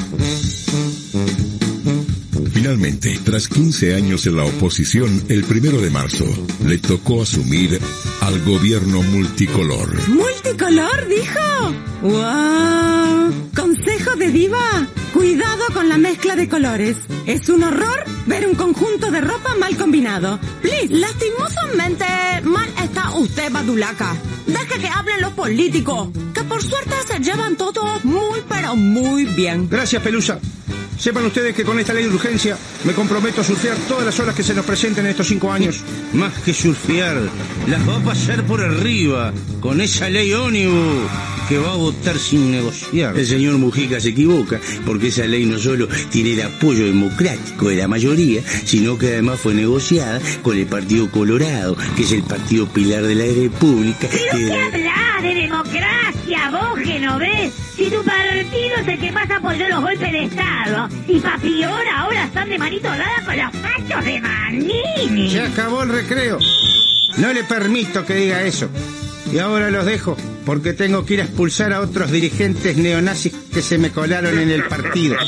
Finalmente, tras 15 años en la oposición, el 1 de marzo, le tocó asumir al gobierno multicolor. ¿Multicolor, dijo? ¡Wow! Consejo de diva, cuidado con la mezcla de colores. Es un horror ver un conjunto de ropa mal combinado. Please, lastimosamente mal está usted, Badulaca. Deje que hablen los políticos, que por suerte se llevan todo muy pero muy bien. Gracias, Pelusa. Sepan ustedes que con esta ley de urgencia me comprometo a surfear todas las olas que se nos presenten en estos 5 años. Más que surfear, las va a pasar por arriba con esa ley ómnibus que va a votar sin negociar. El señor Mujica se equivoca, porque esa ley no solo tiene el apoyo democrático de la mayoría, sino que además fue negociada con el Partido Colorado, que es el partido pilar de la República. ¿Pero qué hablas de democracia, vos que no ves? Si tu partido es el que más apoyó los golpes de Estado, y pa' peor ahora están de manito dada con los machos de Manini. Se acabó el recreo. No le permito que diga eso. Y ahora los dejo, porque tengo que ir a expulsar a otros dirigentes neonazis que se me colaron en el partido.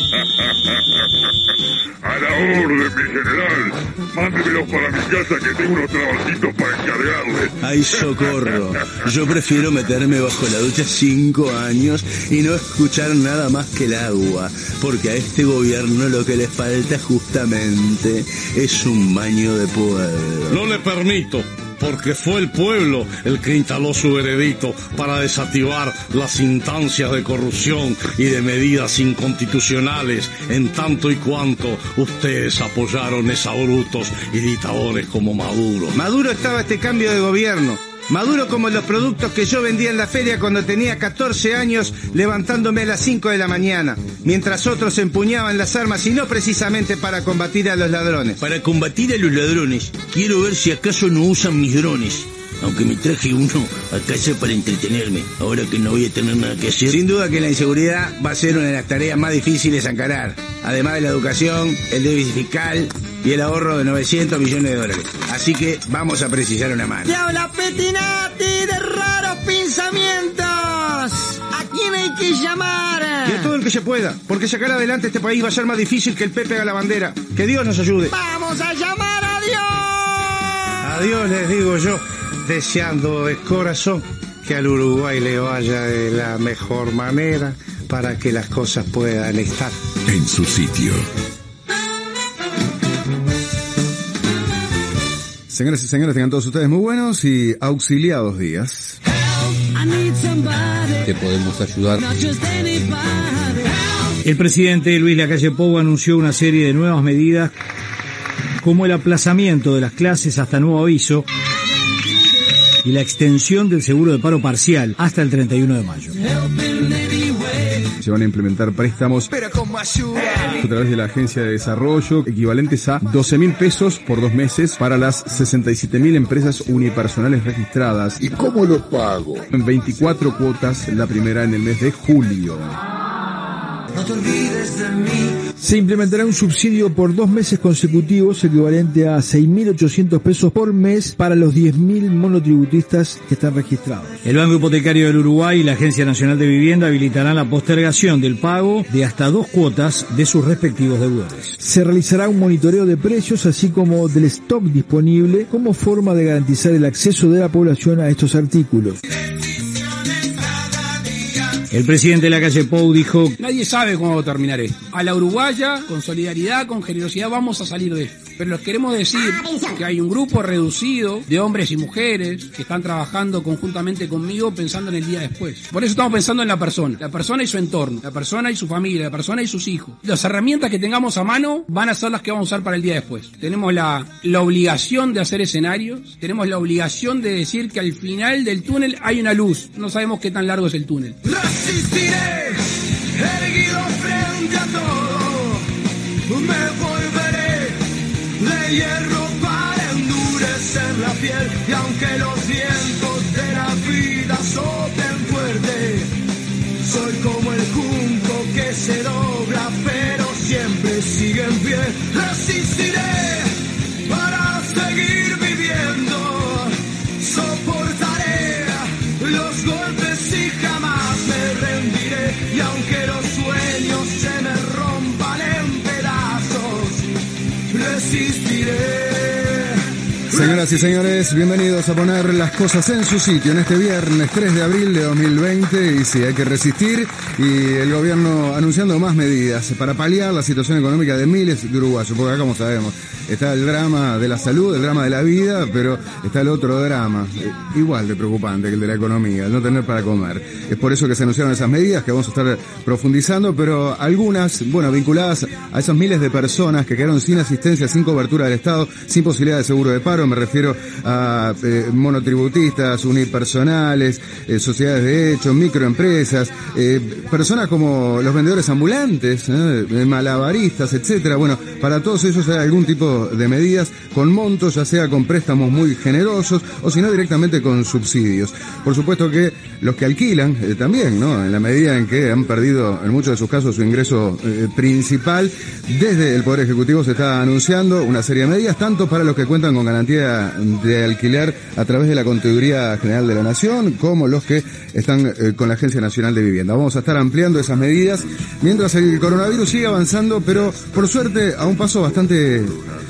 A la orden, mi general. Mándemelos para mi casa que tengo unos trabajitos para encargarles. ¡Ay, socorro! Yo prefiero meterme bajo la ducha 5 años y no escuchar nada más que el agua, porque a este gobierno lo que le falta justamente es un baño de pueblo. No le permito, porque fue el pueblo el que instaló su veredicto para desactivar las instancias de corrupción y de medidas inconstitucionales, en tanto y cuanto ustedes apoyaron exabruptos y dictadores como Maduro. Maduro estaba este cambio de gobierno. Maduro como los productos que yo vendía en la feria cuando tenía 14 años, levantándome a las 5 de la mañana, mientras otros empuñaban las armas y no precisamente para combatir a los ladrones. Para combatir a los ladrones, quiero ver si acaso no usan mis drones. Aunque me traje uno a casa para entretenerme, ahora que no voy a tener nada que hacer. Sin duda que la inseguridad va a ser una de las tareas más difíciles a encarar. Además de la educación, el déficit fiscal y el ahorro de 900 millones de dólares. Así que vamos a precisar una mano. ¡Diabla Petinati de raros pensamientos! ¿A quién hay que llamar? Y a todo el que se pueda, porque sacar adelante este país va a ser más difícil que el Pepe haga la bandera. Que Dios nos ayude. ¡Vamos a llamar a Dios! A Dios les digo yo, deseando de corazón que al Uruguay le vaya de la mejor manera para que las cosas puedan estar en su sitio. Señoras y señores, tengan todos ustedes muy buenos y auxiliados días. Te podemos ayudar. El presidente Luis Lacalle Pou anunció una serie de nuevas medidas, como el aplazamiento de las clases hasta nuevo aviso y la extensión del seguro de paro parcial hasta el 31 de mayo. Se van a implementar préstamos a través de la Agencia de Desarrollo equivalentes a 12.000 pesos por 2 meses para las 67.000 empresas unipersonales registradas. ¿Y cómo lo pago? En 24 cuotas, la primera en el mes de julio. No te olvides de mí. Se implementará un subsidio por 2 meses consecutivos equivalente a 6.800 pesos por mes para los 10.000 monotributistas que están registrados. El Banco Hipotecario del Uruguay y la Agencia Nacional de Vivienda habilitarán la postergación del pago de hasta 2 cuotas de sus respectivos deudores. Se realizará un monitoreo de precios así como del stock disponible como forma de garantizar el acceso de la población a estos artículos. El presidente Lacalle Pou dijo: nadie sabe cómo va a terminar esto. A la uruguaya, con solidaridad, con generosidad, vamos a salir de esto. Pero les queremos decir que hay un grupo reducido de hombres y mujeres que están trabajando conjuntamente conmigo pensando en el día después. Por eso estamos pensando en la persona y su entorno, la persona y su familia, la persona y sus hijos. Las herramientas que tengamos a mano van a ser las que vamos a usar para el día después. Tenemos la obligación de hacer escenarios, tenemos la obligación de decir que al final del túnel hay una luz. No sabemos qué tan largo es el túnel. Resistiré, erguido frente a todo, me volveré de hierro para endurecer la piel, y aunque los vientos de la vida soplen fuerte, soy como el junco que se dobla pero siempre sigue en pie. Resistiré para seguir viviendo, soportaré los golpes y jamás me rendiré, y aunque los sueños se me Señoras y señores, bienvenidos a poner las cosas en su sitio en este viernes 3 de abril de 2020. Y sí, hay que resistir, y el gobierno anunciando más medidas para paliar la situación económica de miles de uruguayos, porque acá, como sabemos, está el drama de la salud, el drama de la vida, pero está el otro drama, igual de preocupante que el de la economía, el no tener para comer. Es por eso que se anunciaron esas medidas que vamos a estar profundizando, pero algunas, bueno, vinculadas a esos miles de personas que quedaron sin asistencia, sin cobertura del Estado, sin posibilidad de seguro de paro. Me refiero a monotributistas, unipersonales, sociedades de hecho, microempresas, personas como los vendedores ambulantes, malabaristas, etcétera. Bueno, para todos ellos hay algún tipo de medidas con montos, ya sea con préstamos muy generosos o si no directamente con subsidios. Por supuesto que los que alquilan también, ¿no? En la medida en que han perdido en muchos de sus casos su ingreso principal, desde el Poder Ejecutivo se está anunciando una serie de medidas, tanto para los que cuentan con garantía de alquiler a través de la Contaduría General de la Nación, como los que están con la Agencia Nacional de Vivienda. Vamos a estar ampliando esas medidas mientras el coronavirus sigue avanzando, pero por suerte a un paso bastante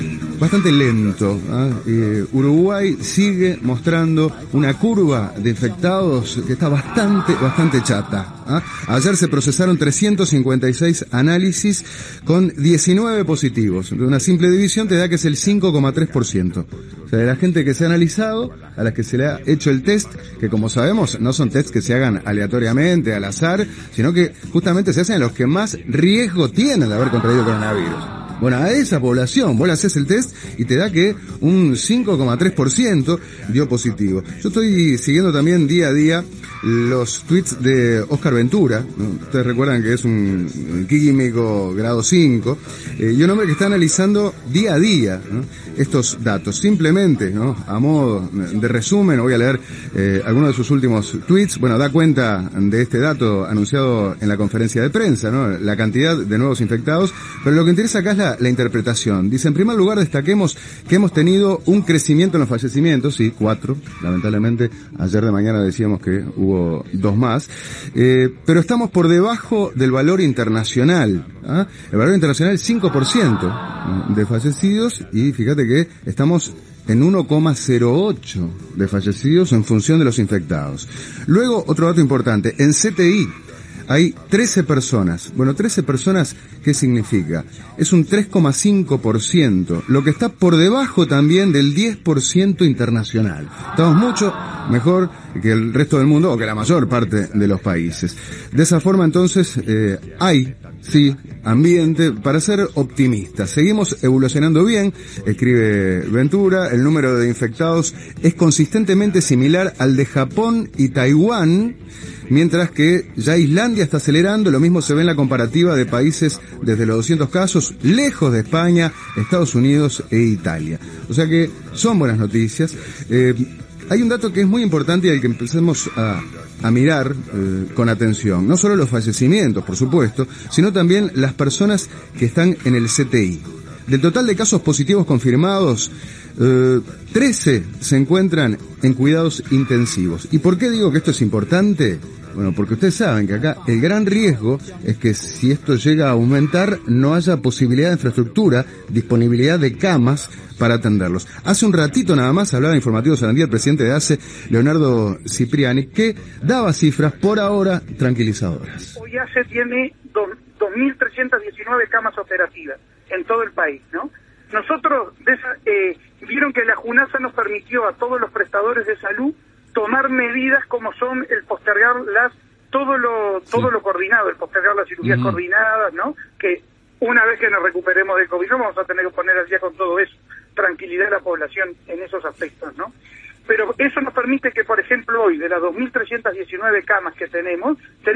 lento. Uruguay sigue mostrando una curva de infectados que está bastante chata. Ayer se procesaron 356 análisis con 19 positivos. Una simple división te da que es el 5,3%. O sea, de la gente que se ha analizado, a las que se le ha hecho el test, que como sabemos no son tests que se hagan aleatoriamente, al azar, sino que justamente se hacen a los que más riesgo tienen de haber contraído coronavirus. Bueno, a esa población vos le haces el test y te da que un 5,3% dio positivo. Yo estoy siguiendo también día a día los tweets de Oscar Ventura, ¿no? Ustedes recuerdan que es un químico grado 5, y un hombre que está analizando día a día, ¿no?, estos datos. Simplemente, ¿no?, a modo de resumen, voy a leer algunos de sus últimos tweets. Bueno, da cuenta de este dato anunciado en la conferencia de prensa, ¿no?, la cantidad de nuevos infectados, pero lo que interesa acá es la interpretación. Dice, en primer lugar, destaquemos que hemos tenido un crecimiento en los fallecimientos, sí, 4, lamentablemente, ayer de mañana decíamos que hubo 2 más, pero estamos por debajo del valor internacional. El valor internacional es 5% de fallecidos, y fíjate que estamos en 1,08 de fallecidos en función de los infectados. Luego, otro dato importante, en CTI hay 13 personas. Bueno, 13 personas, ¿qué significa? Es un 3,5%, lo que está por debajo también del 10% internacional. Estamos mucho mejor que el resto del mundo, o que la mayor parte de los países. De esa forma, entonces, hay, sí, ambiente para ser optimistas. Seguimos evolucionando bien, escribe Ventura. El número de infectados es consistentemente similar al de Japón y Taiwán, mientras que ya Islandia está acelerando. Lo mismo se ve en la comparativa de países desde los 200 casos, lejos de España, Estados Unidos e Italia. O sea que son buenas noticias. Hay un dato que es muy importante y al que empecemos a mirar con atención. No solo los fallecimientos, por supuesto, sino también las personas que están en el CTI. Del total de casos positivos confirmados, 13 se encuentran en cuidados intensivos. ¿Y por qué digo que esto es importante? Bueno, porque ustedes saben que acá el gran riesgo es que si esto llega a aumentar, no haya posibilidad de infraestructura, disponibilidad de camas para atenderlos. Hace un ratito nada más hablaba en Informativo Sarandí el presidente de ACE, Leonardo Cipriani, que daba cifras por ahora tranquilizadoras. Hoy ACE tiene 2.319 camas operativas en todo el país, ¿no? Nosotros, vieron que la JUNASA nos permitió a todos los prestadores de salud tomar medidas como son el postergar todo lo coordinado, el postergar las cirugías coordinadas, ¿no? Que una vez que nos recuperemos del COVID, no vamos a tener que poner al día con todo eso, tranquilidad a la población en esos aspectos, ¿no? Pero eso nos permite que, por ejemplo, hoy, de las 2.319 camas que tenemos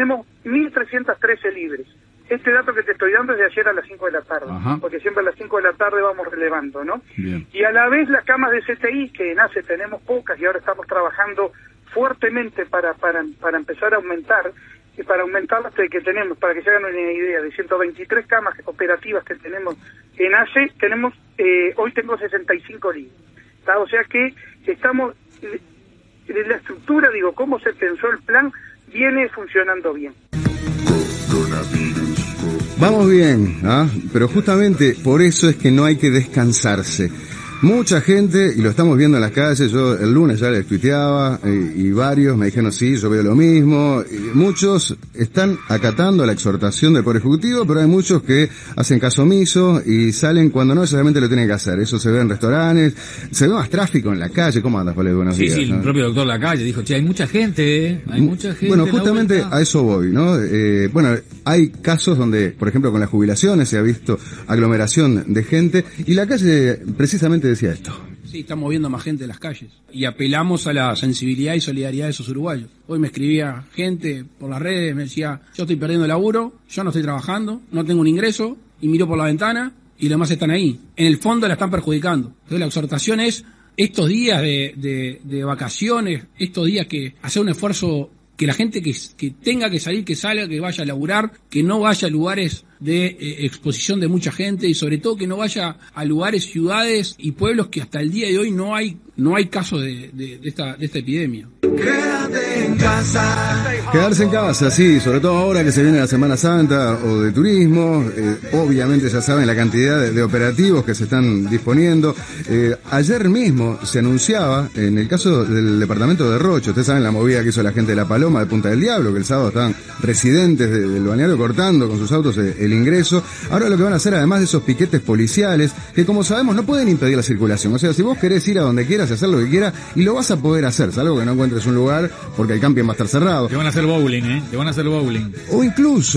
1.313 libres. Este dato que te estoy dando es de ayer a las 5 de la tarde, porque siempre a las 5 de la tarde vamos relevando, ¿no? Bien. Y a la vez las camas de CTI, que en ACE tenemos pocas y ahora estamos trabajando fuertemente para empezar a aumentar, y para aumentar las que tenemos, para que se hagan una idea, de 123 camas operativas que tenemos en ACE, hoy tengo 65 libres. O sea que estamos, de la estructura, digo, cómo se pensó el plan, viene funcionando bien. Vamos bien, ¿ah? Pero justamente por eso es que no hay que descansarse. Mucha gente, y lo estamos viendo en las calles, yo el lunes ya les tuiteaba, y varios me dijeron, sí, yo veo lo mismo, y muchos están acatando la exhortación del Poder Ejecutivo, pero hay muchos que hacen caso omiso y salen cuando no necesariamente lo tienen que hacer. Eso se ve en restaurantes, se ve más tráfico en la calle. ¿Cómo andas, Pablo? Buenos días. Sí, el propio doctor Lacalle dijo, che, hay mucha gente, hay mucha gente. Bueno, justamente a eso voy, ¿no? Bueno, hay casos donde, por ejemplo, con las jubilaciones se ha visto aglomeración de gente, y Lacalle precisamente decía esto. Sí, estamos viendo más gente en las calles y apelamos a la sensibilidad y solidaridad de esos uruguayos. Hoy me escribía gente por las redes, me decía, yo estoy perdiendo el laburo, yo no estoy trabajando, no tengo un ingreso, y miro por la ventana y los demás están ahí. En el fondo la están perjudicando. Entonces la exhortación es, estos días de vacaciones, estos días que hacer un esfuerzo, que la gente que tenga que salir, que salga, que vaya a laburar, que no vaya a lugares de exposición de mucha gente, y sobre todo que no vaya a lugares, ciudades y pueblos que hasta el día de hoy no hay casos de esta epidemia. Quédate en casa. Quedarse en casa, sí, sobre todo ahora que se viene la Semana Santa o de turismo. Obviamente ya saben la cantidad de operativos que se están disponiendo. Ayer mismo se anunciaba, en el caso del departamento de Rocha, ustedes saben la movida que hizo la gente de La Paloma, de Punta del Diablo, que el sábado estaban residentes del balneario cortando con sus autos el ingreso. Ahora lo que van a hacer, además de esos piquetes policiales, que como sabemos no pueden impedir la circulación. O sea, si vos querés ir a donde quieras y hacer lo que quieras, y lo vas a poder hacer, salvo que no encuentres un lugar porque el camping va a estar cerrado. Te van a hacer bowling, Te van a hacer bowling. O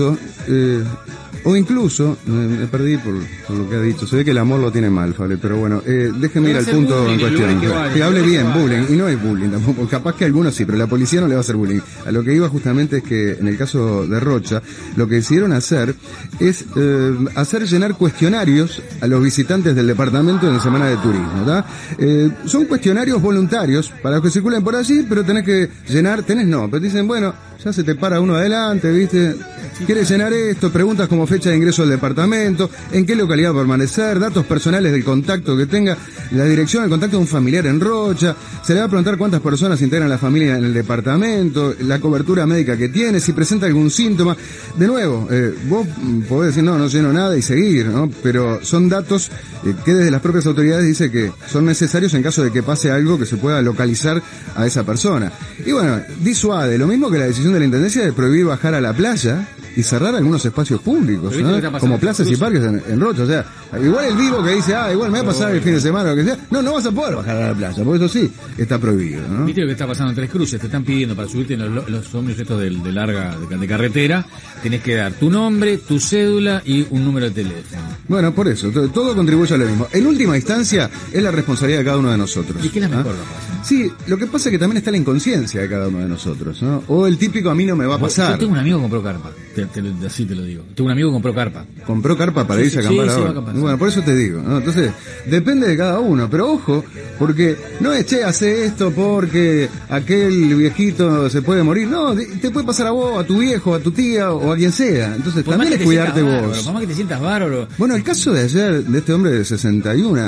incluso, me perdí por lo que ha dicho. Se ve que el amor lo tiene mal, Fable, pero bueno, déjeme ir al punto bullying, en cuestión. Que hable bien, bullying, y no es bullying tampoco. Capaz que algunos sí, pero la policía no le va a hacer bullying. A lo que iba justamente es que en el caso de Rocha, lo que decidieron hacer es hacer llenar cuestionarios a los visitantes del departamento en la semana de turismo, ¿tá? Son cuestionarios voluntarios para los que circulen por allí, pero tenés que llenar, pero te dicen, bueno, ya se te para uno adelante, ¿viste? ¿Quieres llenar esto? Preguntas como fecha de ingreso al departamento, en qué localidad va a permanecer, datos personales del contacto que tenga, la dirección del contacto de un familiar en Rocha, se le va a preguntar cuántas personas integran la familia en el departamento, la cobertura médica que tiene, si presenta algún síntoma. De nuevo, vos podés decir, no lleno nada y seguir, ¿no? Pero son datos que desde las propias autoridades dice que son necesarios en caso de que pase algo que se pueda localizar a esa persona. Y bueno, disuade, lo mismo que la decisión de la Intendencia de prohibir bajar a la playa y cerrar algunos espacios públicos, ¿no? Como plazas y parques en Rocha. O sea, igual el vivo que dice, igual me va a pasar el fin de semana o lo que sea, no vas a poder bajar a la playa, por eso sí, está prohibido, ¿no? ¿Viste lo que está pasando en Tres Cruces? Te están pidiendo para subirte en los ómnibus estos de larga, de carretera, tenés que dar tu nombre, tu cédula y un número de teléfono. Bueno, por eso, todo contribuye a lo mismo. En última instancia, es la responsabilidad de cada uno de nosotros. ¿Y qué es la mejor, capaz? Sí, lo que pasa es que también está la inconsciencia de cada uno de nosotros, ¿no? O el típico, a mí no me va a pasar. Yo tengo un amigo que compró carpa, así te lo digo. Tengo un amigo que compró carpa. ¿Compró carpa para irse a acampar ahora? Bueno, por eso te digo, ¿no? Entonces, depende de cada uno, pero ojo, porque no es, hace esto porque aquel viejito se puede morir. No, te puede pasar a vos, a tu viejo, a tu tía o a quien sea. Entonces, por también es cuidarte vos. Por más que te sientas bárbaro. Bueno, el caso de ayer, de este hombre de 61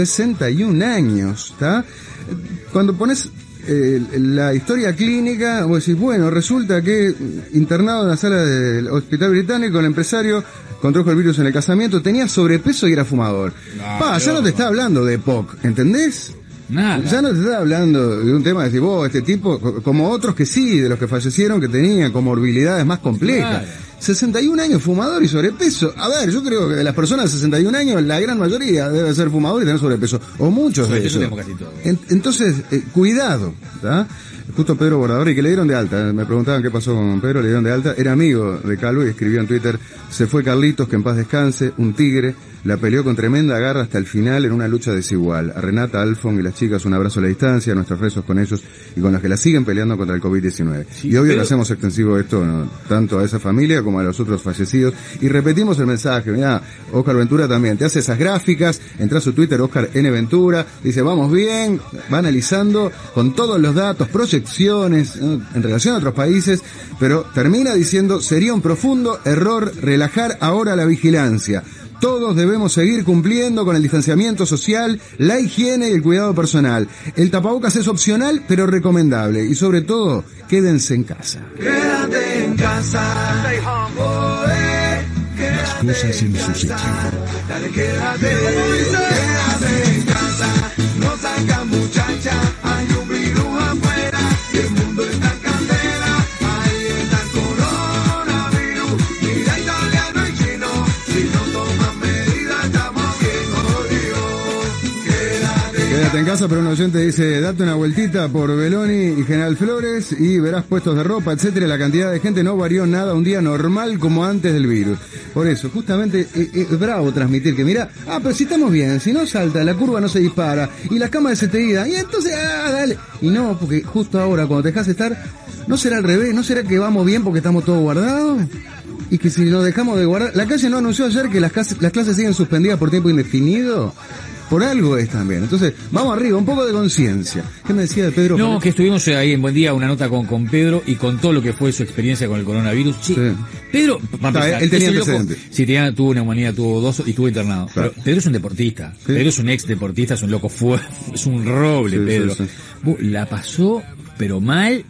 años, ¿está? Cuando pones la historia clínica, vos decís, bueno, resulta que internado en la sala del Hospital Británico, el empresario contrajo el virus en el casamiento, tenía sobrepeso y era fumador. Ya no te está hablando de POC, ¿entendés? Nada. Ya no te está hablando de un tema de decir, vos, este tipo, como otros que sí, de los que fallecieron, que tenían comorbilidades más complejas. Claro. 61 años, fumador y sobrepeso. A ver, yo creo que de las personas de 61 años, la gran mayoría debe ser fumador y tener sobrepeso. O muchos de ellos. Entonces, cuidado, ¿tá? Justo Pedro Bordadori, que le dieron de alta. Me preguntaban qué pasó con Pedro, le dieron de alta. Era amigo de Calvo y escribió en Twitter, se fue Carlitos, que en paz descanse, un tigre. La peleó con tremenda garra hasta el final en una lucha desigual. A Renata, Alfon y las chicas un abrazo a la distancia, nuestros rezos con ellos y con los que la siguen peleando contra el COVID-19. Sí, y obvio que hacemos extensivo esto, ¿no? Tanto a esa familia como a los otros fallecidos. Y repetimos el mensaje, mirá, Oscar Ventura también, te hace esas gráficas, entra a su Twitter, Oscar N. Ventura, dice, vamos bien, va analizando con todos los datos, proyecciones, ¿no? En relación a otros países, pero termina diciendo, sería un profundo error relajar ahora la vigilancia. Todos debemos seguir cumpliendo con el distanciamiento social, la higiene y el cuidado personal. El tapabocas es opcional, pero recomendable. Y sobre todo, quédense en casa. Quédate en casa. Stay home. cosas en su sitio. Dale, quédate en casa, no salgas muchacha, hay un virus afuera y el mundo está en candela, ahí está el coronavirus, mira italiano y chino, si no toman medidas estamos bien jodidos. Quédate en casa, pero un oyente dice, date una vueltita por Beloni y General Flores y verás puestos de ropa, etcétera. La cantidad de gente no varió nada, un día normal como antes del virus. Por eso, justamente, es bravo transmitir que mira, pero si estamos bien, si no salta, la curva no se dispara, y las camas de CTI, y entonces, dale. Y no, porque justo ahora, cuando te dejas estar, ¿no será al revés? ¿No será que vamos bien porque estamos todos guardados? Y que si nos dejamos de guardar... La calle no anunció ayer que las clases siguen suspendidas por tiempo indefinido. Por algo es también. Entonces, vamos arriba, un poco de conciencia. ¿Qué me decía de Pedro? No, que estuvimos ahí en Buen Día, una nota con Pedro y con todo lo que fue su experiencia con el coronavirus. Sí. Pedro, él tenía antecedentes. Sí, tuvo neumonía, tuvo 2 y estuvo internado. Claro. Pero Pedro es un deportista. Sí. Pedro es un ex deportista, es un loco fuerte, es un roble, sí, Pedro. Sí. La pasó, pero mal,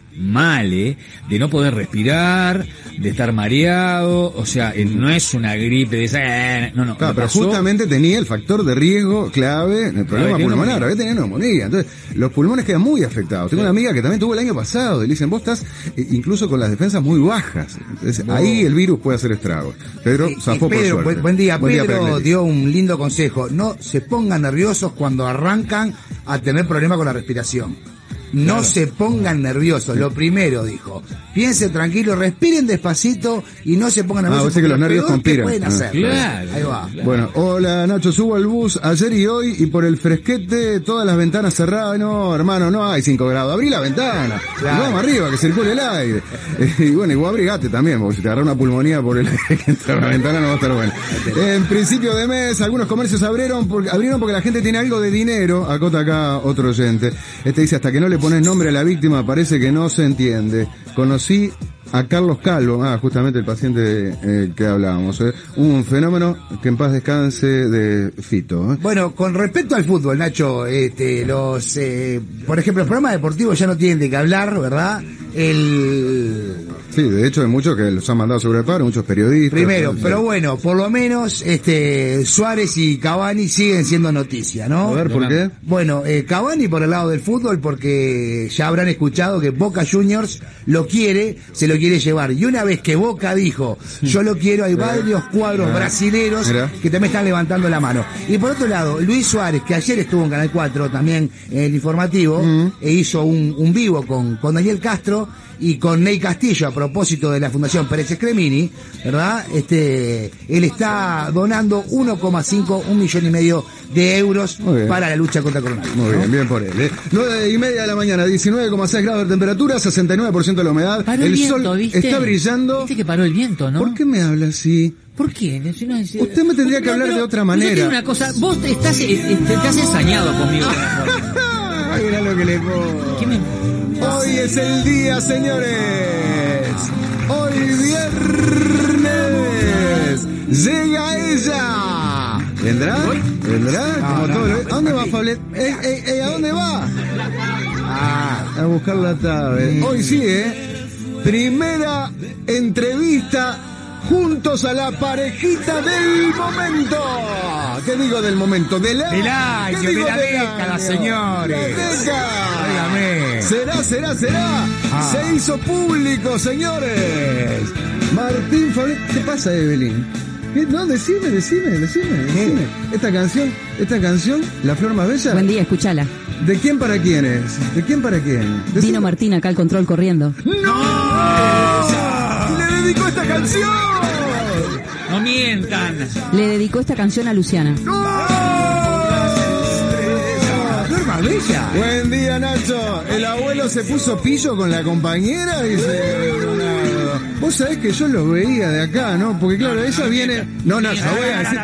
de no poder respirar, de estar mareado, o sea, no es una gripe de esa, no. Claro, pero justamente tenía el factor de riesgo clave en el problema pulmonar, había tenido neumonía, entonces los pulmones quedan muy afectados. Tengo una amiga que también tuvo el año pasado, y le dicen, vos estás incluso con las defensas muy bajas, entonces ahí el virus puede hacer estragos. Pedro zafó por suerte. Buen día, Pedro dio un lindo consejo, no se pongan nerviosos cuando arrancan a tener problemas con la respiración. No se pongan nerviosos, lo primero dijo. Piensen tranquilo, respiren despacito y no se pongan nerviosos. Que los nervios conspiran. Pueden hacer. Claro. Ahí va. Bueno, hola Nacho, subo al bus ayer y hoy y por el fresquete todas las ventanas cerradas. No, hermano, no hay 5 grados. Abrí la ventana. Claro. Vamos arriba, que circule el aire. Y bueno, igual abrigate también, porque si te agarra una pulmonía por el aire que entra a la ventana no va a estar bueno. En principio de mes, algunos comercios abrieron porque la gente tiene algo de dinero. Acota acá otro oyente. Dice, hasta que no le pones nombre a la víctima parece que no se entiende. Conocí a Carlos Calvo, justamente el paciente que hablábamos, un fenómeno que en paz descanse de Fito. Bueno, con respecto al fútbol, Nacho, por ejemplo, los programas deportivos ya no tienen de qué hablar, ¿verdad? Sí, de hecho hay muchos que los han mandado sobre el paro, muchos periodistas. Primero, pero bueno, por lo menos Suárez y Cavani siguen siendo noticia, ¿no? A ver, ¿por qué? Bueno, Cavani por el lado del fútbol, porque ya habrán escuchado que Boca Juniors se lo quiere llevar. Y una vez que Boca dijo, yo lo quiero, hay varios cuadros brasileros que también están levantando la mano. Y por otro lado, Luis Suárez, que ayer estuvo en Canal 4 también en el informativo, e hizo un vivo con Daniel Castro y con Ney Castillo a propósito de la Fundación Pérez Scremini, ¿verdad? Él está donando 1,5 millón de euros para la lucha contra el coronavirus. Muy bien, bien por él. 9:30 de la mañana, 19,6 grados de temperatura, 69% de la humedad. Paró el viento, sol ¿viste? Está brillando. Viste que paró el viento, ¿no? ¿Por qué me habla así? ¿Por qué? Usted me tendría que hablar de otra manera. Yo una cosa, vos te has ensañado conmigo. Mira lo que le pongo. ¿Qué me... Hoy es el día, señores. Hoy viernes. Llega ella. ¿Vendrá? Como todo lo... ¿A dónde va, Fablet? ¿A dónde va? A buscar la tablet. Hoy sí, primera entrevista juntos a la parejita del momento. ¿Qué digo del momento? Del año, de la década, señores. Dígame. Será. Se hizo público, señores. Martín Fablet, ¿qué pasa, Evelyn? No, decime. Esta canción, La Flor Más Bella. Buen día, escúchala. ¿De quién para quién es? ¿De quién para quién? Dino Martín acá al control corriendo. ¡No! ¡Le dedicó esta canción! ¡No mientan! Le dedicó esta canción a Luciana. Bella. Buen día, Nacho. El abuelo se puso pillo con la compañera, dice Leonardo. Vos sabés que yo los veía de acá, ¿no? Porque claro, ella viene... No, yo voy a decir...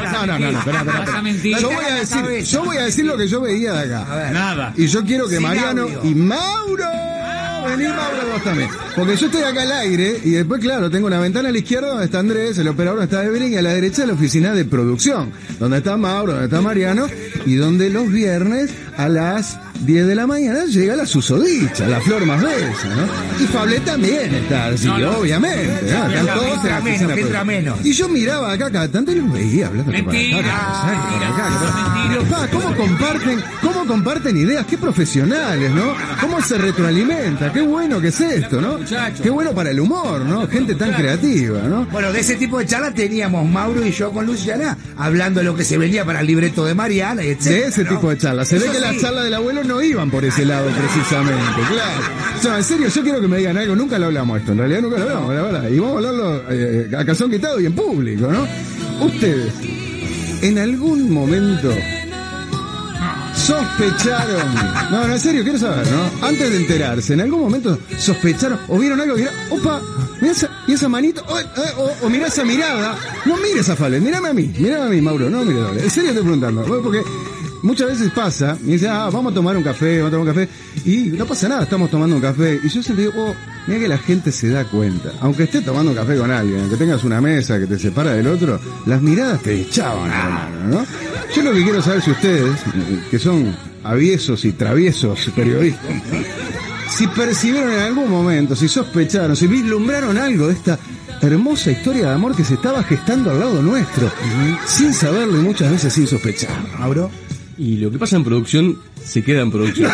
No, yo voy a decir lo que yo veía de acá. Nada. Y yo quiero que Mariano y Mauro... Vení, Mauro, vos también. Porque yo estoy acá al aire y después, claro, tengo una ventana a la izquierda donde está Andrés, el operador donde está Evelyn, y a la derecha la oficina de producción, donde está Mauro, donde está Mariano, y donde los viernes a las 10 de la mañana llega la susodicha, la flor más bella, ¿no? Y Fablet también está, así que obviamente, ¿no? Están todos en la oficina. Y yo miraba acá cada tanto y los veía hablando ¿cómo comparten ideas? Qué profesionales, ¿no? ¿Cómo se retroalimenta? Qué bueno que es esto, ¿no? Qué bueno para el humor, ¿no? Gente tan creativa, ¿no? Bueno, de ese tipo de charlas teníamos Mauro y yo con Luciana hablando de lo que se venía para el libreto de Mariana, etc. De ese tipo de charlas. Se ve que las charlas del abuelo no iban por ese lado precisamente, claro. O sea, en serio, yo quiero que me digan algo. Nunca lo hablamos esto, en realidad nunca lo hablamos, la verdad. Y vamos a hablarlo a calzón quitado y en público, ¿no? Ustedes, en algún momento sospecharon, no, en serio, quiero saber, ¿no? Antes de enterarse, ¿en algún momento sospecharon o vieron algo que era, opa, mirá esa manito, o mirá esa mirada? No mires a Fablet, mírame a mí, Mauro, no mires a Fablet. En serio estoy preguntando, porque muchas veces pasa, y dice, vamos a tomar un café, y no pasa nada, estamos tomando un café, y yo siempre digo, mira que la gente se da cuenta, aunque esté tomando un café con alguien, aunque tengas una mesa que te separa del otro, las miradas te echaban, hermano, ¿no? Yo lo que quiero saber si ustedes, que son aviesos y traviesos periodistas, si percibieron en algún momento, si sospecharon, si vislumbraron algo de esta hermosa historia de amor que se estaba gestando al lado nuestro, sin saberlo y muchas veces sin sospechar. ¿Mauro? Y lo que pasa en producción, se queda en producción.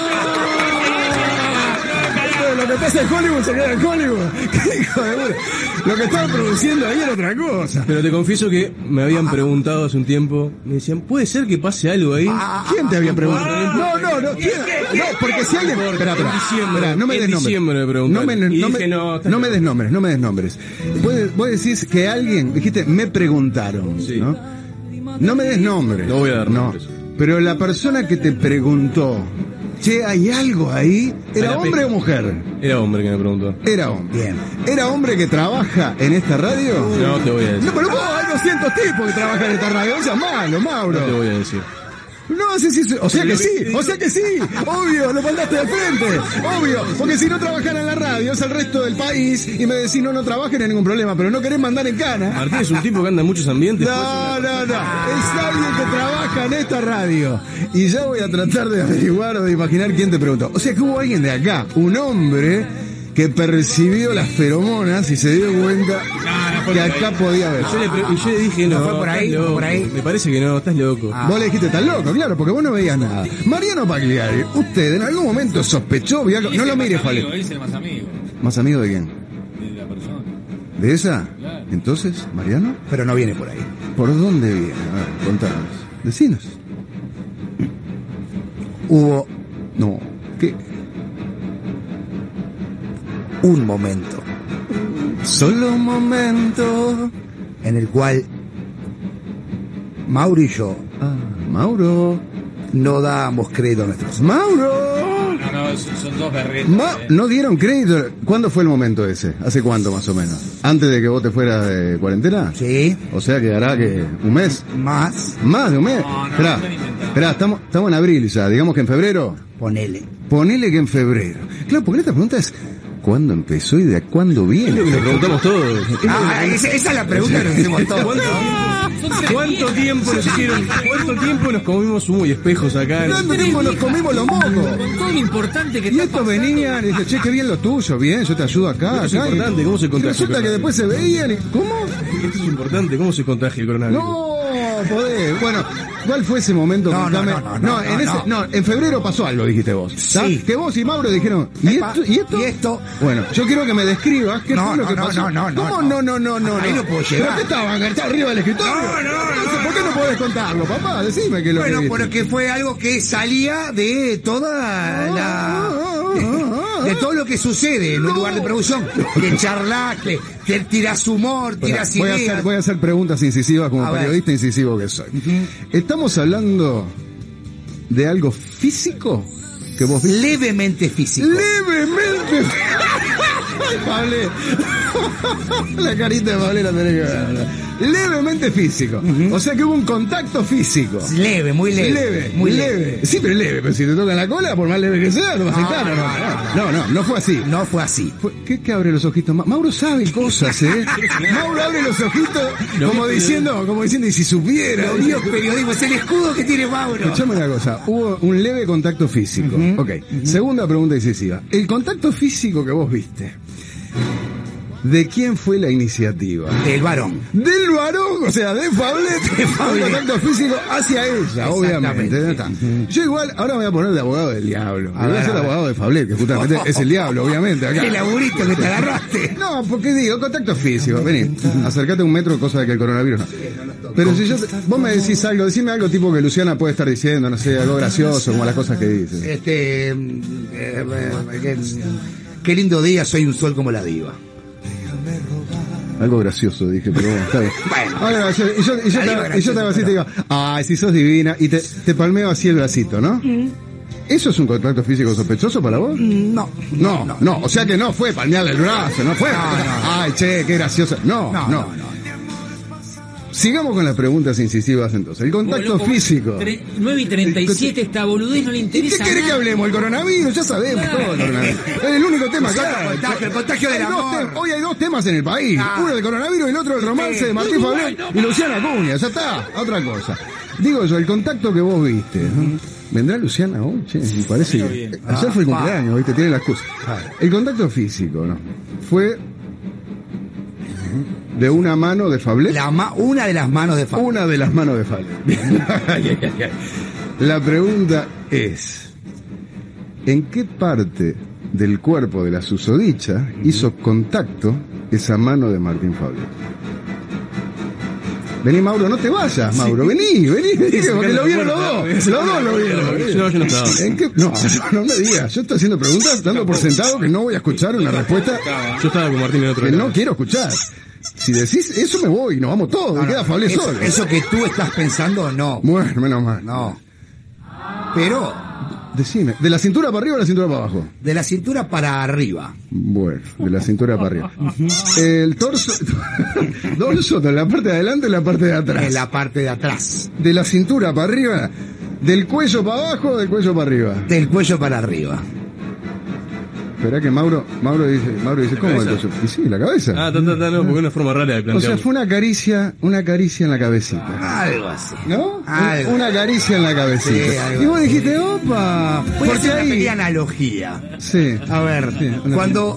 Lo que pasa en Hollywood se queda en Hollywood. ¿Qué hijo de puta? Lo que estaban produciendo ahí era otra cosa. Pero te confieso que me habían preguntado hace un tiempo, me decían, ¿puede ser que pase algo ahí? ¿Quién te había preguntado? No, ¿quién? No, porque si alguien... Espera, no me des nombres. No me des nombres. Vos decís que alguien, dijiste, me preguntaron, sí. ¿No? No me des nombres. No voy a dar nombres. Pero la persona que te preguntó, che, ¿hay algo ahí? ¿Era hombre o mujer? Era hombre que me preguntó. Era hombre. Bien. ¿Era hombre que trabaja en esta radio? No te voy a decir. No, pero vos hay 200 tipos que trabajan en esta radio. O sea, malo, Mauro. No te voy a decir. No, sí. O sea que sí. Obvio, lo mandaste de frente. Obvio. Porque si no trabajan en la radio, es el resto del país. Y me decís, no trabajen, no hay ningún problema. Pero no querés mandar en cana. Martín es un tipo que anda en muchos ambientes. No. Es alguien que trabaja en esta radio. Y ya voy a tratar de averiguar o de imaginar quién te preguntó. O sea que hubo alguien de acá, un hombre que percibió las feromonas y se dio cuenta que acá podía haber. Yo le dije, no, fue por ahí. Me parece que no, estás loco. Vos le dijiste, estás loco, claro, porque vos no veías nada. Mariano Pagliari, usted en algún momento sospechó, no lo mire, Fablet. Él es el más amigo. ¿Más amigo de quién? De la persona. ¿De esa? Claro. Entonces, ¿Mariano? Pero no viene por ahí. ¿Por dónde viene? A ver, contanos. Decinos. Hubo No, ¿qué? un momento Solo un momento en el cual Mauro y yo Mauro no dábamos crédito a nuestros... ¡Mauro! No, son dos berretas. ¿No dieron crédito? ¿Cuándo fue el momento ese? ¿Hace cuánto más o menos? ¿Antes de que vos te fueras de cuarentena? Sí. O sea que hará que un mes. Más de un mes. Esperá, estamos en abril ya, digamos que en febrero. Ponele que en febrero. Claro, porque esta pregunta es ¿cuándo empezó y de cuándo viene? Lo preguntamos todos. Esa es la pregunta que nos hacemos todos. ¿Cuánto tiempo nos comimos humo y espejos acá? ¿Cuánto tiempo nos comimos los mocos? Con todo lo importante que y estos venían y dije, che, qué bien lo tuyo, bien, yo te ayudo acá. Es importante, ¿cómo se contagia? Resulta que después se veían y... ¿Cómo? Esto es importante, ¿cómo se contagia el coronavirus? No, podés. Bueno, ¿cuál fue ese momento? En febrero pasó algo, dijiste vos. Sí. Que vos y Mauro dijeron, ¿y esto? Bueno, yo quiero que me describas qué fue lo que pasó. ¿Cómo no? Ahí no puedo llegar. ¿Pero qué estaban? ¿Está arriba del escritorio? No. ¿Por qué no podés contarlo, papá? Decime que lo que viste. Bueno, porque fue algo que salía de toda de todo lo que sucede en un lugar de producción. Que charlas, que tirás humor, tirás ideas. Voy a hacer preguntas incisivas como periodista incisivo que soy. ¿Estamos hablando de algo físico? Que vos viste? Levemente físico. ¡Levemente! ¡Ay, Pablo! La carita de Pablo la tenés que ver. levemente físico. O sea que hubo un contacto físico. Leve, muy leve. Muy leve. Sí, pero leve. Pero si te tocan la cola, por más leve que sea, lo vas a aceptar. No fue así. No fue así. ¿Qué abre los ojitos? Mauro sabe cosas, ¿eh? Mauro abre los ojitos como diciendo, y si supiera. Lo mío es periodismo, es el escudo que tiene Mauro. Escuchame una cosa, hubo un leve contacto físico. Ok, segunda pregunta decisiva. El contacto físico que vos viste, ¿de quién fue la iniciativa? Del varón. Del varón, o sea, de Fablet. Un contacto físico hacia ella, obviamente. Yo igual, ahora me voy a poner de abogado del diablo. Voy a ser abogado de Fablet, que justamente es el diablo, obviamente. Acá. El laburito que te agarraste. No, porque digo, contacto físico. Vení, acércate un metro, cosa de que el coronavirus no. Pero si vos me decís algo, decime algo tipo que Luciana puede estar diciendo, no sé, algo gracioso, como las cosas que dices. Qué lindo día, soy un sol como la diva. Algo gracioso, dije, pero bueno, está bien. Bueno, y yo te hago así y te digo, ay, si sos divina, y te palmeo así el bracito, ¿no? ¿Eso es un contacto físico sospechoso para vos? No, o sea que no fue palmearle el brazo, no fue. Ay, che, qué gracioso. No. Sigamos con las preguntas incisivas entonces. El contacto físico. 9:37, esta boludez no le interesa. ¿Y qué querés que hablemos? El coronavirus, ya sabemos todo el coronavirus. Es el único tema que hay. El contagio del amor. Hoy hay dos temas en el país. Uno del coronavirus y el otro del romance de Martín Fablet y Luciana Acuña. Ya está, otra cosa. Digo yo, el contacto que vos viste, ¿no? ¿Vendrá Luciana hoy? Che, me parece que ayer fue el cumpleaños, ¿viste? Tiene la excusa. El contacto físico, ¿no? Fue de una mano de Fablet. Una de las manos de Fablet. Una de las manos de Fablet. La pregunta es, ¿en qué parte del cuerpo de la susodicha hizo contacto esa mano de Martín Fablet? Vení, Mauro, no te vayas, Mauro. Vení, porque lo vieron los dos. Los dos lo vieron. Yo no estaba. ¿En qué? No me digas. Yo estoy haciendo preguntas, dando por sentado que no voy a escuchar una respuesta. Yo estaba con Martín en otro que no quiero escuchar. Si decís eso me voy, nos vamos todos, me queda Fablet solo. Eso que tú estás pensando, no. Bueno, menos mal. No. Pero... Decime, ¿de la cintura para arriba o de la cintura para abajo? De la cintura para arriba. Bueno, de la cintura para arriba. El torso... dorso, ¿en la parte de adelante o en la parte de atrás? En la parte de atrás. De la cintura para arriba, ¿del cuello para abajo o del cuello para arriba? Del cuello para arriba. Esperá que Mauro dice, ¿cómo el cuello? Y sí, la cabeza. No, porque es una forma rara de plantearlo. O sea, fue una caricia en la cabecita. Algo así. ¿No? Una caricia en la cabecita. Sí, y vos dijiste, opa. Porque hay una pequeña analogía. Sí. A ver, sí, cuando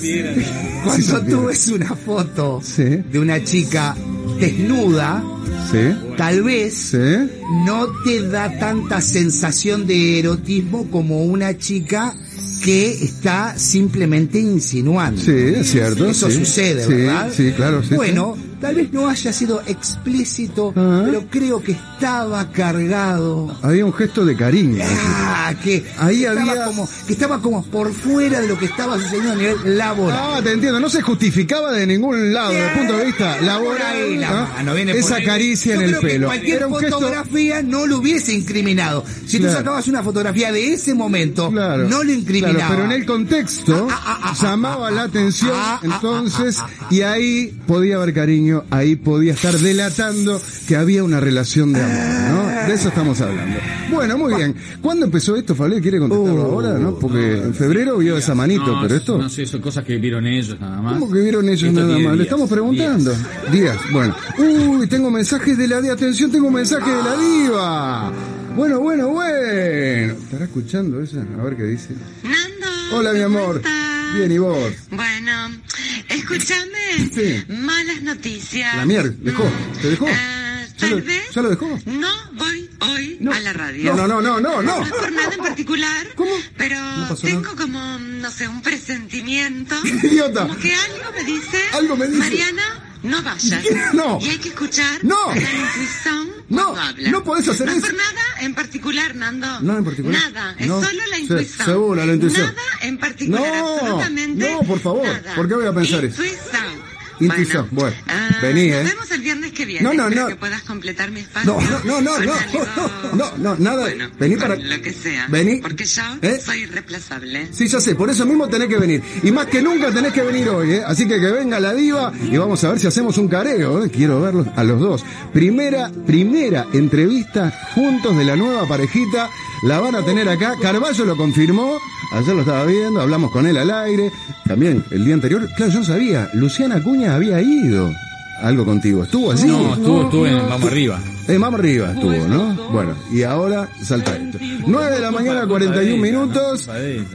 tú ves una foto de una chica desnuda, tal vez no te da tanta sensación de erotismo como una chica que está simplemente insinuando. Sí, es cierto. Eso sucede, ¿verdad? Sí, claro. Sí, bueno, tal vez no haya sido explícito, pero creo que estaba cargado. Había un gesto de cariño. Que estaba como por fuera de lo que estaba sucediendo a nivel laboral. Te entiendo. No se justificaba de ningún lado, desde el punto de vista laboral. Esa caricia en el pelo. Cualquier fotografía no lo hubiese incriminado. Si tú sacabas una fotografía de ese momento, no lo incriminaba. Pero en el contexto llamaba la atención, entonces, y ahí podía haber cariño, ahí podía estar delatando que había una relación de amor, ¿no? De eso estamos hablando. Bueno, muy bien. ¿Cuándo empezó esto, Fablet? ¿Quiere contestarlo ahora, no? Porque en febrero vio esa manito, pero esto... No sé, son cosas que vieron ellos nada más. ¿Cómo que vieron ellos nada más? Le estamos preguntando. Días. Bueno. Tengo mensajes de la diva. Atención, tengo mensajes de la diva. Bueno. ¿Estará escuchando esa? A ver qué dice. Nando. Hola, mi amor. Bien, ¿y vos? Bueno, escúchame. Malas noticias. La mierda, ¿dejó? ¿Te dejó? Tal vez. ¿Ya lo dejó? No voy hoy a la radio. No. No es por nada en particular. ¿Cómo? Pero tengo como, no sé, un presentimiento. Idiota. Como que algo me dice. Mariana, no vayas. No. Y hay que escuchar la intuición cuando habla. No podés hacer eso. No es por nada en particular, Nando. No en particular. Nada. Es solo la intuición. Seguro, la intuición. Nada en particular. Absolutamente. No, por favor. Nada. ¿Por qué voy a pensar intuición. eso? Intuición. Bueno, vení, Nos vemos el viernes que viene. No, Espero que puedas completar mi espacio. No, nada. Bueno, vení para... lo que sea. Vení. Porque yo soy irreemplazable. Sí, ya sé, por eso mismo tenés que venir. Y más que nunca tenés que venir hoy, ¿eh? Así que venga la diva y vamos a ver si hacemos un careo, ¿eh? Quiero verlos a los dos. Primera entrevista juntos de la nueva parejita. La van a tener acá. Carballo lo confirmó. Ayer lo estaba viendo, hablamos con él al aire. También el día anterior. Claro, yo no sabía. Luciana Acuña había ido algo contigo. ¿Estuvo así? No, estuvo en Vamos Arriba. Vamos Arriba estuvo, ¿no? Bueno, y ahora salta esto. 9 de la mañana, 41 minutos.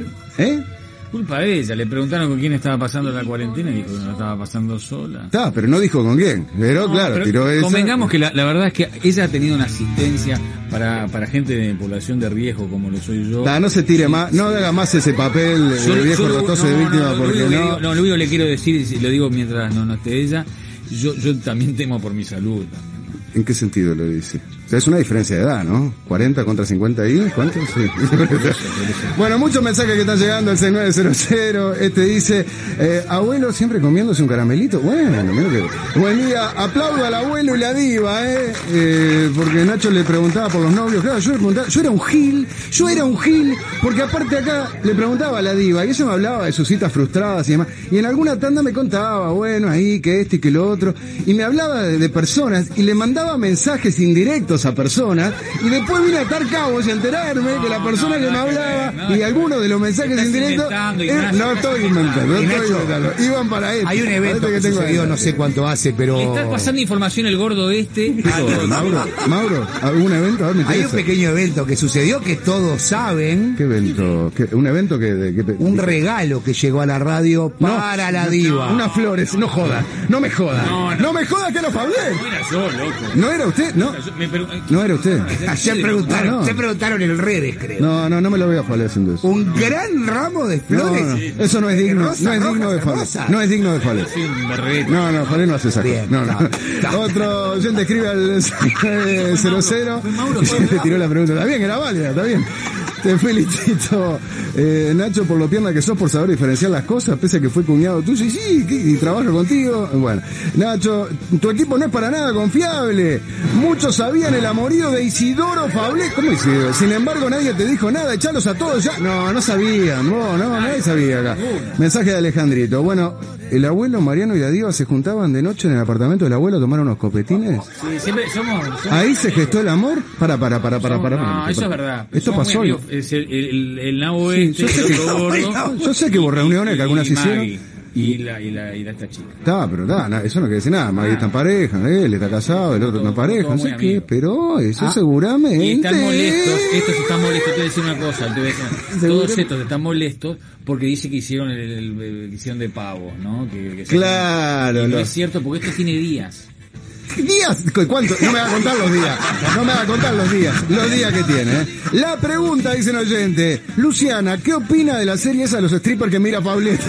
Culpa de ella. Le preguntaron con quién estaba pasando la cuarentena y dijo que no la estaba pasando sola. Está, pero no dijo con quién. Pero claro, tiró esa. Convengamos que la verdad es que ella ha tenido una asistencia para gente de población de riesgo como lo soy yo. No se tire más, no haga más ese papel de viejo rotoso de víctima porque no. Lo único que le quiero decir, y lo digo mientras no esté ella, yo también temo por mi salud. ¿En qué sentido lo dice? O sea, es una diferencia de edad, ¿no? 40 contra 50 y... ¿Cuánto? Sí. Bueno, muchos mensajes que están llegando al 6900. Dice, abuelo siempre comiéndose un caramelito. Bueno, mira que... Buen día, aplaudo al abuelo y la diva, porque Nacho le preguntaba por los novios. Claro, yo le preguntaba, yo era un gil, porque aparte acá le preguntaba a la diva, y ella me hablaba de sus citas frustradas y demás. Y en alguna tanda me contaba, bueno, ahí, que esto y que lo otro. Y me hablaba de personas, y le mandaba mensajes indirectos a personas, y después vine a atar cabos y a enterarme que la persona que me hablaba y algunos de los mensajes indirectos no estoy inventando, iban para esto. Hay un evento que sucedió, no sé cuánto hace, pero le está pasando información el gordo Mauro, ¿algún evento? A ver, hay un pequeño evento que sucedió que todos saben. ¿Qué evento? ¿Un evento que un regalo que llegó a la radio para la diva? Unas flores, no joda, no me joda, no me joda que lo hablé. No era yo, loco. ¿No era usted? No era usted. Ayer preguntaron en redes, creo. No me lo voy a falar haciendo eso. Un gran ramo de flores. No, eso no es digno, no es digno de falar. No es digno de falar. No, Falé no hace esa cosa. No. Otro oyente escribe al 00 y le tiró la pregunta. Está bien, era válida, está bien. Te felicito, Nacho, por lo pierna que sos, por saber diferenciar las cosas, pese a que fue cuñado tuyo y trabaja contigo. Bueno, Nacho, tu equipo no es para nada confiable. Muchos sabían el amorío de Isidoro Fablé. ¿Cómo Isidoro? Sin embargo, nadie te dijo nada, echalos a todos ya. No sabían, nadie sabía acá. Mensaje de Alejandrito. Bueno, el abuelo Mariano y la diva se juntaban de noche en el apartamento del abuelo a tomar unos copetines. Sí, siempre somos... Ahí se gestó el amor. Para. No, eso es verdad. Esto pasó. Es el nabo este, yo sé que hubo reuniones que algunas hicieron. Y esta chica. Eso no quiere decir nada. Maggie está en pareja, él está casado, el otro está en pareja, no sé qué, pero eso seguramente. Y están molestos, estos están molestos. Te voy a decir una cosa, todos estos están molestos porque dice que hicieron hicieron de pavo, ¿no? Claro. No es cierto, porque esto tiene días. ¿Días? ¿Cuánto? No me va a contar los días. Los días que tiene. La pregunta, dice un oyente. Luciana, ¿qué opina de la serie esa de los strippers que mira Pablito?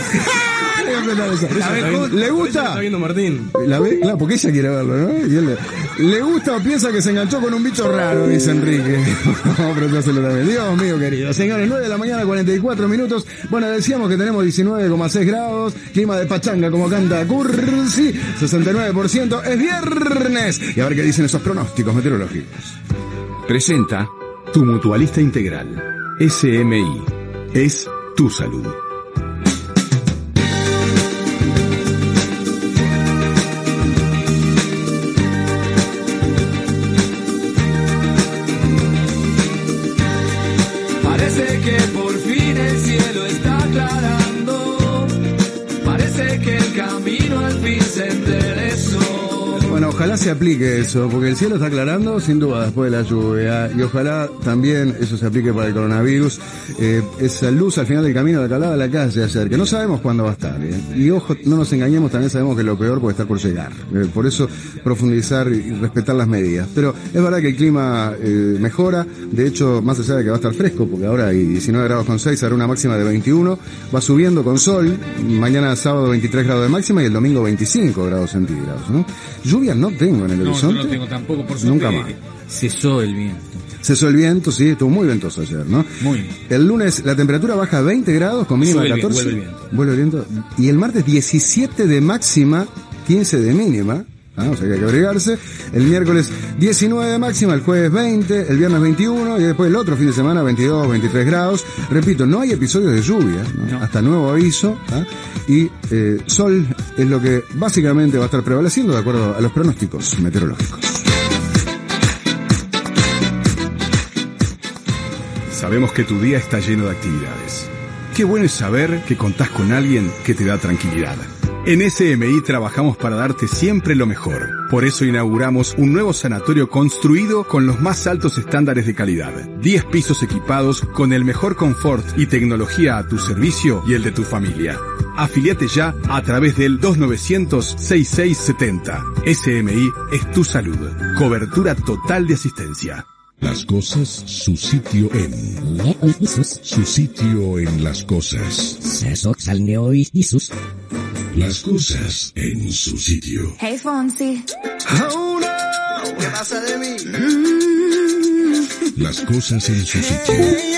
¿Le gusta? Está viendo Martín. ¿La ve? Claro, porque ella quiere verlo, ¿no? Y él ¿le gusta o piensa que se enganchó con un bicho raro? Dice Enrique. No, pero ya se lo también. Dios mío, querido. Señores, 9 de la mañana, 44 minutos. Bueno, decíamos que tenemos 19,6 grados. Clima de pachanga, como canta Cursi. 69%. Es viernes. Y a ver qué dicen esos pronósticos meteorológicos. Presenta Tu Mutualista Integral. SMI. Es tu salud. Parece que por fin el cielo está aclarando. Parece que el camino al fin se enderezó. Bueno, ojalá se aplique eso, porque el cielo está aclarando, sin duda, después de la lluvia. Y ojalá también eso se aplique para el coronavirus. Esa luz al final del camino, la que hablaba de la calle ayer, que no sabemos cuándo va a estar. Y ojo, no nos engañemos, también sabemos que lo peor puede estar por llegar. Por eso, profundizar y respetar las medidas. Pero es verdad que el clima mejora. De hecho, más allá de que va a estar fresco, porque ahora hay 19 grados con 6, hará una máxima de 21. Va subiendo con sol. Mañana sábado 23 grados de máxima y el domingo 25 grados centígrados, ¿no? Lluvia no tengo en el horizonte. No, yo no tengo tampoco, por suerte. Nunca más. Cesó el viento. Cesó el viento, sí, estuvo muy ventoso ayer, ¿no? Muy bien. El lunes la temperatura baja a 20 grados con mínima de 14. Vuelve el viento. Vuelve el viento. Y el martes 17 de máxima, 15 de mínima. O sea que hay que abrigarse. El miércoles 19 de máxima, el jueves 20, el viernes 21 y después el otro fin de semana 22, 23 grados. Repito, no hay episodios de lluvia, ¿no? Hasta nuevo aviso. Y sol es lo que básicamente va a estar prevaleciendo de acuerdo a los pronósticos meteorológicos. Sabemos que tu día está lleno de actividades. Qué bueno es saber que contás con alguien que te da tranquilidad. En SMI trabajamos para darte siempre lo mejor. Por eso inauguramos un nuevo sanatorio construido con los más altos estándares de calidad. 10 pisos equipados con el mejor confort y tecnología a tu servicio y el de tu familia. Afiliate ya a través del 2900-6670. SMI es tu salud. Cobertura total de asistencia. Las cosas, su sitio en... Su sitio en las cosas. Las cosas en su sitio. Hey, Fonsi. Oh, no. ¿Qué pasa de mí? Las cosas en su sitio.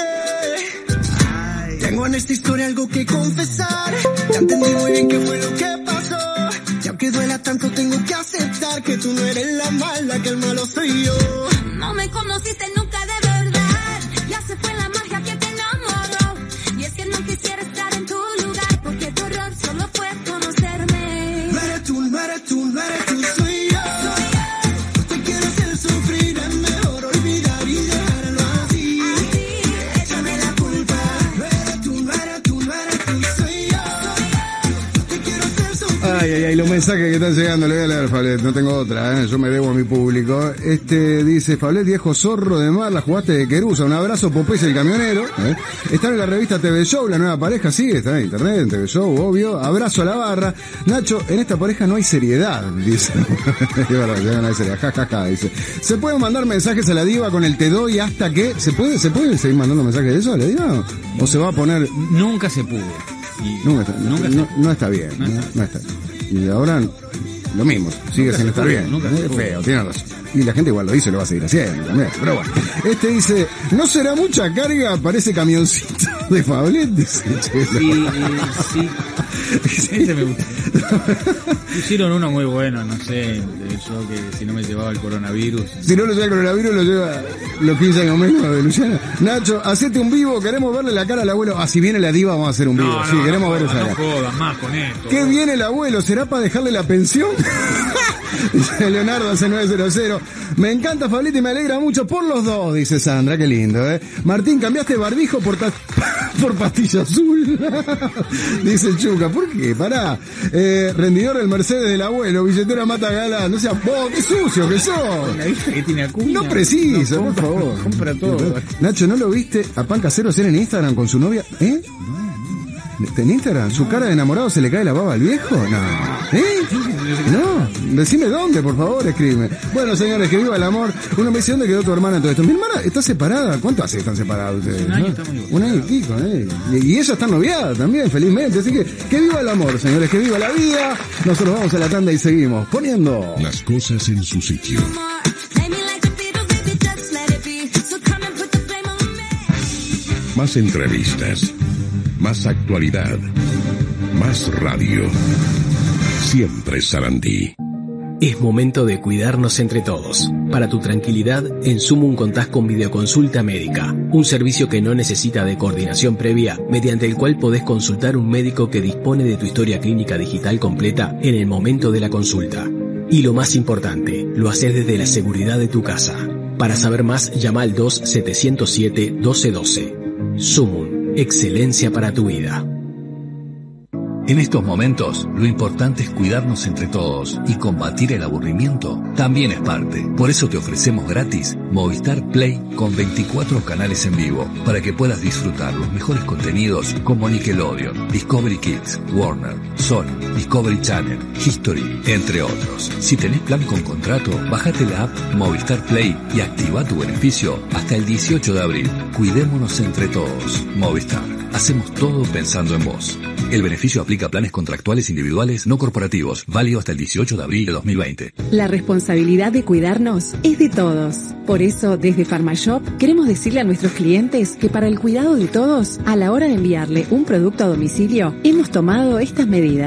Tengo en esta historia algo que confesar. Ya entendí muy bien qué fue lo que pasó. Y aunque duela tanto tengo que aceptar que tú no eres la mala, que el malo soy yo. No me conociste nunca de verdad. Ya se fue la magia que te enamoró. Y es que no quisiera estar en tu lugar, porque tu error solo fue conocerme. No eres tú, no eres tú, no eres tú, soy yo. No te quiero hacer sufrir, es mejor olvidar y dejarlo así. Échame la culpa. No eres tú, no eres tú, no eres tú, soy yo. No te quiero hacer sufrir. Ay, los mensajes que están llegando, le voy a leer, Fablet, no tengo otra, yo me debo a mi público. Dice, Fablet, viejo zorro de mar, la jugaste de Querusa, un abrazo, Popeye el camionero. Está en la revista TV Show, la nueva pareja, sí, está en internet, en TV Show, obvio. Abrazo a la barra. Nacho, en esta pareja no hay seriedad, dice. Es verdad, ya no hay seriedad, jajaja, dice. ¿Se pueden mandar mensajes a la diva con el te doy hasta que? ¿Se puede seguir mandando mensajes de eso a la diva? ¿O se va a poner? Nunca se pudo. No está bien, no está. Y ahora lo mismo, sigue sin estar bien. Es feo, tiene razón. Y la gente igual lo dice, lo va a seguir haciendo también. Pero bueno, dice, ¿no será mucha carga para ese camioncito de Fablet? Dice, sí. Ese me gusta. Hicieron uno muy bueno, no sé, yo que si no me llevaba el coronavirus. Si no lo lleva el coronavirus, lo lleva los 15 años menos de Luciana. Nacho, hacete un vivo, queremos verle la cara al abuelo. Si viene la diva, vamos a hacer un vivo. Queremos ver esa cara. No jodas más con esto. ¿Qué viene el abuelo? ¿Será para dejarle la pensión? Dice Leonardo hace 900. Me encanta Fablet y me alegra mucho por los dos, dice Sandra, qué lindo, Martín, cambiaste barbijo por pastilla azul. Dice el Chuca, ¿por qué? Pará. Rendidor del Mercedes del abuelo, billetera mata galán. No sea, vos, qué sucio que sos. La hija que tiene acuña. No precisa, por favor. Compra todo. Nacho, ¿no lo viste a Pan Casero hacer en Instagram con su novia? ¿En Instagram? ¿Su cara de enamorado se le cae la baba al viejo? No. No. Decime dónde, por favor, escríbeme. Bueno, señores, que viva el amor. Uno me dice, ¿dónde quedó tu hermana en todo esto? Mi hermana está separada. ¿Cuánto hace que están separados ustedes? Un año, estamos un año y pico, Y ella está noviada también, felizmente. Así que viva el amor, señores, que viva la vida. Nosotros vamos a la tanda y seguimos poniendo las cosas en su sitio. Más entrevistas, más actualidad, más radio. Siempre Sarandí. Es momento de cuidarnos entre todos. Para tu tranquilidad, en Sumum contás con videoconsulta médica, un servicio que no necesita de coordinación previa, mediante el cual podés consultar un médico que dispone de tu historia clínica digital completa en el momento de la consulta. Y lo más importante, lo haces desde la seguridad de tu casa. Para saber más, llama al 2707-1212. Sumum, excelencia para tu vida. En estos momentos, lo importante es cuidarnos entre todos y combatir el aburrimiento también es parte. Por eso te ofrecemos gratis Movistar Play con 24 canales en vivo para que puedas disfrutar los mejores contenidos como Nickelodeon, Discovery Kids, Warner, Sony, Discovery Channel, History, entre otros. Si tenés plan con contrato, bájate la app Movistar Play y activa tu beneficio hasta el 18 de abril. Cuidémonos entre todos. Movistar. Hacemos todo pensando en vos. El beneficio aplica a planes contractuales individuales no corporativos, válido hasta el 18 de abril de 2020. La responsabilidad de cuidarnos es de todos. Por eso, desde Pharmashop, queremos decirle a nuestros clientes que para el cuidado de todos, a la hora de enviarle un producto a domicilio, hemos tomado estas medidas.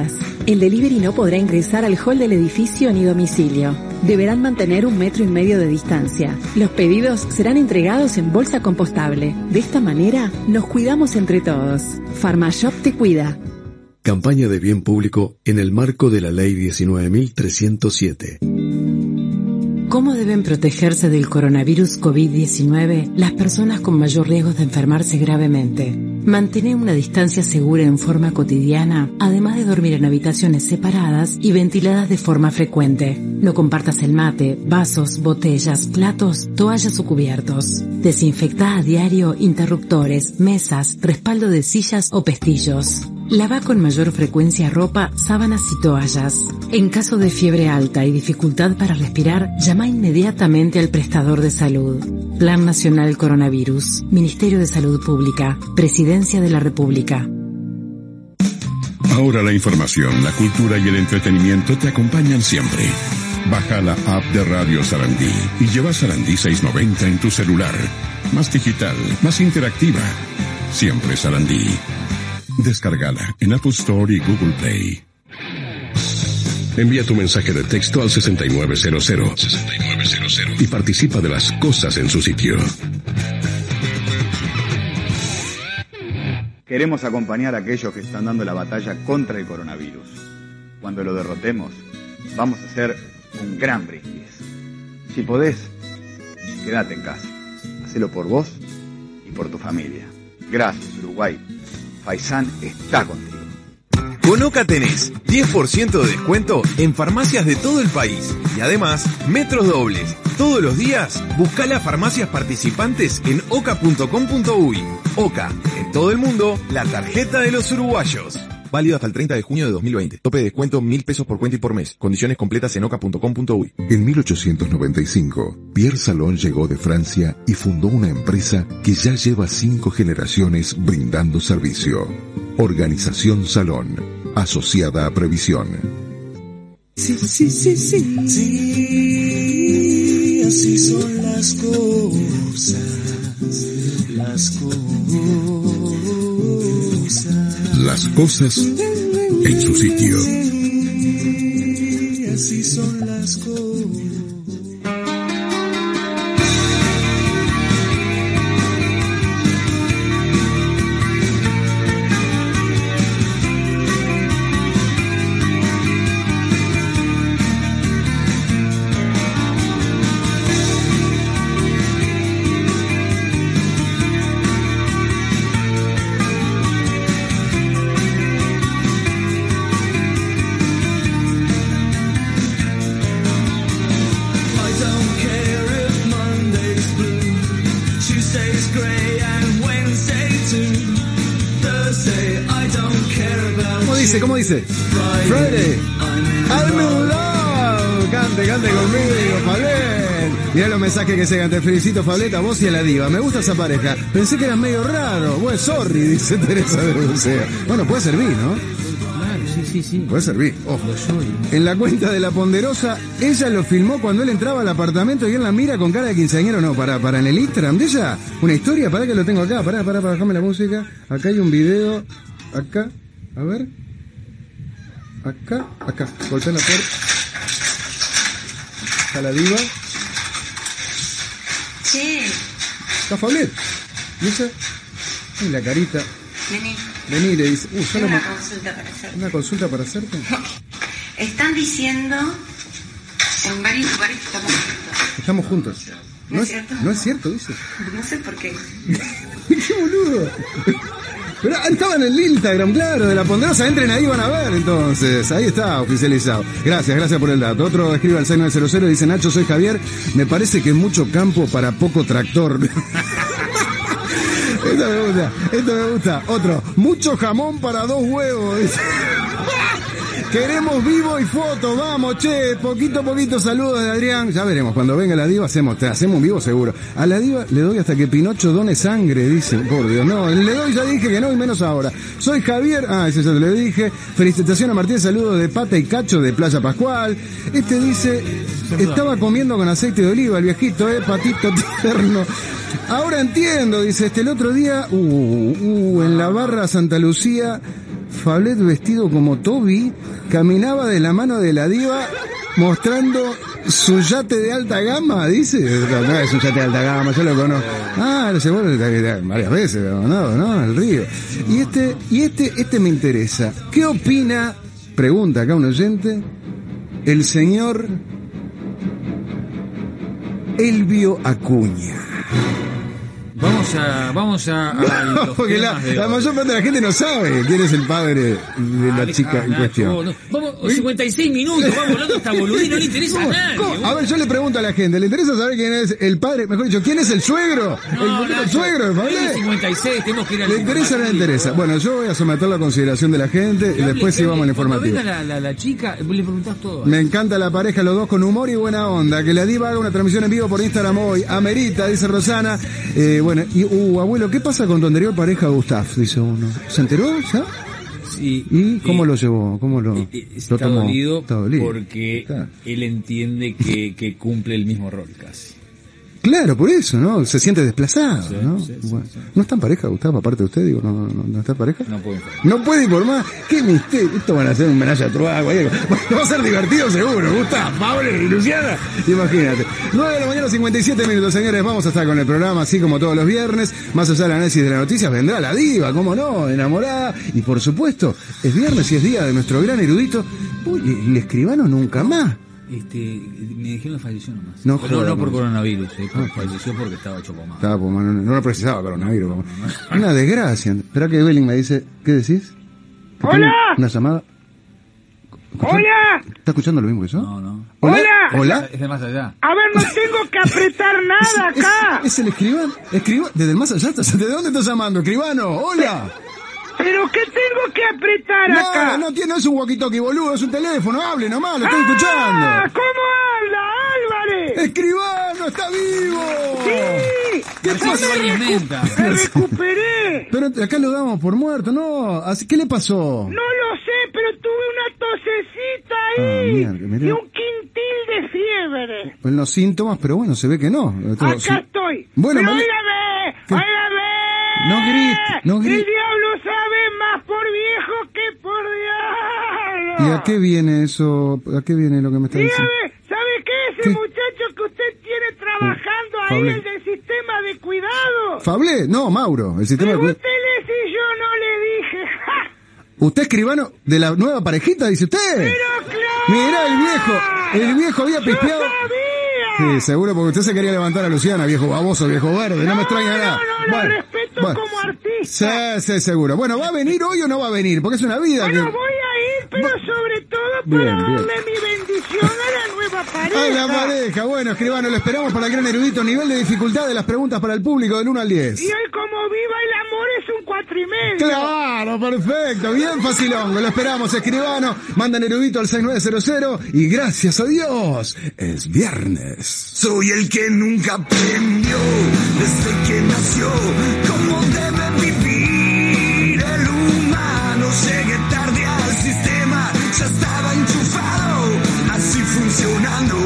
El delivery no podrá ingresar al hall del edificio ni domicilio. Deberán mantener 1,5 metros de distancia. Los pedidos serán entregados en bolsa compostable. De esta manera, nos cuidamos entre todos. Farmashop te cuida. Campaña de bien público en el marco de la Ley 19.307. ¿Cómo deben protegerse del coronavirus COVID-19 las personas con mayor riesgo de enfermarse gravemente? Mantener una distancia segura en forma cotidiana, además de dormir en habitaciones separadas y ventiladas de forma frecuente. No compartas el mate, vasos, botellas, platos, toallas o cubiertos. Desinfecta a diario interruptores, mesas, respaldo de sillas o pestillos. Lava con mayor frecuencia ropa, sábanas y toallas. En caso de fiebre alta y dificultad para respirar, llama inmediatamente al prestador de salud. Plan Nacional Coronavirus. Ministerio de Salud Pública. Presidencia de la República. Ahora la información, la cultura y el entretenimiento te acompañan siempre. Baja la app de Radio Sarandí y lleva Sarandí 690 en tu celular. Más digital, más interactiva. Siempre Sarandí. Descárgala en Apple Store y Google Play. Envía tu mensaje de texto al 6900 y participa de las cosas en su sitio. Queremos acompañar a aquellos que están dando la batalla contra el coronavirus. Cuando lo derrotemos, vamos a hacer un gran brindis. Si podés, quédate en casa. Hacelo por vos y por tu familia. Gracias, Uruguay. Faisán está contigo. Con OCA tenés 10% de descuento en farmacias de todo el país y además metros dobles. Todos los días, buscá las farmacias participantes en oca.com.uy. OCA, en todo el mundo, la tarjeta de los uruguayos. Válido hasta el 30 de junio de 2020. Tope de descuento 1.000 pesos por cuenta y por mes. Condiciones completas en oca.com.uy. En 1895, Pierre Salon llegó de Francia y fundó una empresa que ya lleva 5 generaciones brindando servicio. Organización Salón, asociada a Previsión. Sí, así son las cosas. Las cosas en su sitio. Así son las cosas. ¿Cómo dice? Friday, I'm in love. Cante conmigo, Fablet. Mirá los mensajes que se dan. Te felicito, Fablet, a vos y a la diva. Me gusta esa pareja. Pensé que eran medio raro. Bueno, sorry, dice Teresa de Bucea. Bueno, puede servir, ¿no? Claro, sí. Puede servir. Ojo. En la cuenta de La Ponderosa, ella lo filmó cuando él entraba al apartamento y él la mira con cara de quinceañero. No, para en el Instagram de ella, una historia, para que lo tengo acá. Para, bajame la música. Acá hay un video. Acá. A ver. Acá, golpea la puerta. Está la diva. Sí. Está Fablet. ¿Y esa? Ay, la carita. Vení, le dice. Tengo una consulta para hacerte. ¿Una consulta para hacerte? Están diciendo en varios lugares que estamos juntos. Estamos juntos. ¿No es cierto? No es cierto, dice. No sé por qué. ¡Qué boludo! Pero estaba en el Instagram, claro, de La Ponderosa. Entren ahí, van a ver, entonces. Ahí está, oficializado. Gracias por el dato. Otro escribe al 6900, dice: Nacho, soy Javier. Me parece que es mucho campo para poco tractor. Esto me gusta. Otro: mucho jamón para 2 huevos. Dice. Queremos vivo y foto, vamos, che, poquito, saludos de Adrián. Ya veremos, cuando venga la diva hacemos un vivo seguro. A la diva le doy hasta que Pinocho done sangre, dice, por Dios, no, le doy, ya dije que no, y menos ahora. Soy Javier, ese ya te lo dije. Felicitación a Martín, saludos de Pata y Cacho de Playa Pascual. Este dice: estaba comiendo con aceite de oliva, el viejito, patito tierno. Ahora entiendo, dice, el otro día, en la barra Santa Lucía, Fablet vestido como Toby caminaba de la mano de la diva mostrando su yate de alta gama, dice. No es un yate de alta gama, yo lo conozco. Ah, lo llevó varias veces, ¿no? El río. Y este me interesa. ¿Qué opina, pregunta acá un oyente, el señor Elvio Acuña? Vamos a los porque temas de la hoy. mayor parte de la gente no sabe quién es el padre de la chica en cuestión. Vamos, 56 minutos, vamos hablando de esta boludez, no le interesa a nadie. A ver, yo le pregunto a la gente, ¿le interesa saber quién es el padre? Mejor dicho, ¿quién es el suegro? ¿El suegro de Fablet? 56, tenemos que ir al ¿Le interesa o no le interesa? Bueno, yo voy a someter la consideración de la gente y después sí vamos al informativo. Cuando venga la chica, le preguntás todo. Me encanta la pareja, los dos con humor y buena onda. Que la diva haga una transmisión en vivo por Instagram hoy. Amerita, dice Rosana. Bueno, abuelo, ¿qué pasa con tu anterior pareja, Gustav? Dice uno. ¿Se enteró ya? Sí. ¿Y cómo lo llevó? ¿Cómo lo Está tomó? dolido Está dolido. porque él entiende que cumple el mismo rol casi. Claro, por eso, ¿no? Se siente desplazado, Sí, ¿no? sí, sí, Bueno, ¿no está en pareja, Gustavo? Aparte de usted, digo, ¿no está en pareja? No puede. No puede ir por más. ¿Qué misterio? Esto van a hacer un homenaje a Truaga. Bueno, va a ser divertido seguro. Gustavo, Pablo y Luciana. Imagínate. 9 de la mañana, 57 minutos, señores. Vamos a estar con el programa, así como todos los viernes. Más allá del análisis de las noticias, vendrá la diva, ¿cómo no? Enamorada. Y por supuesto, es viernes y es día de nuestro gran erudito. Uy, el escribano nunca más. Me dijeron que falleció nomás. No Pero jodas, no por no. coronavirus, falleció porque estaba hecho pomada. Estaba, pues, no lo precisaba coronavirus. Una desgracia. Espera que Evelyn me dice, ¿qué decís? ¿Que ¡Hola! tengo ¿Una llamada? ¡Hola! ¿Está escuchando lo mismo que yo? No. ¡Hola! ¿Hola? Es de más allá. A ver, no tengo que apretar nada acá. ¿Es el escribano? ¿Desde el más allá? ¿De dónde estás llamando, escribano? ¡Hola! ¿Pero qué tengo que apretar acá? No es un walkie-talkie, boludo, es un teléfono, hable nomás, lo estoy escuchando. ¿Cómo habla, Álvarez? ¡Escribano, está vivo! Sí, ¿Qué pasó? me recuperé. Pero acá lo damos por muerto, ¿no? ¿Qué le pasó? No lo sé, pero tuve una tosecita ahí mierda. y un quintil de fiebre. Pues los síntomas, pero bueno, se ve que no. Acá estoy. Bueno, pero ¿qué? óigame. No grite. El diablo sabe más por viejo que por diablo. ¿Y a qué viene eso? ¿A qué viene lo que me está diciendo? Dígame, ¿sabe qué? Ese muchacho que usted tiene trabajando ahí, Fablet. el del sistema de cuidado. ¿Fablet? No, Mauro, el sistema de cuidado. Pregúntele si yo no le dije. ¡Ja! ¿Usted escribano de la nueva parejita, dice usted? Pero claro. Mirá, el viejo había pispeado. Sí, seguro, porque usted se quería levantar a Luciana, viejo baboso, viejo verde, no me extraña nada. Lo respeto como artista. Sí, seguro. Bueno, ¿va a venir hoy o no va a venir? Porque es una vida Bueno, que... voy a ir, pero sobre todo Bien, para bien. darle mi bendición a la nueva pareja. ¡Ay, la pareja! Bueno, escribano, lo esperamos para el gran erudito. Nivel de dificultad de las preguntas para el público del 1 al 10. Y hoy, como viva el amor, es un 4,5. Claro, perfecto, bien facilongo, lo esperamos, escribano, mandan erudito al 6900 y gracias a Dios, es viernes. Soy el que nunca aprendió desde que nació cómo debe vivir el humano. Llegué tarde al sistema, ya estaba enchufado, así funcionando.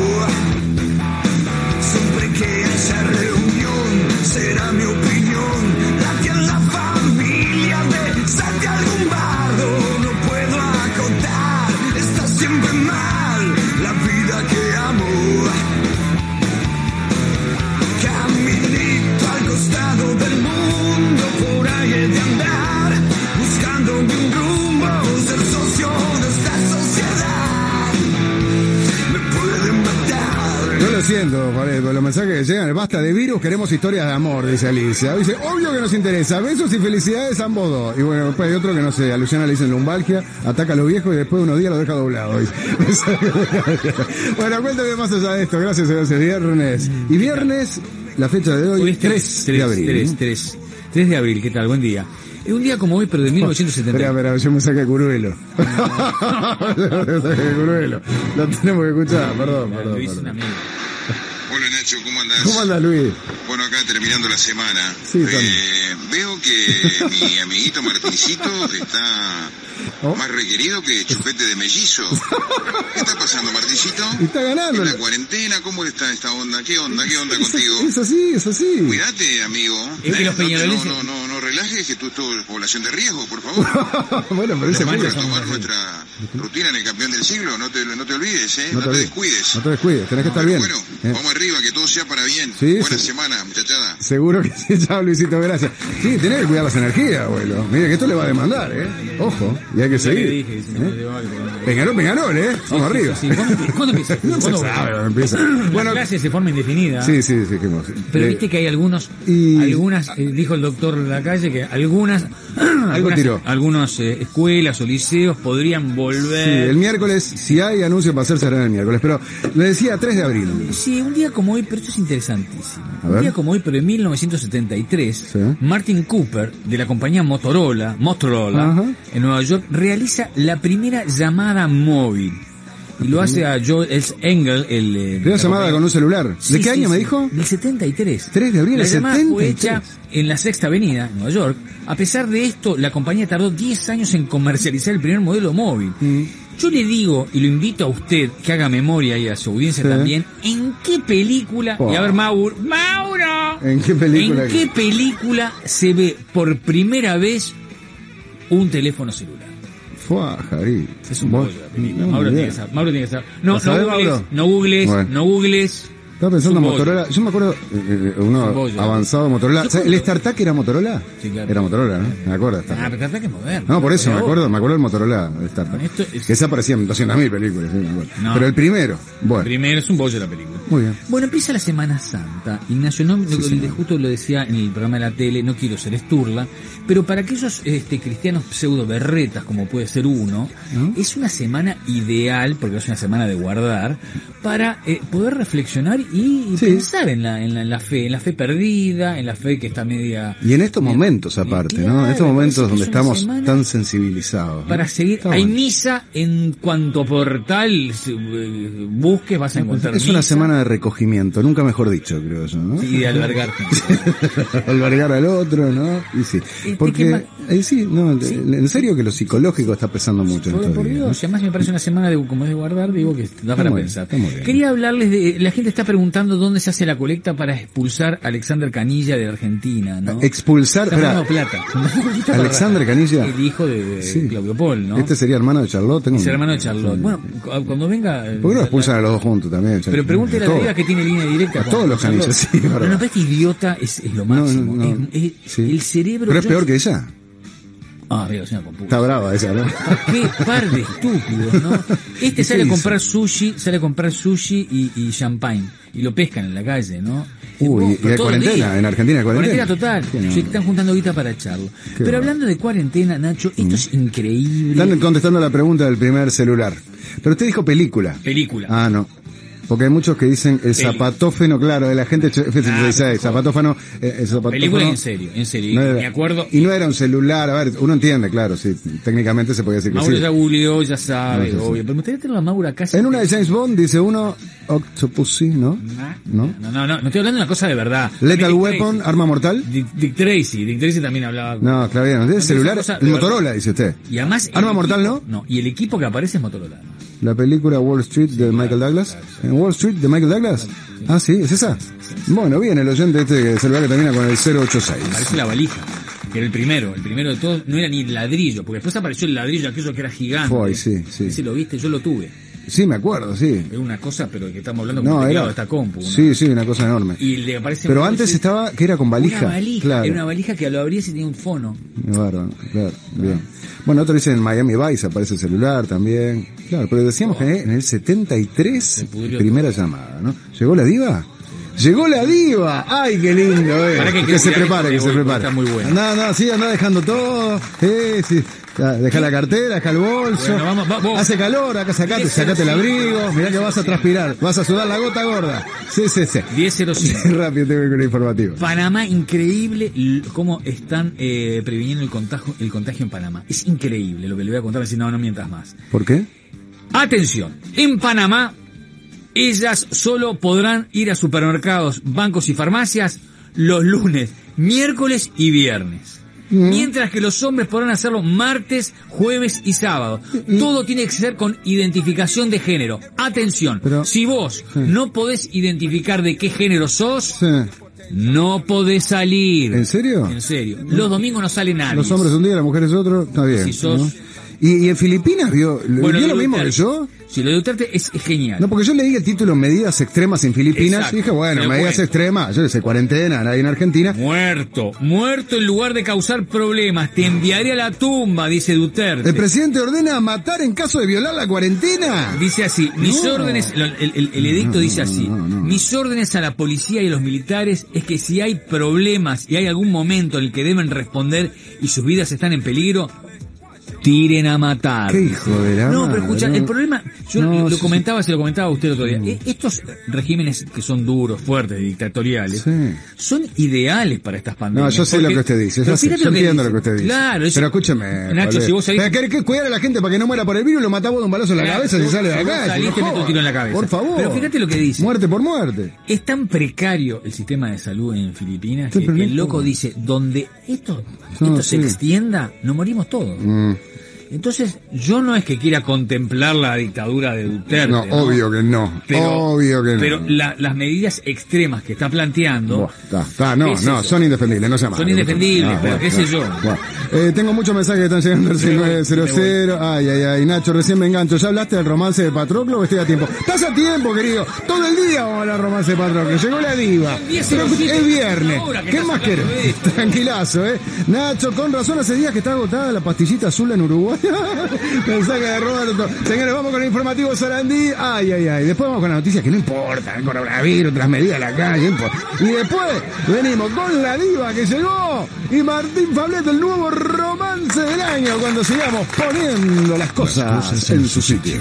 Siempre que haya reunión, será mi opinión la que en la familia me saque algún bardo. No puedo acotar, está siempre mal la vida que amo. Caminito al costado del mundo, por ahí he de andar, buscando un rumbo, ser socio de esta sociedad. Me pueden matar. Yo lo siento, Faret, los mensajes que llegan, basta de virus, queremos historias de amor, dice Alicia. Dice, obvio que nos interesa, besos y felicidades a ambos dos. Y bueno, después hay otro que no sé, a Luciana le dicen lumbalgia, ataca a los viejos y después de unos días lo deja doblado. Dice. Bueno, cuéntame más allá de esto, gracias a Dios, es viernes. Y viernes, la fecha de hoy, 3 de abril. 3 de abril, ¿qué tal? Buen día. Es un día como hoy, pero de 1970. Espera, yo me saqué Curuelo. Lo tenemos que escuchar, perdón. Hola Nacho, ¿cómo andás? ¿Cómo anda Luis? Bueno, acá terminando la semana. Sí, veo que mi amiguito Martincito está más requerido que chupete de mellizo. ¿Qué está pasando, Martincito? Está ganando. ¿En la cuarentena? ¿Cómo está esta onda? ¿Qué onda contigo? Es así. Cuídate, amigo. Es que los Peñarolenses... No relajes. doblaje, que tú es todo población de riesgo, por favor. Bueno, pero ese Vamos a tomar nuestra rutina en el campeón del siglo, no te olvides, No te te descuides. No te descuides, tenés que estar bien. Bueno, vamos arriba, que todo sea para bien. Sí, Buena sí. semana, muchachada. Seguro que sí, chao Luisito, gracias. Sí, tenés que cuidar las energías, abuelo. Mire que esto le va a demandar, Ojo, y hay que seguir. Peñarol, vamos arriba. Sí, ¿Cuándo empieza? No se sabe cuándo empieza. Bueno, la clase de forma indefinida. Sí. Pero viste que hay algunas, dijo el doctor Lacalle, que algunas escuelas o liceos podrían volver. Sí, el miércoles, si hay anuncio para hacer, será el miércoles. Pero le decía 3 de abril. Sí, un día como hoy, pero esto es interesantísimo. A Un ver. día como hoy, pero en 1973, Martin Cooper, de la compañía Motorola, Ajá. en Nueva York, realiza la primera llamada móvil. Y lo hace a Joel Engel, Primera llamada con un celular. ¿De qué año me dijo? Del 73. 3 de abril La del llamada 73. fue hecha en la Sexta Avenida, en Nueva York. A pesar de esto, la compañía tardó 10 años en comercializar el primer modelo móvil. Yo le digo, y lo invito a usted, que haga memoria y a su audiencia también, ¿en qué película, y a ver Mauro, ¿En qué película? ¿en qué película se ve por primera vez un teléfono celular? Jarí. Es un bollo la película. Mauro tiene que saber. No Bueno. googles. Estaba pensando en Es un Motorola. Yo me acuerdo, avanzado Motorola. ¿Sabes? ¿El StarTAC era Motorola? Sí, claro. Era Motorola, ¿no? Me acuerdo. Pero StarTAC es moderno. No, por eso, me Pero acuerdo del Motorola, el StarTAC. Que esa aparecía en 200.000 películas, sí, me acuerdo. No. Pero el primero, bueno. Primero es un bollo la película. Muy bien. Bueno, empieza la Semana Santa. Ignacio, justo lo decía en el programa de la tele, no quiero ser esturla, pero para aquellos cristianos pseudo berretas, como puede ser uno, es una semana ideal, porque es una semana de guardar, para poder reflexionar y pensar en la fe perdida, en la fe que está media... Y en estos momentos aparte, ¿no? En estos momentos donde estamos tan sensibilizados. Para seguir, hay misa en cuanto portal busques, vas a encontrar Es una semana de recogimiento, nunca mejor dicho, creo yo, ¿no? y de albergar albergar al otro, ¿no? Y sí, porque en serio que lo psicológico está pesando mucho en estos por días, Dios, ¿no? si además me parece una semana como de guardar, digo que da para muy pensar. bien, está muy bien. Quería hablarles de, la gente está preguntando dónde se hace la colecta para expulsar a Alexander Canilla de Argentina, ¿no? Expulsar, Está espera, dando plata. Alexander Canilla. El hijo de Claudio Paul, ¿no? Este sería hermano de Charlotte. Es hermano de Charlotte. Bueno, cuando venga... ¿Por qué no expulsan a los dos juntos también? Pero pregúntele a la Liga que tiene línea directa. A todos los Canillas, sí, no, pero este idiota es lo máximo. El cerebro... Pero es peor que ella. Veo, señora Compuso. Está brava esa, ¿no? Qué par de estúpidos, ¿no? Este sale a comprar sushi y champagne. Y lo pescan en la calle, ¿no? Y hay cuarentena, en Argentina hay cuarentena. Total. Se están juntando guita para echarlo. Pero hablando de cuarentena, Nacho, esto es increíble. Están contestando la pregunta del primer celular. Pero usted dijo película. Ah, no. Porque hay muchos que dicen el zapatófano, claro, de la gente F-36, zapatófano, película en serio, no era, me acuerdo. Y no era un celular, a ver, uno entiende, claro, sí, técnicamente se podía decir que Mauro sí. ya googleó, ya sabe, obvio. Pero me gustaría tener a Mauro acá. En una de James Bond dice uno, Octopussy, ¿no? No estoy hablando de una cosa de verdad. Lethal Weapon, arma mortal. Dick Tracy también hablaba. No, claro, bien, el celular, el Motorola, dice usted. Y además... Arma mortal, ¿no? No, y el equipo que aparece es Motorola. La película Wall Street de Michael Douglas. ¿En Wall Street de Michael Douglas? Ah, sí, ¿es esa? Bueno, bien, el oyente celular que termina con el 086. Parece la valija, que era el primero de todos, no era ni ladrillo, porque después apareció el ladrillo, aquello que era gigante. Sí. Ese lo viste, yo lo tuve. Sí, me acuerdo, sí. Es una cosa, pero que estamos hablando como de esta compu, ¿no? Sí, una cosa enorme. Y le aparece pero antes estaba, que era con valija. Una valija, claro. Era una valija que lo abrías y tenía un fono. Claro, bien. Bueno, otro dice en Miami Vice aparece el celular también. Claro, pero decíamos que en el 73, primera llamada, ¿no? ¿Llegó la diva? ¡Llegó la diva! ¡Ay, qué lindo, Que se prepare. Está muy bueno. Anda dejando todo. Sí. Deja la cartera, deja el bolso. Bueno, vamos. Hace calor, acá sacate el abrigo. Mirá que vas a transpirar. Vas a sudar la gota gorda. Sí. 10:05. Rápido, tengo que ir informativo. Panamá, increíble cómo están previniendo el contagio en Panamá. Es increíble lo que le voy a contar, si no mientas más. ¿Por qué? Atención, en Panamá, ellas solo podrán ir a supermercados, bancos y farmacias los lunes, miércoles y viernes. Mientras que los hombres podrán hacerlo martes, jueves y sábado. Todo tiene que ser con identificación de género. Atención, si vos no podés identificar de qué género sos, No podés salir. ¿En serio? En serio. Los domingos no sale nadie. Los hombres un día, las mujeres otro, está bien. Si sos... ¿no? ¿Y en Filipinas vio lo mismo que yo? Sí, lo de Duterte es genial. No, porque yo leí el título Medidas Extremas en Filipinas. Exacto. Y dije, bueno, medidas extremas, yo sé, cuarentena, nadie en Argentina. Muerto en lugar de causar problemas. Te enviaré a la tumba, dice Duterte. ¿El presidente ordena matar en caso de violar la cuarentena? Dice así, mis órdenes, el edicto dice así, mis órdenes a la policía y a los militares es que si hay problemas y hay algún momento en el que deben responder y sus vidas están en peligro, tiren a matar. ¿Qué hijo de la No, madre? pero escucha, el problema, yo No, lo sí, comentaba, se lo comentaba a usted el otro día. Estos regímenes que son duros, fuertes, dictatoriales, son ideales para estas pandemias. No, yo sé lo que usted dice, yo entiendo lo que usted dice. Claro, pero escúcheme, Nacho, si vos salís... pero querés cuidar a la gente para que no muera por el virus, lo matás vos de un balazo en la cabeza si sale de la calle. Salís, te meto un tiro en la cabeza. Por favor. Pero fíjate lo que dice. Muerte por muerte. Es tan precario el sistema de salud en Filipinas que el loco dice, donde esto se extienda, nos morimos todos. Entonces, yo no es que quiera contemplar la dictadura de Duterte. No, obvio que no. Obvio que no. Pero las medidas extremas que está planteando... son indefendibles, no se llaman. Son indefendibles, pero qué sé yo. Tengo muchos mensajes que están llegando al 6900. Ay, Nacho, recién me engancho. ¿Ya hablaste del romance de Patroclo o estoy a tiempo? Estás a tiempo, querido. Todo el día vamos a hablar del romance de Patroclo. Llegó la diva. Pero es viernes. ¿Qué más querés? Tranquilazo, Nacho, con razón hace días que está agotada la pastillita azul en Uruguay. Mensaje de Roberto. Señores, vamos con el informativo Sarandí. Ay. Después vamos con la noticia que no importa, el coronavirus, las medidas de la calle. Y después venimos con la diva que llegó y Martín Fablet, el nuevo romance del año, cuando sigamos poniendo las cosas en su sitio.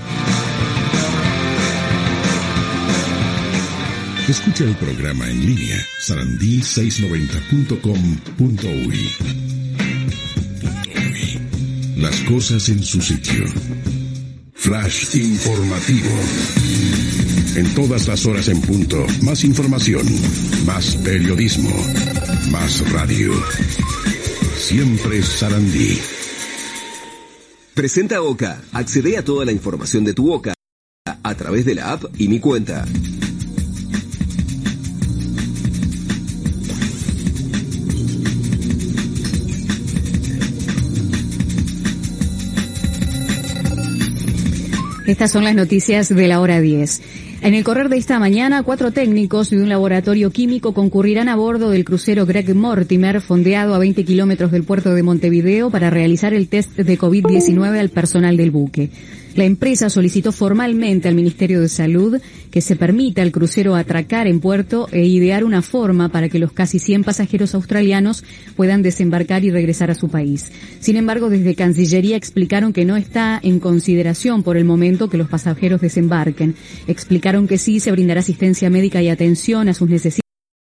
Escucha el programa en línea sarandí690.com.uy. Las cosas en su sitio. Flash informativo. En todas las horas en punto, más información, más periodismo, más radio. Siempre Sarandí. Presenta OCA. Accede a toda la información de tu OCA a través de la app y mi cuenta. Estas son las noticias de la hora 10. En el correr de esta mañana, 4 técnicos de un laboratorio químico concurrirán a bordo del crucero Greg Mortimer, fondeado a 20 kilómetros del puerto de Montevideo, para realizar el test de COVID-19 al personal del buque. La empresa solicitó formalmente al Ministerio de Salud que se permita al crucero atracar en puerto e idear una forma para que los casi 100 pasajeros australianos puedan desembarcar y regresar a su país. Sin embargo, desde Cancillería explicaron que no está en consideración por el momento que los pasajeros desembarquen. Explicaron que sí se brindará asistencia médica y atención a sus necesidades.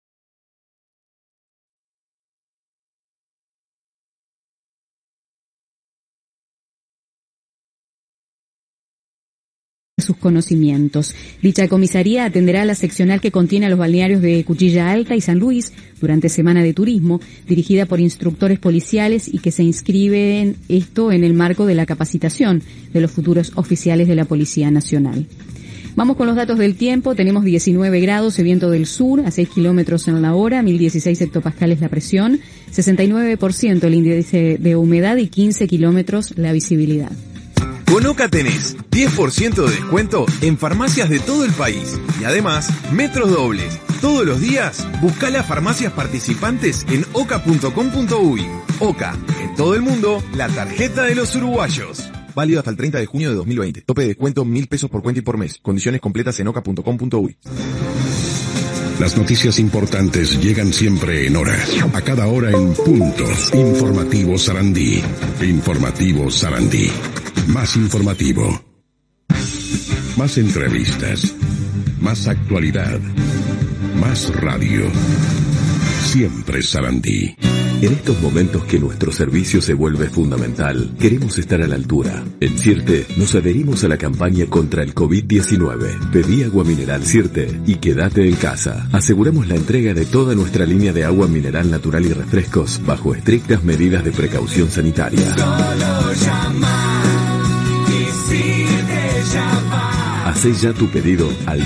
Sus conocimientos. Dicha comisaría atenderá a la seccional que contiene a los balnearios de Cuchilla Alta y San Luis durante Semana de Turismo, dirigida por instructores policiales y que se inscriben esto en el marco de la capacitación de los futuros oficiales de la Policía Nacional. Vamos con los datos del tiempo. Tenemos 19 grados, viento del sur a 6 kilómetros en la hora, 1016 hectopascales la presión, 69% el índice de humedad y 15 kilómetros la visibilidad. Con OCA tenés 10% de descuento en farmacias de todo el país y además metros dobles. Todos los días buscá las farmacias participantes en oca.com.uy. OCA, en todo el mundo, la tarjeta de los uruguayos. Válido hasta el 30 de junio de 2020. Tope de descuento 1.000 pesos por cuenta y por mes. Condiciones completas en oca.com.uy. Las noticias importantes llegan siempre en hora. A cada hora en punto. Informativo Sarandí. Informativo Sarandí. Más informativo. Más entrevistas. Más actualidad. Más radio. Siempre Sarandí. En estos momentos que nuestro servicio se vuelve fundamental, queremos estar a la altura. En Sirte nos adherimos a la campaña contra el COVID-19. Pedí agua mineral Sirte y quédate en casa. Aseguramos la entrega de toda nuestra línea de agua mineral natural y refrescos bajo estrictas medidas de precaución sanitaria. Solo llama y Sirte ya va. Hacé Hacé ya tu pedido al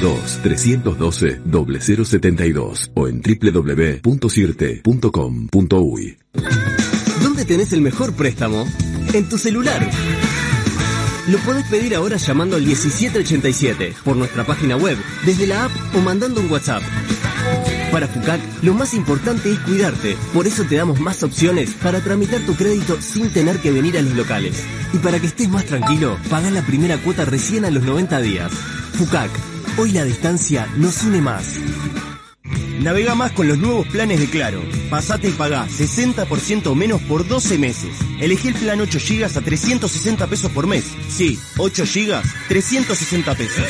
2-312-0072 o en www.sirte.com.uy. ¿Dónde tenés el mejor préstamo? En tu celular. Lo podés pedir ahora llamando al 1787 por nuestra página web, desde la app o mandando un WhatsApp. Para FUCAC, lo más importante es cuidarte. Por eso te damos más opciones para tramitar tu crédito sin tener que venir a los locales. Y para que estés más tranquilo, pagá la primera cuota recién a los 90 días. FUCAC, hoy la distancia nos une más. Navega más con los nuevos planes de Claro. Pasate y pagá 60% menos por 12 meses. Elegí el plan 8 GB a 360 pesos por mes. Sí, 8 GB, 360 pesos.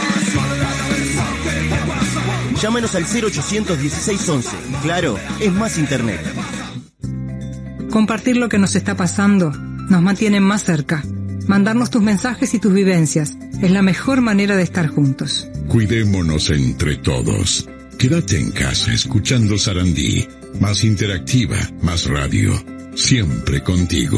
Llámanos al 0800 1611. Claro, es más internet. Compartir lo que nos está pasando nos mantiene más cerca. Mandarnos tus mensajes y tus vivencias es la mejor manera de estar juntos. Cuidémonos entre todos. Quédate en casa escuchando Sarandí. Más interactiva, más radio. Siempre contigo.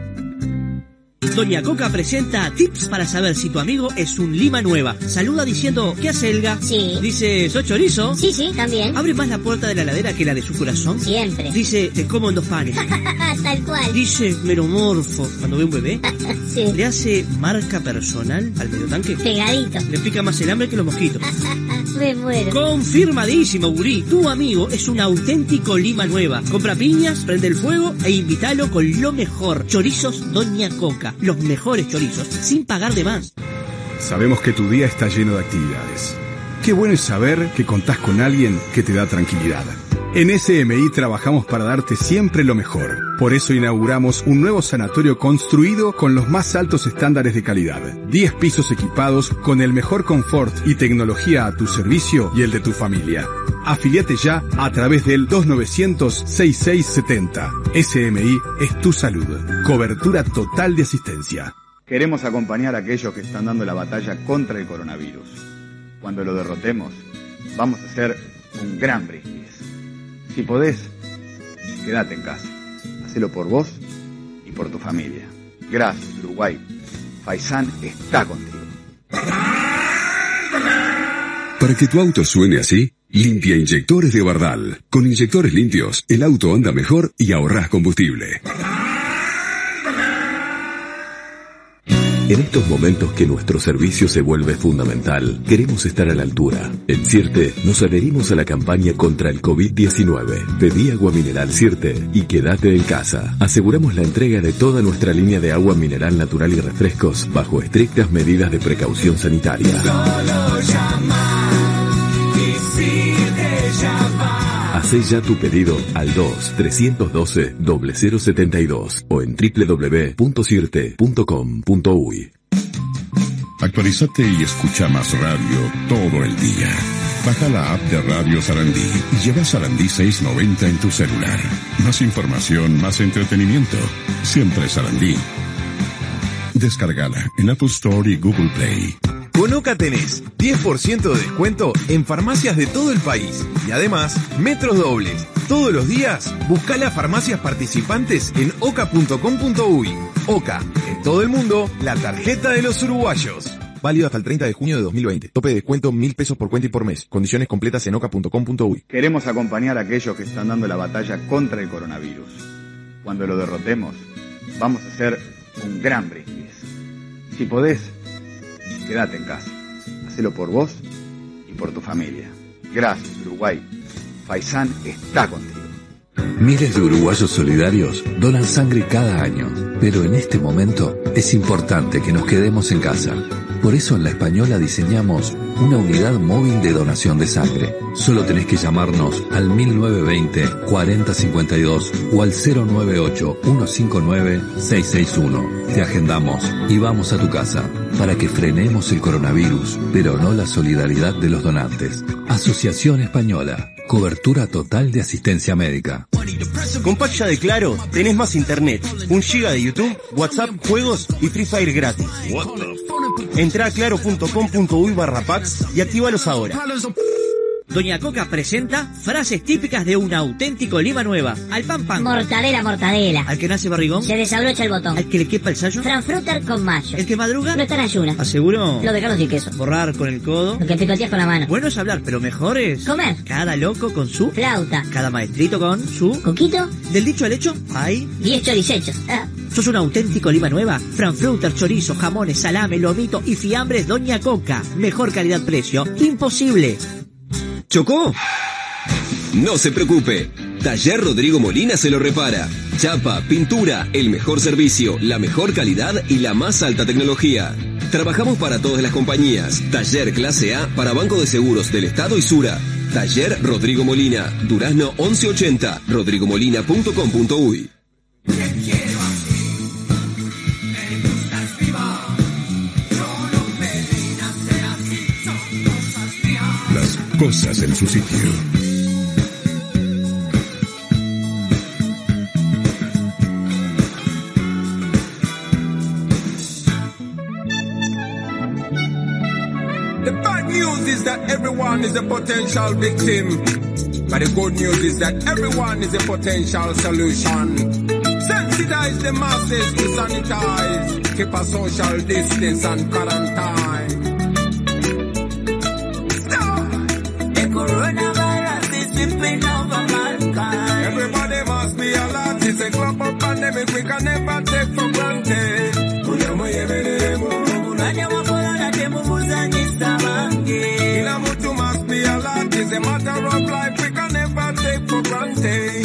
Doña Coca presenta tips para saber si tu amigo es un lima nueva. Saluda diciendo, ¿qué hace Elga? Sí. Dice, ¿soy chorizo? Sí, sí, también. ¿Abre más la puerta de la heladera que la de su corazón? Siempre. Dice, te como en 2 panes. Tal cual. Dice, meromorfo, cuando ve un bebé. Sí. ¿Le hace marca personal al medio tanque? Pegadito. Le pica más el hambre que los mosquitos. Me muero. Confirmadísimo, gurí. Tu amigo es un auténtico lima nueva. Compra piñas, prende el fuego e invítalo con lo mejor. Chorizos Doña Coca. Los mejores chorizos, sin pagar de más. Sabemos que tu día está lleno de actividades. Qué bueno es saber que contás con alguien que te da tranquilidad. En SMI trabajamos para darte siempre lo mejor. Por eso inauguramos un nuevo sanatorio construido con los más altos estándares de calidad. 10 pisos equipados con el mejor confort y tecnología a tu servicio y el de tu familia. Afiliate ya a través del 2900-6670. SMI es tu salud. Cobertura total de asistencia. Queremos acompañar a aquellos que están dando la batalla contra el coronavirus. Cuando lo derrotemos, vamos a hacer un gran brindis. Si podés, quédate en casa. Hacelo por vos y por tu familia. Gracias, Uruguay. Faisán está contigo. Para que tu auto suene así, limpia inyectores de Bardal. Con inyectores limpios, el auto anda mejor y ahorrás combustible. En estos momentos que nuestro servicio se vuelve fundamental, queremos estar a la altura. En Sirte nos adherimos a la campaña contra el COVID-19. Pedí agua mineral Sirte y quédate en casa. Aseguramos la entrega de toda nuestra línea de agua mineral natural y refrescos bajo estrictas medidas de precaución sanitaria. Solo llama y Sirte llama. Hacé ya tu pedido al 2-312-0072 o en www.sirte.com.uy. Actualizate y escucha más radio todo el día. Baja la app de Radio Sarandí y lleva Sarandí 690 en tu celular. Más información, más entretenimiento. Siempre Sarandí. Descárgala en Apple Store y Google Play. Con OCA tenés 10% de descuento en farmacias de todo el país y además metros dobles. Todos los días, buscá las farmacias participantes en oca.com.uy. OCA, en todo el mundo, la tarjeta de los uruguayos. Válido hasta el 30 de junio de 2020. Tope de descuento 1.000 pesos por cuenta y por mes. Condiciones completas en oca.com.uy. Queremos acompañar a aquellos que están dando la batalla contra el coronavirus. Cuando lo derrotemos, vamos a hacer un gran brindis. Si podés, quédate en casa. Hacelo por vos y por tu familia. Gracias, Uruguay. Faisán está contigo. Miles de uruguayos solidarios donan sangre cada año, pero en este momento es importante que nos quedemos en casa. Por eso en La Española diseñamos una unidad móvil de donación de sangre. Solo tenés que llamarnos al 1920-4052 o al 098-159-661. Te agendamos y vamos a tu casa para que frenemos el coronavirus, pero no la solidaridad de los donantes. Asociación Española. Cobertura total de asistencia médica. Con pack ya de Claro tenés más internet, 1 GB de YouTube, WhatsApp, juegos y Free Fire gratis. Entrá a claro.com.uy/packs y actívalos ahora. Doña Coca presenta frases típicas de un auténtico Lima Nueva. Al pan pan. Mortadela, mortadela. Al que nace barrigón. Se desabrocha el botón. Al que le quepa el sayo. Frankfurter con mayo. El que madruga. No está en ayunas. ¿Aseguro? Lo dejaron sin queso. Borrar con el codo. Lo que picoteas con la mano. Bueno es hablar, pero mejor es... Comer. Cada loco con su... Flauta. Cada maestrito con su... Coquito. Del dicho al hecho, hay... 10 choricechos. ¿Sos un auténtico Lima Nueva? Frankfurter, chorizo, jamones, salame, lomito y fiambres Doña Coca. Mejor calidad-precio. Imposible. ¿Chocó? No se preocupe. Taller Rodrigo Molina se lo repara. Chapa, pintura, el mejor servicio, la mejor calidad y la más alta tecnología. Trabajamos para todas las compañías. Taller Clase A para Banco de Seguros del Estado y Sura. Taller Rodrigo Molina, Durazno 1180, rodrigomolina.com.uy. Las cosas en su sitio. The bad news is that everyone is a potential victim. But the good news is that everyone is a potential solution. Sensitize the masses to sanitize. Keep a social distance and quarantine. Stop! The coronavirus is sweeping over mankind. Everybody must be alert. It's a global pandemic we can never take for granted. Kila mtu must be alert. It's a matter of life we can never take for granted.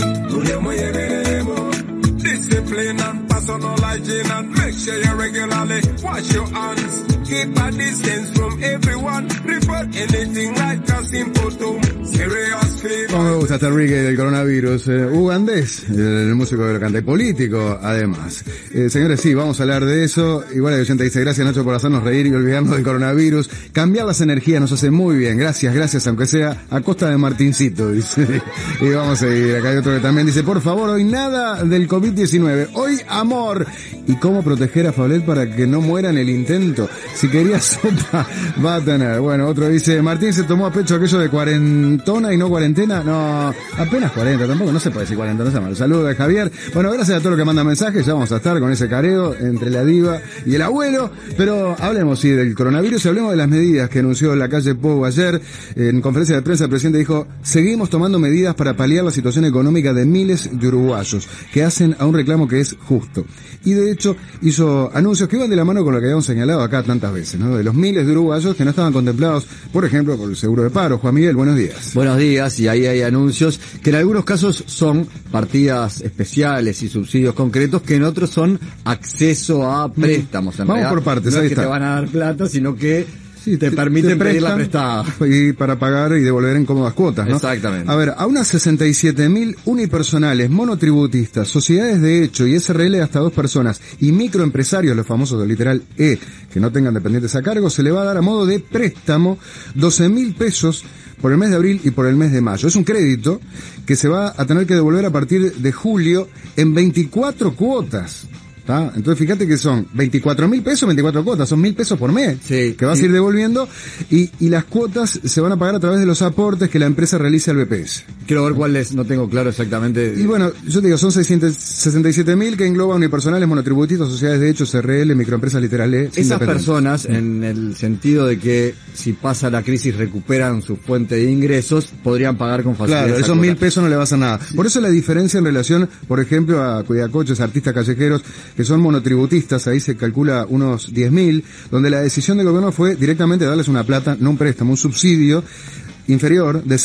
Discipline and personal hygiene, and make sure you regularly wash your hands. Keep a distance from everyone. Report anything like a symptom. Serious fever. Como me gusta este reggae del coronavirus. Ugandés, el músico que lo canta, y político además. Señores, sí, vamos a hablar de eso. Igual el oyente dice, gracias Nacho por hacernos reír y olvidarnos del coronavirus. Cambiar las energías nos hace muy bien. Gracias, aunque sea a costa de Martincito, dice. Y vamos a seguir. Acá hay otro que también dice, por favor, hoy nada del COVID-19. Hoy amor. ¿Y cómo proteger a Fablet para que no muera en el intento? Si quería sopa, va a tener. Bueno, otro dice, Martín se tomó a pecho aquello de cuarentona y no cuarentena. No, apenas 40, tampoco, no se puede decir 40, no se llama. Saludos de Javier. Bueno, gracias a todos los que mandan mensajes, ya vamos a estar con ese careo entre la diva y el abuelo. Pero hablemos, sí, del coronavirus y hablemos de las medidas que anunció la calle Pou ayer. En conferencia de prensa el presidente dijo, seguimos tomando medidas para paliar la situación económica de miles de uruguayos que hacen a un reclamo que es justo. Y de hecho hizo anuncios que iban de la mano con lo que habíamos señalado acá tantas veces, ¿no? De los miles de uruguayos que no estaban contemplados, por ejemplo, por el seguro de paro. Juan Miguel, buenos días. Buenos días, y ahí hay anuncios que en algunos casos son partidas especiales y subsidios concretos, que en otros son acceso a préstamos. En Vamos realidad, por partes, no ahí es que está. te van a dar plata, sino que te permiten pedirla prestada. Y para pagar y devolver en cómodas cuotas, ¿no? Exactamente. A ver, a unas 67.000 unipersonales, monotributistas, sociedades de hecho y SRL de hasta 2 personas y microempresarios, los famosos del literal E, que no tengan dependientes a cargo, se le va a dar a modo de préstamo 12.000 pesos por el mes de abril y por el mes de mayo. Es un crédito que se va a tener que devolver a partir de julio en 24 cuotas. ¿Tá? Entonces fíjate que son 24.000 pesos, 24 cuotas, son 1.000 pesos por mes, que vas a ir devolviendo, y las cuotas se van a pagar a través de los aportes que la empresa realice al BPS. Quiero ver cuáles, no tengo claro exactamente. Y bueno, yo te digo, son 67.000 que engloban unipersonales, monotributistas, sociedades de hecho, CRL, microempresas literales. Esas personas, en el sentido de que si pasa la crisis recuperan su fuente de ingresos, podrían pagar con facilidad. Claro, esos 1.000 pesos no le va a hacer nada. Sí. Por eso la diferencia en relación, por ejemplo, a cuidacoches, artistas callejeros, que son monotributistas, ahí se calcula unos 10.000, donde la decisión del gobierno fue directamente darles una plata, no un préstamo, un subsidio inferior de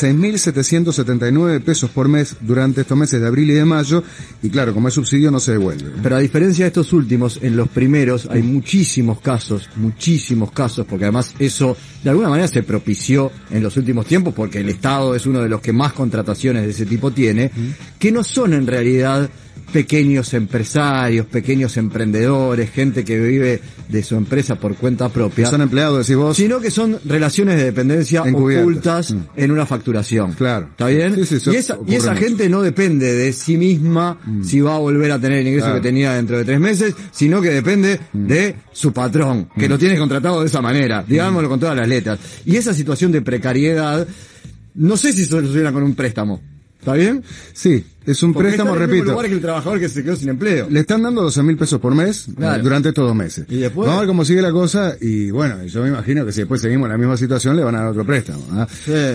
6.779 pesos por mes durante estos meses de abril y de mayo, y claro, como es subsidio no se devuelve. Pero a diferencia de estos últimos, en los primeros hay muchísimos casos, porque además eso de alguna manera se propició en los últimos tiempos, porque el Estado es uno de los que más contrataciones de ese tipo tiene, que no son en realidad pequeños empresarios, pequeños emprendedores, gente que vive de su empresa por cuenta propia. Son empleados, decís vos. Sino que son relaciones de dependencia ocultas en una facturación. Claro. ¿Está bien? Sí, y esa gente no depende de sí misma si va a volver a tener el ingreso que tenía dentro de 3 meses, sino que depende de su patrón, que lo tiene contratado de esa manera, digámoslo con todas las letras. Y esa situación de precariedad no sé si se soluciona con un préstamo. ¿Está bien? Sí, es un Porque préstamo, está en el mismo repito. lugar que el trabajador que se quedó sin empleo. Le están dando 12.000 pesos por mes durante estos 2 meses. ¿Y después? Vamos a ver cómo sigue la cosa y bueno, yo me imagino que si después seguimos en la misma situación le van a dar otro préstamo. ¿Ah?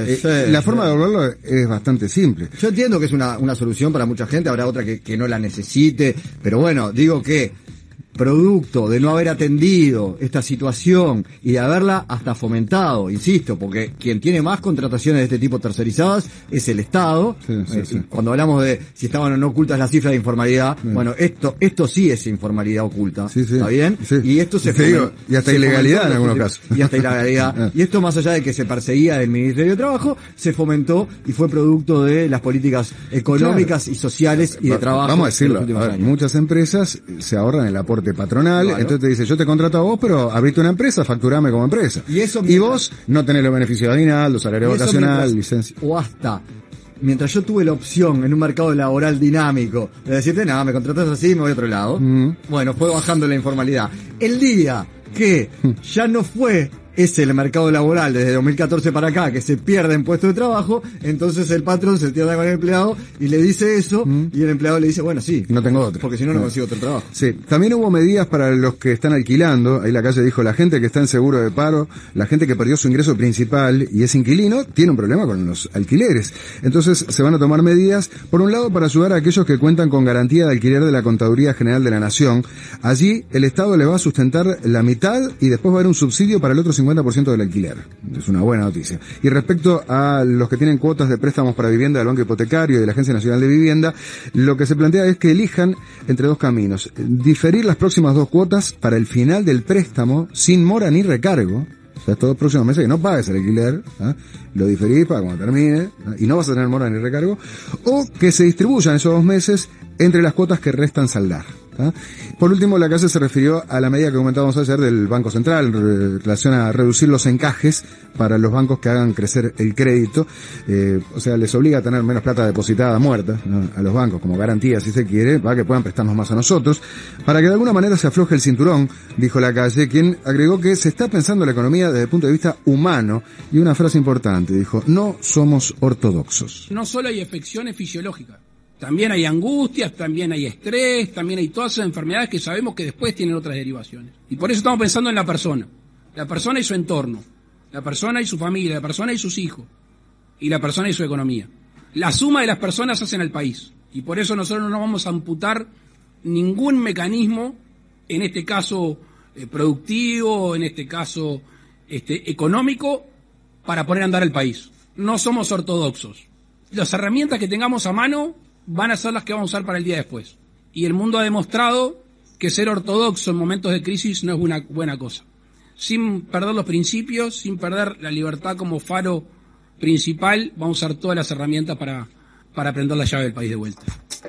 La forma de devolverlo es bastante simple. Yo entiendo que es una solución para mucha gente, habrá otra que no la necesite, pero bueno, digo que producto de no haber atendido esta situación y de haberla hasta fomentado, insisto, porque quien tiene más contrataciones de este tipo tercerizadas es el Estado. Sí. Cuando hablamos de si estaban o no ocultas las cifras de informalidad, bueno, esto sí es informalidad oculta, ¿está bien? Sí. Y esto se Digo, y hasta ilegalidad en algunos casos. Y hasta ilegalidad. Y esto, más allá de que se perseguía del Ministerio de Trabajo, se fomentó y fue producto de las políticas económicas y sociales y de trabajo. Vamos a decirlo, de los últimos años. muchas empresas se ahorran el aporte patronal, Claro. entonces te dice, yo te contrato a vos, pero abrite una empresa, facturame como empresa. Y vos no tenés los beneficios de aguinaldo, salario Y eso vacacional, mientras- licencia. O hasta, mientras yo tuve la opción en un mercado laboral dinámico de decirte, nada, me contratas así y me voy a otro lado. Bueno, fue bajando la informalidad. El día que ya no fue ese el mercado laboral desde 2014 para acá, que se pierde en puestos de trabajo, entonces el patrón se tira con el empleado y le dice eso, y el empleado le dice, bueno, sí, no tengo otro. porque si no, no consigo otro trabajo. Sí, también hubo medidas para los que están alquilando. Ahí la calle dijo, la gente que está en seguro de paro, la gente que perdió su ingreso principal y es inquilino, tiene un problema con los alquileres. Entonces se van a tomar medidas, por un lado, para ayudar a aquellos que cuentan con garantía de alquiler de la Contaduría General de la Nación. Allí el Estado le va a sustentar la mitad y después va a haber un subsidio para el otro 50% del alquiler. Es una buena noticia. Y respecto a los que tienen cuotas de préstamos para vivienda del Banco Hipotecario y de la Agencia Nacional de Vivienda, lo que se plantea es que elijan entre 2 caminos. Diferir las próximas 2 cuotas para el final del préstamo sin mora ni recargo. O sea, estos 2 próximos meses que no pagues el alquiler, lo diferís para cuando termine, y no vas a tener mora ni recargo. O que se distribuyan esos 2 meses entre las cuotas que restan saldar. Por último, la calle se refirió a la medida que comentábamos ayer del Banco Central en relación a reducir los encajes para los bancos que hagan crecer el crédito. O sea, les obliga a tener menos plata depositada muerta, ¿no?, a los bancos como garantía, si se quiere, para que puedan prestarnos más a nosotros, para que de alguna manera se afloje el cinturón, dijo la calle, quien agregó que se está pensando la economía desde el punto de vista humano, y una frase importante, dijo, no somos ortodoxos. No solo hay afecciones fisiológicas, también hay angustias, también hay estrés, también hay todas esas enfermedades que sabemos que después tienen otras derivaciones. Y por eso estamos pensando en la persona y su entorno, la persona y su familia, la persona y sus hijos, y la persona y su economía. La suma de las personas hacen al país, y por eso nosotros no vamos a amputar ningún mecanismo, en este caso productivo, en este caso económico, para poner a andar el país. No somos ortodoxos. Las herramientas que tengamos a mano van a ser las que vamos a usar para el día después. Y el mundo ha demostrado que ser ortodoxo en momentos de crisis no es una buena cosa. Sin perder los principios, sin perder la libertad como faro principal, vamos a usar todas las herramientas para prender la llave del país de vuelta.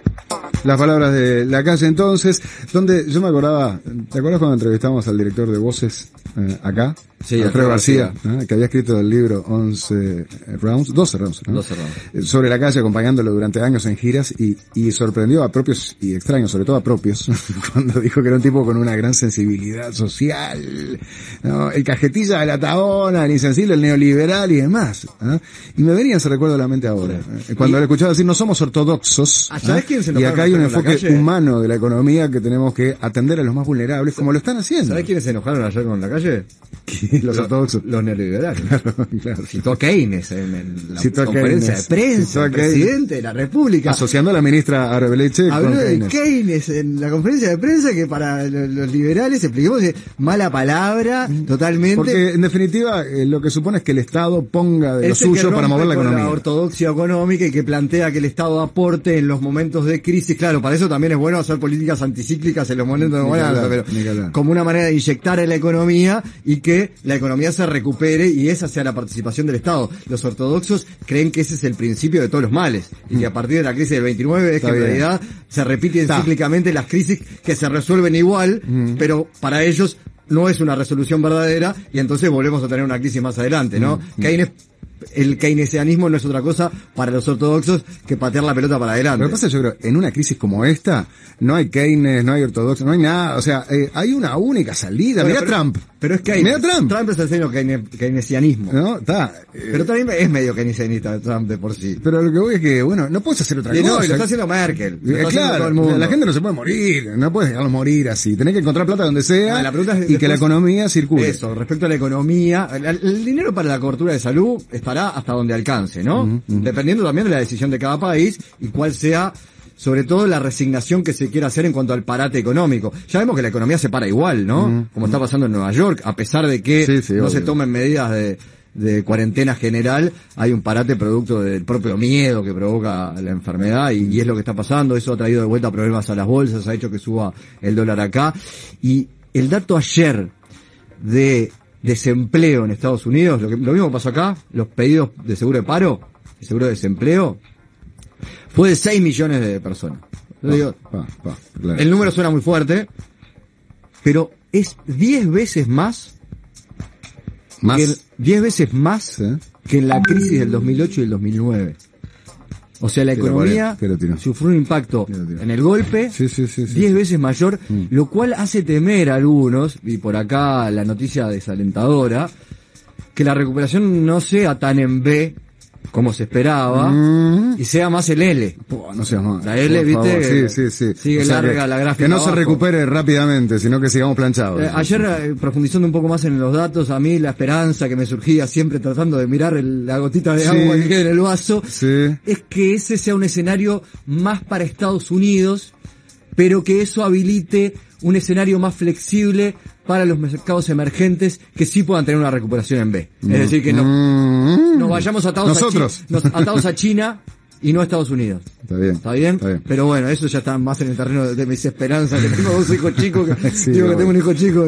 Las palabras de la calle entonces, donde yo me acordaba, ¿te acuerdas cuando entrevistamos al director de Voces acá? Sí, Alfredo García, que había escrito el libro 12 rounds, ¿no? 12 rounds. Sobre la calle, acompañándolo durante años en giras y sorprendió a propios y extraños, sobre todo a propios, cuando dijo que era un tipo con una gran sensibilidad social, ¿no? El cajetilla de la tabona, el insensible, el neoliberal y demás, ¿no? Y me venía ese recuerdo a la mente ahora, cuando le escuchaba decir no somos ortodoxos, ¿sabes quién se y acá hay un enojaron enfoque con la calle? humano de la economía que tenemos que atender a los más vulnerables, como lo están haciendo. ¿Sabés quiénes se enojaron ayer con la calle? Los ortodoxos. Los neoliberales. Claro. Citó a Keynes en la Citó a conferencia Keynes. de prensa, Citó a el Keynes. presidente de la República. Asociando a la ministra Arbeleche Habló con de Keynes. Keynes en la conferencia de prensa, que para los liberales expliquemos que mala palabra, totalmente. Porque en definitiva lo que supone es que el Estado ponga de lo Ese que suyo para rompe mover la con economía. La ortodoxia económica y que plantea que el Estado aporte en los momentos de crisis. Claro, para eso también es bueno hacer políticas anticíclicas en los momentos de bonanza, pero como una manera de inyectar en la economía y que la economía se recupere y esa sea la participación del Estado. Los ortodoxos creen que ese es el principio de todos los males y que a partir de la crisis del 29 es que en realidad se repiten cíclicamente las crisis que se resuelven igual, pero para ellos no es una resolución verdadera y entonces volvemos a tener una crisis más adelante, ¿no? El keynesianismo no es otra cosa para los ortodoxos que patear la pelota para adelante. Lo que pasa es que yo creo, en una crisis como esta, no hay Keynes, no hay ortodoxos, no hay nada, o sea, hay una única salida. Bueno, Mirá Trump. Pero es que Mira Trump. Trump es el señor keynesianismo. No, está. Pero también es medio keynesianista Trump de por sí. Pero lo que voy es que, bueno, no puedes hacer otra Y cosa. no, y lo está haciendo Merkel. Lo está haciendo Claro, todo el mundo. la gente no se puede morir, no puedes dejarlo morir así. Tenés que encontrar plata donde sea La pregunta es y que después- la economía circule. Eso, respecto a la economía, el dinero para la cobertura de salud estará hasta donde alcance, ¿no? Dependiendo también de la decisión de cada país y cuál sea, sobre todo, la resignación que se quiera hacer en cuanto al parate económico. Ya vemos que la economía se para igual, ¿no? Como está pasando en Nueva York, a pesar de que no obvio. se tomen medidas de cuarentena general, hay un parate producto del propio miedo que provoca la enfermedad y es lo que está pasando. Eso ha traído de vuelta problemas a las bolsas, ha hecho que suba el dólar acá. Y el dato ayer de desempleo en Estados Unidos, lo mismo pasó acá, los pedidos de seguro de paro, de seguro de desempleo, fue de 6 millones de personas. Yo digo, claro. el número suena muy fuerte, pero es 10 veces más, que 10 veces más que en la crisis del 2008 y el 2009. O sea, la economía sufrió un impacto en el golpe 10 veces mayor, lo cual hace temer a algunos, y por acá la noticia desalentadora, que la recuperación no sea tan en B como se esperaba y sea más el L. No seas más. La L, por viste, favor. Sí. sigue O sea, larga la gráfica. Que no se abajo. recupere rápidamente, sino que sigamos planchados. Ayer, profundizando un poco más en los datos, a mí la esperanza que me surgía siempre tratando de mirar la gotita de agua que queda en el vaso, es que ese sea un escenario más para Estados Unidos, pero que eso habilite un escenario más flexible para los mercados emergentes que sí puedan tener una recuperación en B. Es decir, que nos vayamos atados atados a China y no a Estados Unidos. Está bien. ¿Está bien? Pero bueno, eso ya está más en el terreno de mis esperanzas, que tengo 2 hijos chicos, que tengo un hijo chico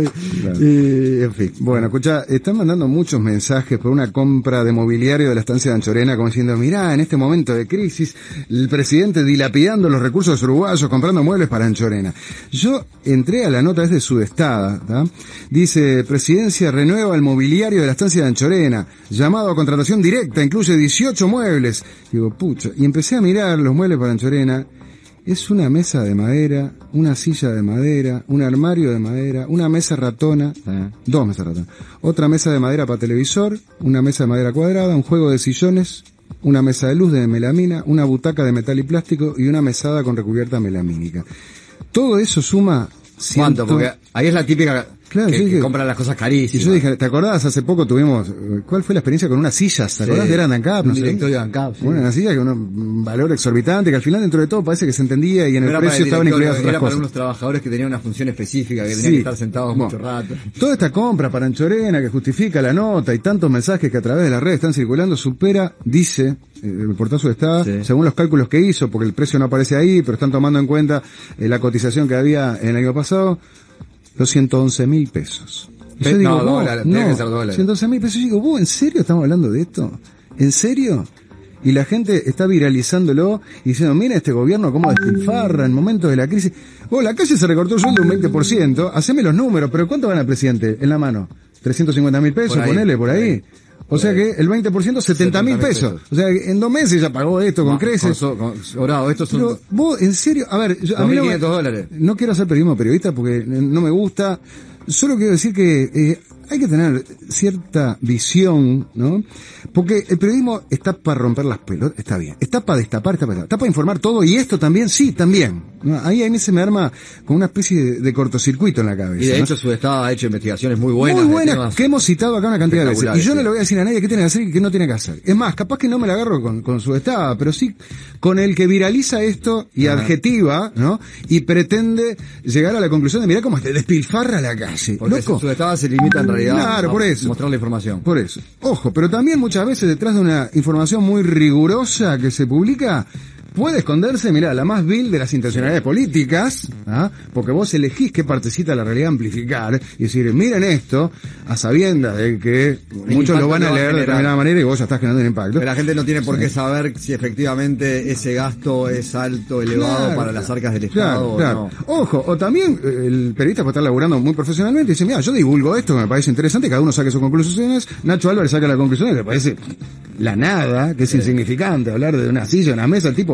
y en fin. Bueno, escucha, están mandando muchos mensajes por una compra de mobiliario de la estancia de Anchorena, como diciendo, mirá, en este momento de crisis, el presidente dilapidando los recursos uruguayos, comprando muebles para Anchorena. Yo entré a la nota desde Sudestada, ¿tá? Dice, Presidencia renueva el mobiliario de la estancia de Anchorena, llamado a contratación directa, incluye 18 muebles. Digo, pucha, y empecé a mirar los muebles para Anchorena. Es una mesa de madera, una silla de madera, un armario de madera, una mesa ratona, 2 mesas ratonas, otra mesa de madera para televisor, una mesa de madera cuadrada, un juego de sillones, una mesa de luz de melamina, una butaca de metal y plástico y una mesada con recubierta melamínica. Todo eso suma... ¿Cuánto? Porque ahí es la típica... Claro, que compran las cosas carísimas. Y yo dije, ¿te acordás? Hace poco tuvimos, ¿cuál fue la experiencia con unas sillas? ¿Te acordás? Eran de ANCAP, un directorio de ANCAP, Bueno, una silla con un valor exorbitante, que al final dentro de todo parece que se entendía y en el precio estaban incluidas otras cosas. Era para cosas. unos trabajadores que tenían una función específica, que tenían que estar sentados mucho rato. Toda esta compra para Anchorena que justifica la nota y tantos mensajes que a través de las redes están circulando supera, dice el portazo está, según los cálculos que hizo, porque el precio no aparece ahí, pero están tomando en cuenta la cotización que había en el año pasado, los 111.000 pesos. Y yo digo, dólares, tiene que ser dólares. 111.000 pesos. Yo digo, ¿vos en serio estamos hablando de esto? ¿En serio? Y la gente está viralizándolo y diciendo, mira este gobierno cómo despilfarra en momentos de la crisis. La calle se recortó el sueldo un 20%, haceme los números, pero ¿cuánto gana el presidente en la mano? 350.000 pesos, ponele por ahí. O sea que el 20%, 70.000 pesos. O sea, en 2 meses ya pagó esto con creces. Sobrado, estos son... Pero vos, en serio, a ver, a mí $2.500. No quiero hacer periodismo periodista porque no me gusta. Solo quiero decir que hay que tener cierta visión, ¿no? Porque el periodismo está para romper las pelotas, está bien. Está para destapar, está para informar todo, y esto también, sí, también. ¿No? Ahí a mí se me arma con una especie de cortocircuito en la cabeza. Y de hecho Sudestada ha hecho investigaciones muy buenas. Muy buenas, que hemos citado acá una cantidad de veces. Y yo no le voy a decir a nadie qué tiene que hacer y qué no tiene que hacer. Es más, capaz que no me la agarro con Sudestada, pero sí con el que viraliza esto y adjetiva, ¿no? Y pretende llegar a la conclusión de mirá cómo te despilfarra la calle. Porque Sudestada se limita en realidad por eso. Mostrar la información. Por eso. Ojo, pero también muchas veces detrás de una información muy rigurosa que se publica, puede esconderse, mirá, la más vil de las intencionalidades políticas, ¿ah? Porque vos elegís qué partecita de la realidad amplificar y decir, miren esto, a sabiendas de que muchos lo van a leer de determinada manera y vos ya estás generando un impacto. Pero la gente no tiene por qué saber si efectivamente ese gasto es alto, elevado para las arcas del Estado o no. Ojo, o también el periodista puede estar laburando muy profesionalmente y dice, mira, yo divulgo esto que me parece interesante, cada uno saque sus conclusiones, Nacho Álvarez saca la conclusión que le parece la nada, que es insignificante hablar de una silla, una mesa, el tipo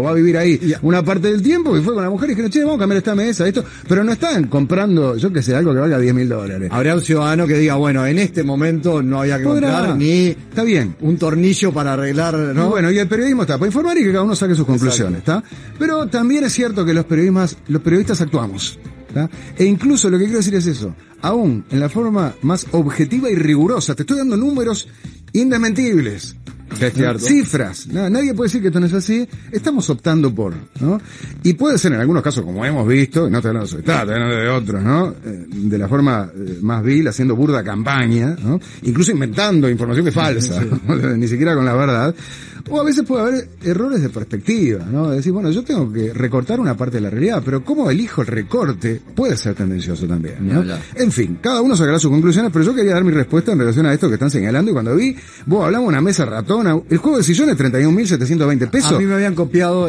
va a vivir ahí una parte del tiempo, y fue con la mujer y dijeron, che, vamos a cambiar esta mesa, esto, pero no están comprando, yo que sé, algo que valga $10.000. Habrá un ciudadano que diga, bueno, en este momento no había que comprar ni está bien un tornillo para arreglar, ¿no? Y bueno, y el periodismo está para informar y que cada uno saque sus conclusiones, ¿está? Pero también es cierto que los periodistas actuamos, ¿está? E incluso lo que quiero decir es eso, aún en la forma más objetiva y rigurosa, te estoy dando números indesmentibles. Es cierto. Cifras. Nadie puede decir que esto no es así. Estamos optando por, ¿no? Y puede ser en algunos casos, como hemos visto, no estoy hablando de estoy hablando de otros, ¿no? De la forma más vil, haciendo burda campaña, ¿no? Incluso inventando información que es falsa, ¿no? Ni siquiera con la verdad. O a veces puede haber errores de perspectiva, ¿no? Es decir, bueno, yo tengo que recortar una parte de la realidad, pero cómo elijo el recorte puede ser tendencioso también, ¿no? En fin, cada uno sacará sus conclusiones, pero yo quería dar mi respuesta en relación a esto que están señalando, y cuando vi, hablamos de una mesa ratona, el juego de sillones, 31.720 pesos. A mí me habían copiado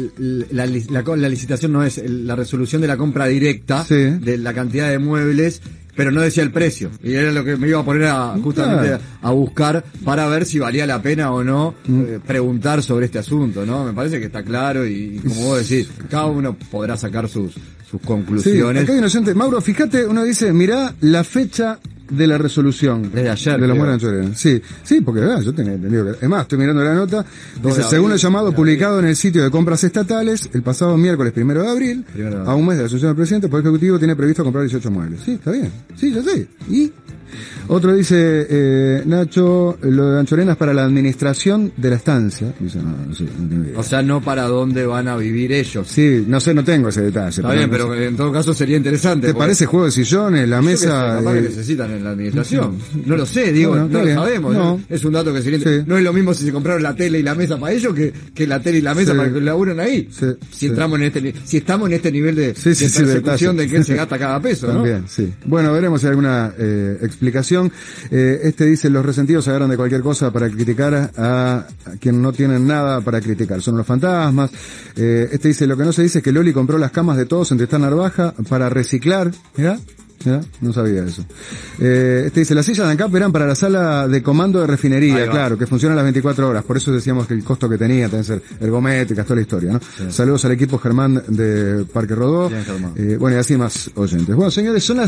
la licitación, no es la resolución de la compra directa, de la cantidad de muebles, pero no decía el precio, y era lo que me iba a poner justamente a buscar para ver si valía la pena o no preguntar sobre este asunto, ¿no? Me parece que está claro y como vos decís, cada uno podrá sacar sus conclusiones. Sí, acá hay un oyente, Mauro, fíjate, uno dice, mirá la fecha de la resolución. Desde ayer. De los muertos anchorena. Sí, porque yo tenía entendido que... Es más, estoy mirando la nota. Dice, según el llamado publicado en el sitio de compras estatales, el pasado miércoles 1 de abril, a un mes de la asunción del presidente, el Poder Ejecutivo tiene previsto comprar 18 muebles. Sí, está bien. Sí, ya sé. ¿Y? Otro dice, Nacho, lo de Anchorena es para la administración de la estancia. Dice, no tengo idea. O sea, no para dónde van a vivir ellos. Sí, no tengo ese detalle. Está bien, pero en todo caso sería interesante. ¿Te parece juego de sillones, la mesa? Capaz que necesitan en la administración. No lo sé, digo, no lo sabemos. No. Es un dato que sería no es lo mismo si se compraron la tele y la mesa para ellos que la tele y la mesa para que laburen ahí. Si estamos en este nivel de persecución de qué se gasta cada peso, también, ¿no? Sí. Bueno, veremos si hay alguna explicación. Este dice, los resentidos se agarran de cualquier cosa para criticar a quien no tienen nada para criticar. Son los fantasmas. Este dice, lo que no se dice es que Loli compró las camas de todos en Tristán Narvaja para reciclar. Mirá. No sabía eso. Este dice, las sillas de ANCAP eran para la sala de comando de refinería, claro, que funciona a las 24 horas. Por eso decíamos que el costo que tenía, deben ser ergométricas, toda la historia, ¿no? Sí. Saludos al equipo Germán de Parque Rodó. Bueno, y así más oyentes. Bueno, señores, son las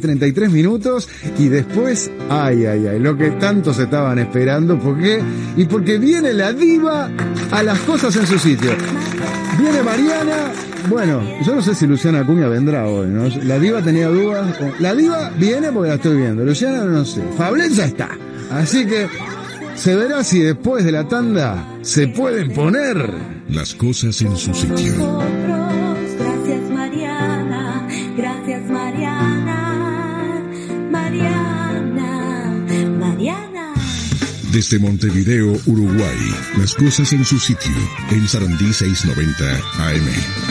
10:33 y después, lo que tantos estaban esperando, porque viene la diva a las cosas en su sitio. Viene Mariana. Bueno, yo no sé si Luciana Acuña vendrá hoy, ¿no? La diva tenía dudas. La diva viene porque la estoy viendo. Luciana no sé. Fablenza está. Así que se verá si después de la tanda se pueden poner las cosas en su sitio. Gracias Mariana, gracias Mariana, Mariana. Desde Montevideo, Uruguay, las cosas en su sitio, en Sarandí 690 AM.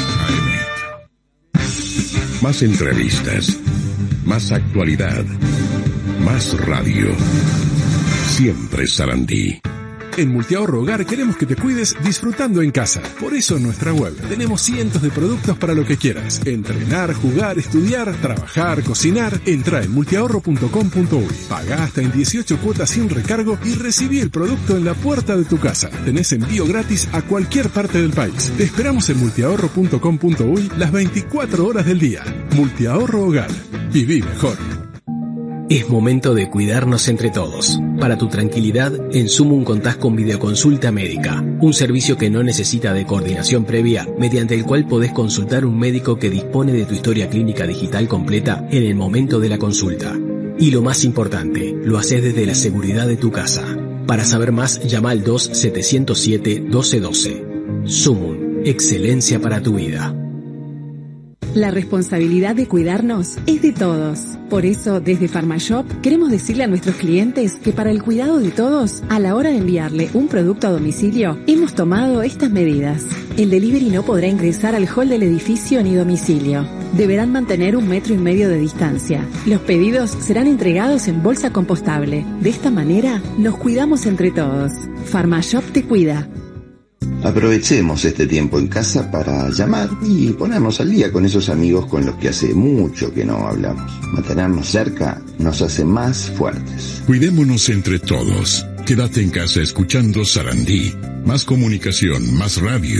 Más entrevistas, más actualidad, más radio. Siempre Sarandí. En Multiahorro Hogar queremos que te cuides disfrutando en casa. Por eso en nuestra web tenemos cientos de productos para lo que quieras. Entrenar, jugar, estudiar, trabajar, cocinar. Entra en multiahorro.com.uy. Paga hasta en 18 cuotas sin recargo y recibí el producto en la puerta de tu casa. Tenés envío gratis a cualquier parte del país. Te esperamos en multiahorro.com.uy las 24 horas del día. Multiahorro Hogar. Viví mejor. Es momento de cuidarnos entre todos. Para tu tranquilidad, en Sumum contás con videoconsulta médica, un servicio que no necesita de coordinación previa, mediante el cual podés consultar un médico que dispone de tu historia clínica digital completa en el momento de la consulta. Y lo más importante, lo haces desde la seguridad de tu casa. Para saber más, llama al 2-707-1212. Sumum, excelencia para tu vida. La responsabilidad de cuidarnos es de todos. Por eso, desde PharmaShop, queremos decirle a nuestros clientes que para el cuidado de todos, a la hora de enviarle un producto a domicilio, hemos tomado estas medidas. El delivery no podrá ingresar al hall del edificio ni domicilio. Deberán mantener 1,5 metros de distancia. Los pedidos serán entregados en bolsa compostable. De esta manera, nos cuidamos entre todos. PharmaShop te cuida. Aprovechemos este tiempo en casa para llamar y ponernos al día con esos amigos con los que hace mucho que no hablamos. Mantenernos cerca nos hace más fuertes. Cuidémonos entre todos. Quédate en casa escuchando Sarandí. Más comunicación, más radio.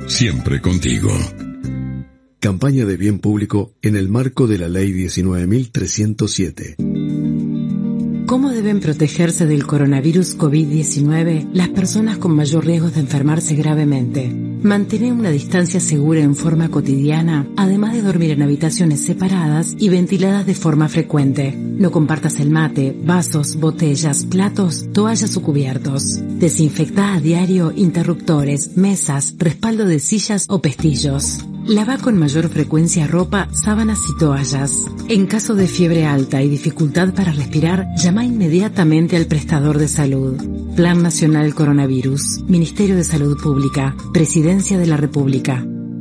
siempre contigo. Campaña de bien público en el marco de la Ley 19.307. ¿Cómo deben protegerse del coronavirus COVID-19 las personas con mayor riesgo de enfermarse gravemente? Mantener una distancia segura en forma cotidiana, además de dormir en habitaciones separadas y ventiladas de forma frecuente. No compartas el mate, vasos, botellas, platos, toallas o cubiertos. Desinfecta a diario interruptores, mesas, respaldo de sillas o pestillos. Lava con mayor frecuencia ropa, sábanas y toallas. En caso de fiebre alta y dificultad para respirar, llama inmediatamente al prestador de salud. Plan Nacional Coronavirus, Ministerio de Salud Pública, Presidencia de la República.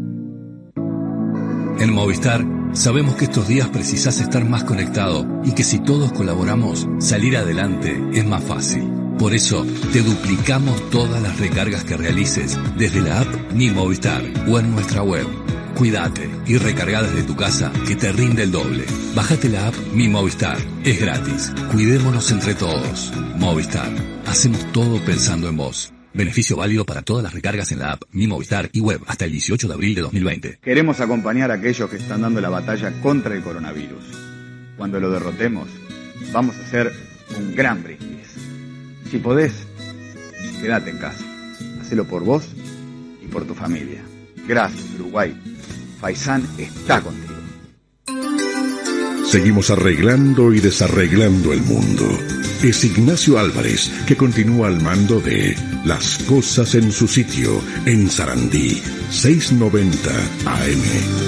En Movistar sabemos que estos días precisás estar más conectado y que si todos colaboramos, salir adelante es más fácil. Por eso, te duplicamos todas las recargas que realices desde la app Mi Movistar o en nuestra web. Cuídate y recarga desde tu casa que te rinde el doble. Bájate la app Mi Movistar. Es gratis. Cuidémonos entre todos. Movistar. Hacemos todo pensando en vos. Beneficio válido para todas las recargas en la app Mi Movistar y web hasta el 18 de abril de 2020. Queremos acompañar a aquellos que están dando la batalla contra el coronavirus. Cuando lo derrotemos, vamos a hacer un gran brindis. Si podés, quédate en casa. Hacelo por vos y por tu familia. Gracias, Uruguay. Faisán está contigo. Seguimos arreglando y desarreglando el mundo. Es Ignacio Álvarez, que continúa al mando de Las Cosas en su Sitio, en Sarandí, 690 AM.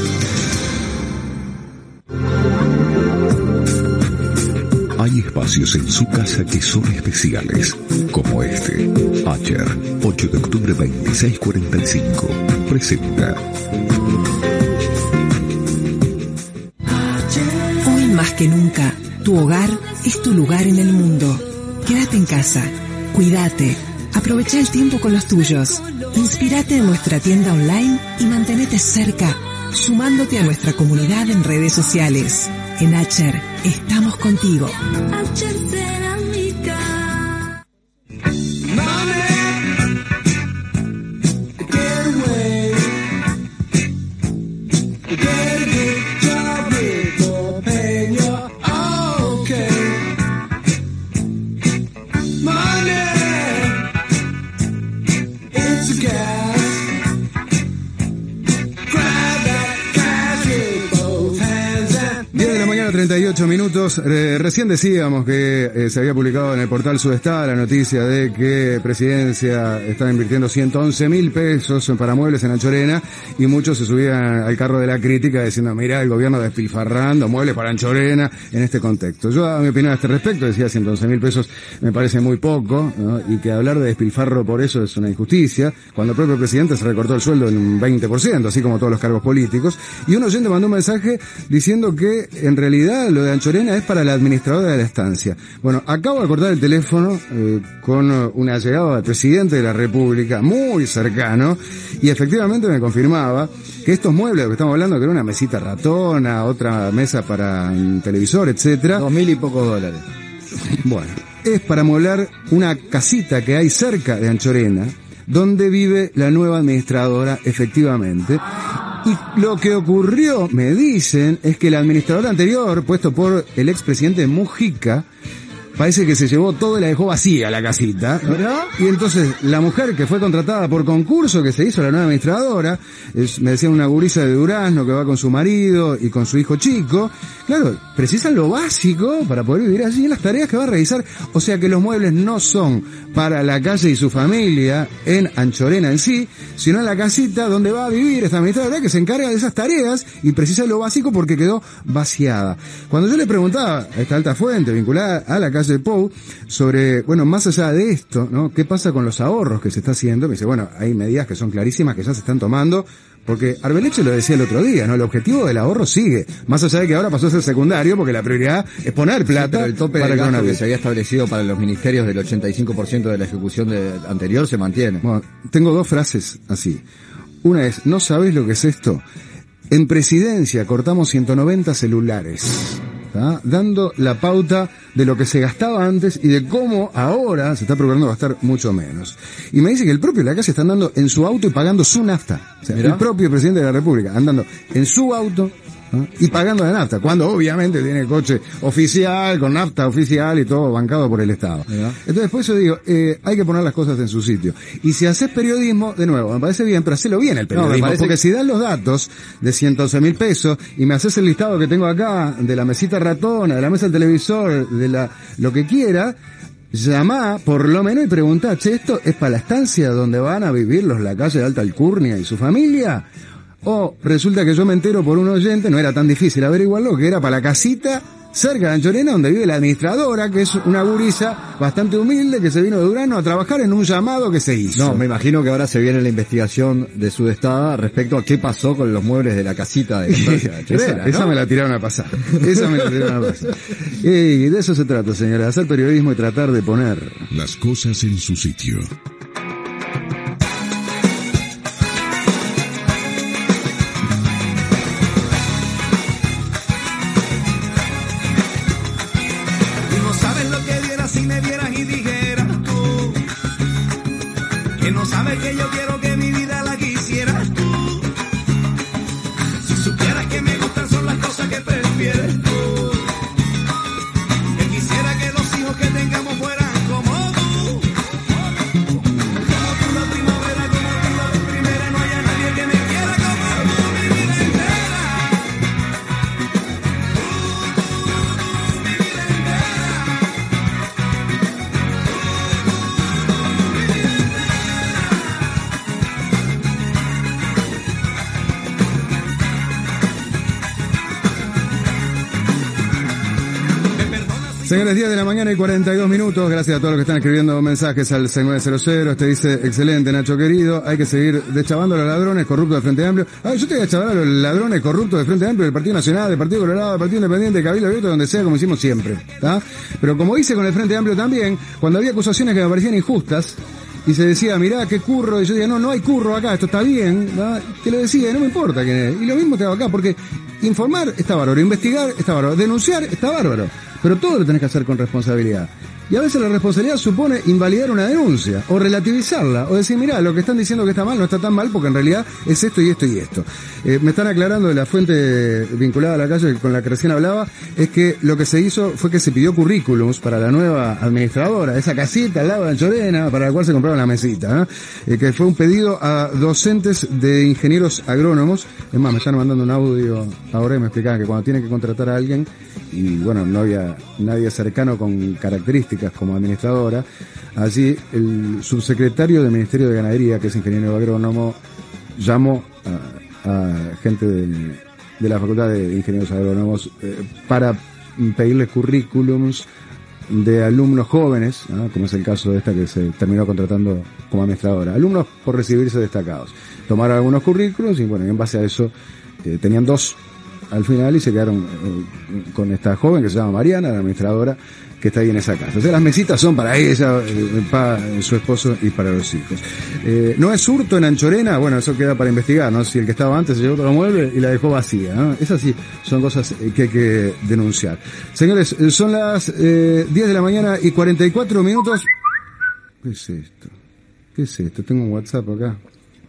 Hay espacios en su casa que son especiales, como este. Acher, 8 de octubre 2645. Presenta. Hoy más que nunca, tu hogar es tu lugar en el mundo. Quédate en casa, cuídate, aprovecha el tiempo con los tuyos, inspírate en nuestra tienda online y mantenete cerca, sumándote a nuestra comunidad en redes sociales. En Acher, estamos contigo. Acher Cerámica. Mañana 38 minutos. Recién decíamos que se había publicado en el portal Sudestada la noticia de que Presidencia está invirtiendo 111.000 pesos para muebles en Anchorena, y muchos se subían al carro de la crítica diciendo, mirá, el gobierno despilfarrando muebles para Anchorena en este contexto. Yo a mi opinión a este respecto decía 111.000 pesos me parece muy poco, ¿no? Y que hablar de despilfarro por eso es una injusticia, cuando el propio presidente se recortó el sueldo en un 20%, así como todos los cargos políticos. Y un oyente mandó un mensaje diciendo que en realidad lo de Anchorena es para la administradora de la estancia. Bueno, acabo de cortar el teléfono con un allegado del presidente de la República, muy cercano, y efectivamente me confirmaba que estos muebles, de que estamos hablando, que era una mesita ratona, otra mesa para un televisor, etcétera, 2.000 y pocos dólares. Bueno, es para amueblar una casita que hay cerca de Anchorena, donde vive la nueva administradora, efectivamente. Y lo que ocurrió, me dicen, es que el administrador anterior, puesto por el expresidente Mujica, parece que se llevó todo y la dejó vacía la casita, ¿verdad? Y entonces la mujer que fue contratada por concurso que se hizo la nueva administradora, me decían una gurisa de Durazno que va con su marido y con su hijo chico, claro, precisan lo básico para poder vivir allí en las tareas que va a realizar. O sea que los muebles no son para la calle y su familia en Anchorena en sí, sino en la casita donde va a vivir esta administradora que se encarga de esas tareas y precisa lo básico porque quedó vaciada. Cuando yo le preguntaba a esta alta fuente vinculada a la calle de Pou sobre, bueno, más allá de esto, ¿no? ¿Qué pasa con los ahorros que se está haciendo? Me dice, bueno, hay medidas que son clarísimas que ya se están tomando, porque Arbeleche lo decía el otro día, ¿no? El objetivo del ahorro sigue, más allá de que ahora pasó a ser secundario, porque la prioridad es poner plata. Sí, pero el tope para del gasto coronavirus que se había establecido para los ministerios del 85% de la ejecución anterior se mantiene. Bueno, tengo dos frases así. Una es, ¿no sabés lo que es esto? En Presidencia cortamos 190 celulares. ¿tá? Dando la pauta de lo que se gastaba antes y de cómo ahora se está procurando gastar mucho menos. Y me dice que el propio Lacase está andando en su auto y pagando su nafta. O sea, el propio presidente de la República andando en su auto, ¿no? Y pagando la nafta, cuando obviamente tiene coche oficial, con nafta oficial y todo bancado por el Estado. Entonces, por eso digo, hay que poner las cosas en su sitio. Y si haces periodismo, de nuevo, me parece bien, pero hacelo bien el periodismo, porque si das los datos de 111.000 pesos y me haces el listado que tengo acá, de la mesita ratona, de la mesa del televisor, de lo que quiera, llamá por lo menos y preguntá, che, ¿esto es para la estancia donde van a vivir los Lacalle de Alta Alcurnia y su familia? O resulta que yo me entero por un oyente, no era tan difícil averiguarlo, que era para la casita cerca de Anchorena donde vive la administradora, que es una gurisa bastante humilde que se vino de Durano a trabajar en un llamado que se hizo. No, me imagino que ahora se viene la investigación de Sudestada respecto a qué pasó con los muebles de la casita de Anchorena, ¿no? Esa me la tiraron a pasar. Esa me la tiraron a pasar. Y de eso se trata, señora, de hacer periodismo y tratar de poner las cosas en su sitio. Que no sabes que yo quiero que mi vida la quisieras tú. Si supieras que me gustan son las cosas que prefieres tú. Que quisiera que los hijos que tengamos fueran como tú. Como tú la primavera, como tú la primera. No haya nadie que me quiera como tú mi vida entera. Mi vida entera. Señores, 10 de la mañana y 42 minutos. Gracias a todos los que están escribiendo mensajes al 6900. Este dice, excelente, Nacho querido. Hay que seguir deschavando a los ladrones corruptos del Frente Amplio. Yo te voy a chavar a los ladrones corruptos del Frente Amplio, del Partido Nacional, del Partido Colorado, del Partido Independiente, de Cabildo Abierto, donde sea, como hicimos siempre. ¿Tá? Pero como hice con el Frente Amplio también, cuando había acusaciones que me parecían injustas, y se decía, mirá, qué curro, y yo decía, no hay curro acá, esto está bien, ¿no? Te lo decía, y no me importa quién es. Y lo mismo te hago acá, porque informar está bárbaro, investigar está bárbaro, denunciar está bárbaro, pero todo lo tenés que hacer con responsabilidad. Y a veces la responsabilidad supone invalidar una denuncia, o relativizarla, o decir, mirá, lo que están diciendo que está mal no está tan mal, porque en realidad es esto y esto y esto. Me están aclarando de la fuente vinculada a la calle con la que recién hablaba, es que lo que se hizo fue que se pidió currículums para la nueva administradora, esa casita al lado de Anchorena, para la cual se compraron la mesita, ¿eh? Que fue un pedido a docentes de ingenieros agrónomos. Es más, me están mandando un audio ahora y me explicaban que cuando tienen que contratar a alguien, y bueno, no había nadie cercano con características como administradora, allí el subsecretario del Ministerio de Ganadería, que es ingeniero agrónomo, llamó a gente de la Facultad de Ingenieros Agrónomos para pedirles currículums de alumnos jóvenes, ¿no? Como es el caso de esta que se terminó contratando como administradora, alumnos por recibirse destacados. Tomaron algunos currículums y bueno, en base a eso tenían dos al final y se quedaron con esta joven que se llama Mariana, la administradora, que está ahí en esa casa. O sea, las mesitas son para ella, para su esposo y para los hijos. ¿No es hurto en Anchorena? Bueno, eso queda para investigar, ¿no? Si el que estaba antes se llevó todo los muebles y la dejó vacía, ¿no? Esas sí son cosas que hay que denunciar. Señores, son las 10 de la mañana y 44 minutos. ¿Qué es esto? ¿Qué es esto? Tengo un WhatsApp acá.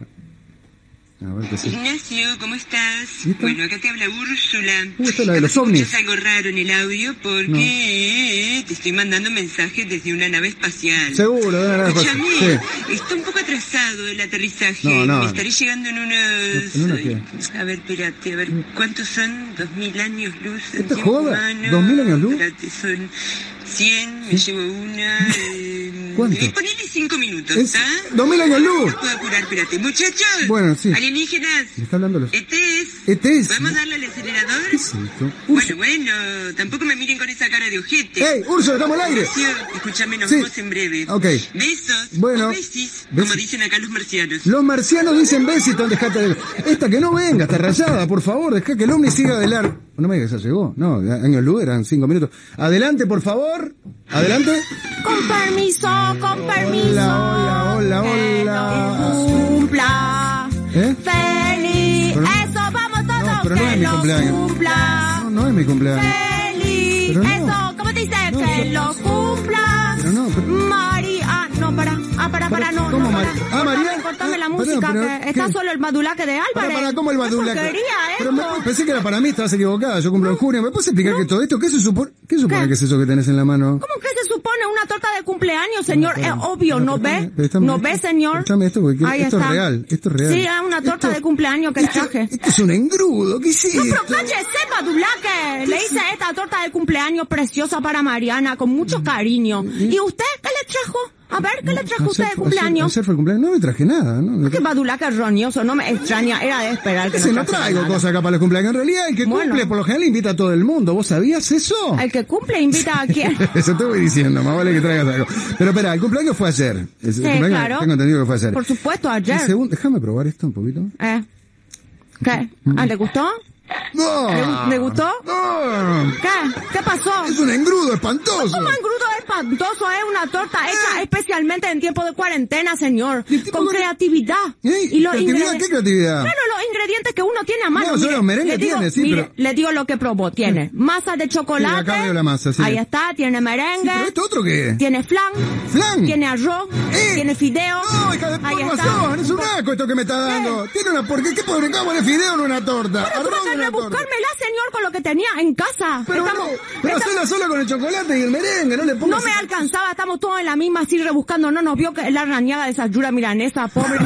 A ver, ¿qué es esto? Ignacio, ¿cómo estás? Bueno, acá te habla Úrsula. Esta es la de los ovnis. Escuchas algo raro en el audio porque te estoy mandando mensajes desde una nave espacial. Seguro, de una nave espacial. Escúchame, Sí. está un poco atrasado el aterrizaje. No. Me estaré llegando en unos... ¿En una qué? A ver, espérate, a ver, ¿cuántos son? 2000 años luz en ¿Esta tiempo joda? humano. 2000 años luz. Espérate, son 100, me llevo una... ¿Cuánto? Ponele 5 minutos, Es ¿ah? 2000 años luz. No puedo apurar, espérate. Muchachos, Bueno, sí. alienígenas, ¿Me está hablando los...? ETs, ETs. ¿podemos darle al acelerador? ¿Qué es esto? Bueno, tampoco me miren con esa cara de ojete. ¡Ey, Úrsula, estamos al aire! Escúchame, nos Sí. vemos en breve. Ok. Besos. Bueno. O besis, como dicen acá los marcianos. Los marcianos dicen besitos, dejate de... Esta que no venga, está rayada, por favor, deja que el ovni siga adelante. No me digas que ya llegó. No, años luz, eran 5 minutos. Adelante, por favor. Adelante. Con permiso, con permiso. Hola. Cumpla. Pero Feliz. no- Eso, vamos todos. pero no es mi cumpleaños. Cumpla. No es mi cumpleaños. Feliz. Pero no. Eso, ¿cómo te dice? Que lo cumpla. Pero no, pero... No, para, no. ¿Cómo, no, María? para. María. Cortame la música, pero, que está ¿qué? solo el badulaque de Álvarez. Para, ¿cómo el badulaque? ¿Qué porquería Pero esto? pensé que era para mí, estabas equivocada. Yo cumplo en junio. ¿Me puedes explicar que todo esto? ¿Qué se supone? ¿Qué supone que es eso que tenés en la mano? ¿Cómo que se supone una torta de cumpleaños, señor? Es obvio, ¿no ve? ¿No ve, señor? Préstame esto, porque Ahí esto es está. real. Esto es real. Sí, es una torta de cumpleaños que traje. Esto es un engrudo. ¿Qué hiciste? No, pero cállese, badulaque. Le hice esta torta de cumpleaños preciosa para Mariana, con mucho cariño. ¿Y usted qué le trajo? A ver, ¿qué le trajo usted de cumpleaños? Ayer fue el cumpleaños. No me traje nada, ¿no? Qué badulaque roñoso, no me extraña, era de esperar que No traigo cosas acá para los cumpleaños. En realidad, el que cumple, por lo general, invita a todo el mundo. ¿Vos sabías eso? El que cumple invita a quién. Eso te voy diciendo, más vale que traigas algo. Pero espera, el cumpleaños fue ayer. El cumpleaños, claro. Tengo entendido que fue ayer. Por supuesto, ayer. Déjame probar esto un poquito. ¿Qué? ¿Le gustó? ¡No! ¿Le gustó? ¡No! ¿Qué pasó? Es un engrudo espantoso. ¿Cómo engrudo espantoso? Es una torta hecha especialmente en tiempo de cuarentena, señor. Con creatividad. ¿Y los ingredientes? ¿Qué creatividad? Claro, los ingredientes que uno tiene a mano. No, son los merengues tiene, sí, mire, pero... le digo lo que probó. Tiene masa de chocolate. Sí, acá veo la masa, sí. Ahí está, tiene merengue. Sí, ¿pero esto otro qué es? Tiene flan. ¿Flan? Tiene arroz. Tiene fideo. No, hija de formación, es un asco esto que me está dando. Tiene una... ¿Por qué? ¿Qué pobre cabo de fideo en una torta? Bueno, tuve que rebuscármela, señor, con lo que tenía en casa. Pero hacela sola con el chocolate y el merengue, no le pongas... No me alcanzaba, estamos todos en la misma así rebuscando, no nos vio que la rañada de esa yura milanesa, pobre.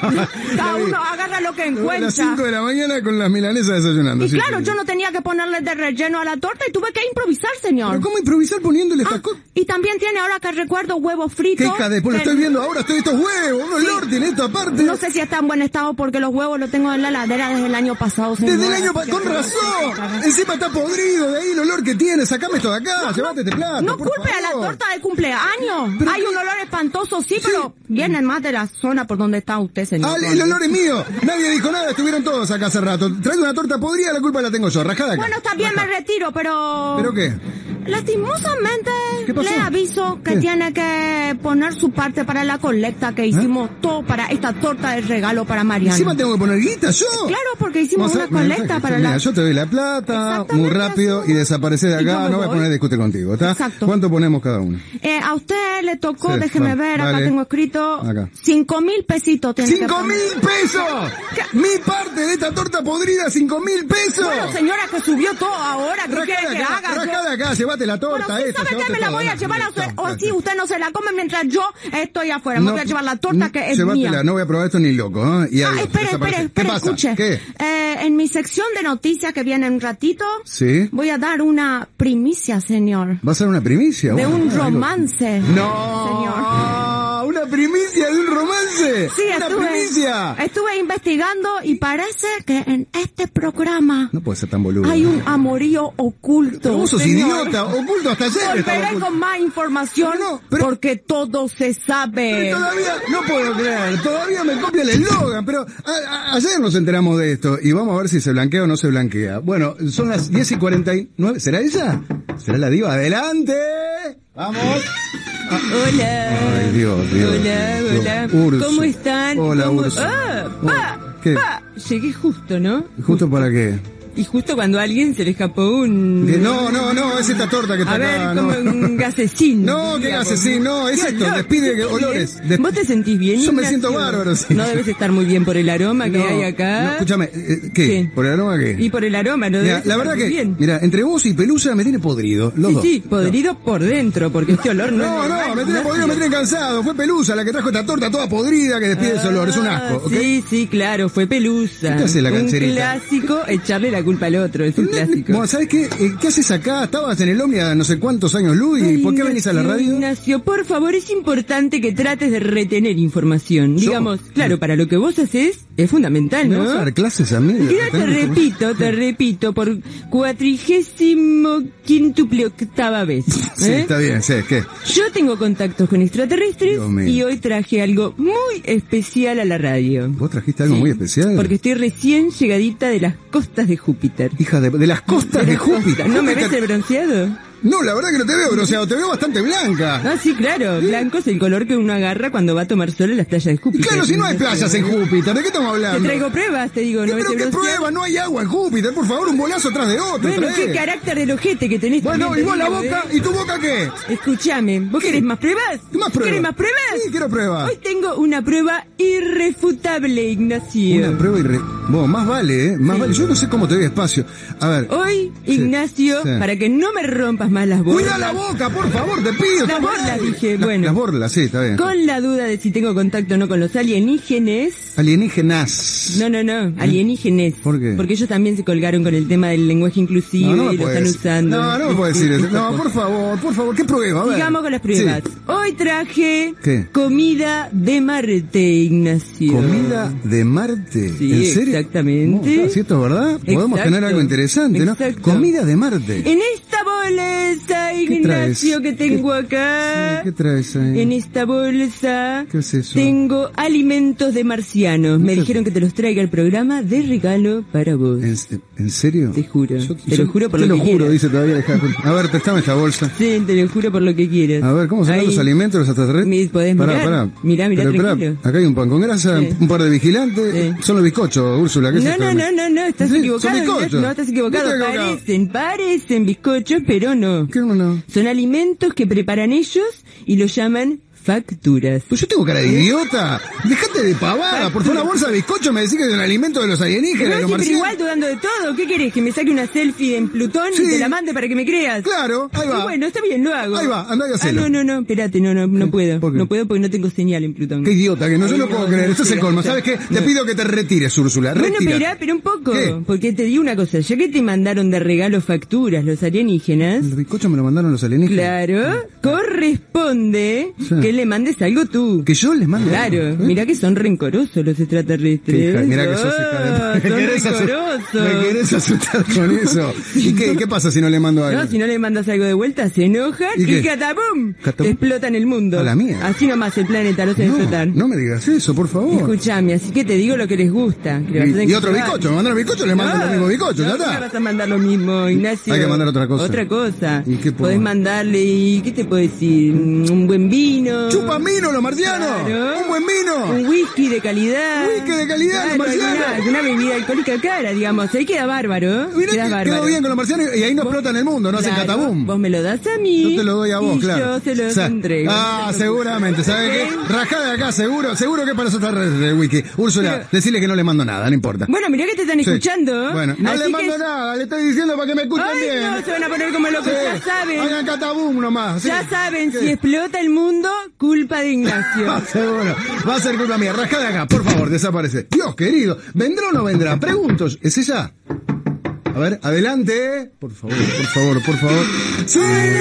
Cada uno agarra lo que encuentra. A las 5 de la mañana con las milanesas desayunando. Y claro, yo no tenía que ponerle de relleno a la torta y tuve que improvisar, señor. ¿Pero cómo improvisar poniéndole estas cosas? Y también tiene, ahora que recuerdo, huevos fritos. ¿Qué hija de puta? Estoy viendo ahora, estos huevos, unos lord tiene esto aparte. No sé si está en buen estado porque los huevos los tengo en la heladera desde el año pasado, señor. Desde el año pasado, con razón. Encima está podrido, de ahí el olor que tiene. Sacame esto de acá, llévate este plato. No culpe a la torta de cumpleaños. Hay un olor espantoso, sí, pero vienen más de la zona por donde está usted, señor. El olor es mío. Nadie dijo nada, estuvieron todos acá hace rato. Trae una torta podrida, la culpa la tengo yo. Rajada acá. Bueno, está bien, me retiro, pero... ¿Pero qué? Lastimosamente, le aviso que tiene que poner su parte para la colecta que hicimos todo para esta torta de regalo para Mariana. ¿Encima tengo que poner guita yo? Claro, porque hicimos una colecta para la... Mira, yo te doy la plata, muy rápido, y desaparecer de acá. No voy a poner a discutir contigo, ¿está? Exacto. ¿Cuánto ponemos cada uno? A usted le tocó, déjeme ver, acá tengo escrito... Acá. 5.000 pesitos tiene que poner. ¡5.000 pesos! Mi parte de esta torta podrida, 5.000 pesos. Bueno, señora, que subió todo ahora, ¿qué quiere que haga? Rajá de acá, llévate la torta. Bueno, ¿sabe qué? Me la voy a llevar o si usted no se la come mientras yo estoy afuera. Me voy a llevar la torta que es llévatela, mía. No voy a probar esto ni loco, ¿eh? Y adiós, espere, ¿Qué pasa? escuche. ¿Qué? En mi sección de noticias que viene en un ratito, ¿Sí? voy a dar una primicia, señor. ¿Va a ser una primicia? De un romance. ¡No! Señor. ¡Una primicia de un romance! Sí, ¡Una primicia! Estuve investigando y parece que en este programa no puede ser tan boludo. Hay un amorío oculto. Pero vos sos señor. idiota, oculto hasta ayer. Volveré con más información porque todo se sabe. Pero todavía, no puedo creer, todavía me copia el eslogan, pero ayer nos enteramos de esto y vamos a ver si se blanquea o no se blanquea. Bueno, son las 10:49. ¿Será ella? ¿Será la diva? ¡Adelante! ¡Vamos! Hola. Ay, Dios. Hola. Urso. ¿Cómo están? Hola, ¿Cómo... Urso. ¿Qué? Llegué justo, ¿no? ¿Justo para qué? Y justo cuando a alguien se le escapó un... No, es esta torta que está acá. A ver, como un gasecín. No, ¿qué gasecín? No, es esto, despide olores. ¿Vos te sentís bien, Yo me Ignacio? siento bárbaro, sí. No debes estar muy bien por el aroma que hay acá. No, escúchame, ¿qué? ¿Por el aroma qué? Y por el aroma, no debes la verdad estar muy que, bien. mira, entre vos y Pelusa me tiene podrido, los dos. Sí, podrido por dentro, porque este olor no... No, me tiene podrido, me tiene cansado. Fue Pelusa la que trajo esta torta toda podrida que despide ese olor, es un asco, ¿ok? Sí, claro, fue Pelusa. ¿Qué hace la cancherita? Un clásico, echarle la culpa al otro, es un clásico. Bueno, ¿sabes qué? ¿Qué haces acá? Estabas en el Omni a no sé cuántos años luz y ¿por qué venís a la radio? Ignacio, por favor, es importante que trates de retener información. Digamos, claro, para lo que vos haces es fundamental, ¿no? ¿Me vas a dar clases a mí? Mira, te repito, por 45ª vez. Sí, está bien, sí, ¿qué? Yo tengo contactos con extraterrestres y hoy traje algo muy especial a la radio. ¿Vos trajiste algo muy especial? Porque estoy recién llegadita de las costas de Júpiter. Hija de las costas de Júpiter. ¿No me ves el bronceado? No, la verdad que no te veo, pero o sea, te veo bastante blanca. Ah, sí, claro. Blanco es el color que uno agarra cuando va a tomar sol en las playas de Júpiter. Claro, si no hay playas en Júpiter, ¿de qué estamos hablando? Te traigo pruebas, te digo. ¿No? ¿Pero qué pruebas? No hay agua en Júpiter, por favor, un bolazo atrás de otro. Bueno, trae. qué carácter del ojete que tenés. Bueno, también, ¿y vos te la digo, boca? ¿Y tu boca qué? Escuchame, ¿vos querés más pruebas? ¿Más pruebas? ¿Querés más pruebas? Sí, quiero pruebas. Hoy tengo una prueba irrefutable, Ignacio. Una prueba Vos, más vale, ¿eh? Más vale. Yo no sé cómo te doy espacio. A ver. Hoy, Ignacio, sí. para que no me rompas más las borlas. ¡Cuida la boca, por favor, te pido! Las borlas, dije, bueno. Las borlas, sí, está bien. Con la duda de si tengo contacto o no con los alienígenes. Alienígenas. No, alienígenes. ¿Por qué? Porque ellos también se colgaron con el tema del lenguaje inclusivo no y lo están usando. No me puedes decir eso. No, por favor, ¿qué prueba? A ver. Sigamos con las pruebas. Sí. Hoy traje ¿Qué? comida de Marte, Ignacio. ¿Comida de Marte? Sí, ¿En serio? Exactamente. ¿Si esto es verdad? Podemos Exacto. tener algo interesante, ¿no? Exacto. Comida de Marte. En esta bolsa, Ignacio, que tengo acá. ¿Qué traes ahí? En esta bolsa ¿Qué es eso? tengo alimentos de marcianos. Me dijeron que te los traiga al programa de regalo para vos. ¿En serio? Te juro. Te lo juro por te lo lo que juro, quieras. dice todavía. A ver, préstame esta bolsa. Sí, te lo juro por lo que quieras. A ver, ¿cómo son Ahí. los alimentos los extraterrestres? Podés mirar. Mirá, Pero, tranquilo. acá hay un pan con grasa, Sí. un par de vigilantes. Son los bizcochos, Úrsula. ¿Qué es esto? No, estás ¿Sí? equivocado. ¿Son bizcochos? No, estás equivocado. ¿No estás equivocado? Parecen bizcochos, pero no. ¿Qué no? Son alimentos que preparan ellos y los llaman facturas. Pues yo tengo cara de idiota. Dejate de pavada. Por favor, una bolsa de bizcocho me decís que es un alimento de los alienígenas, de los Pero marcianos. igual dudando de todo. ¿Qué querés? ¿Que me saque una selfie en Plutón y te la mande para que me creas? Claro, ahí va. Y bueno, está bien, lo hago. Ahí va, andá y hacelo. No, espérate, no puedo. No puedo porque no tengo señal en Plutón. Qué idiota, que no, yo no puedo creer. Esto es el colmo. ¿Sabes qué? Te No. pido que te retires, Úrsula. Bueno, Retírate. pero un poco. ¿Qué? Porque te digo una cosa. Ya que te mandaron de regalo facturas los alienígenas. Los bizcochos me lo mandaron los alienígenas. Claro, corresponde Sí. que le mandes algo tú. Que yo les mando. Claro, mirá que son rencorosos los extraterrestres. Mirá que sos hija de... Son Me rencorosos. querés asustar con eso. ¿Y qué pasa si no le mando algo? No, si no le mandas algo de vuelta, se enojan ¿Y y qué? ¡catapum! ¿Catapum? Explotan el mundo. A la mía. Así nomás el planeta lo se explotar. No me digas eso, por favor. Escuchame, así que te digo lo que les gusta. Que le vas a tener Y que otro probar. bizcocho, me mandaron bizcocho, le mando los mismos bizcochos, ya no, está. No vas a mandar lo mismo, Ignacio. Hay que mandar otra cosa. Otra cosa. ¿Y qué puedo Podés mandar? mandarle, y ¿qué te puedo decir? Un buen vino. ¡Chupan vino los marcianos! Claro. ¡Un buen vino! Un whisky de calidad. Whisky de calidad, los marcianos. Alguna bebida alcohólica cara, digamos. Ahí queda bárbaro. Mirá Quedás que bárbaro. quedó bien con los marcianos y ahí no explotan el mundo, no hacen Claro, catabum. Vos me lo das a mí. Yo te lo doy a vos, y claro. yo se lo O sea, entrego. seguramente, ¿sabes ¿Ok? qué? Rajá de acá, seguro que para eso está el wiki. Úrsula, decirle que no le mando nada, no importa. Bueno, mirá que te están Sí. escuchando. Bueno, no Así le que- mando nada, le estoy diciendo para que me escuchen Ay, bien. no, se van a poner como locos, Sí. ya saben. Hagan catabum nomás. sí. Ya saben, ¿Qué? si explota el mundo, culpa de Ignacio. Seguro, va a ser culpa mía. Rajá de acá, por favor, desaparece. Dios querido, ¿vendrá o no vendrá? Pregunto, ¿es ella? A ver, adelante. Por favor. ¡Sí!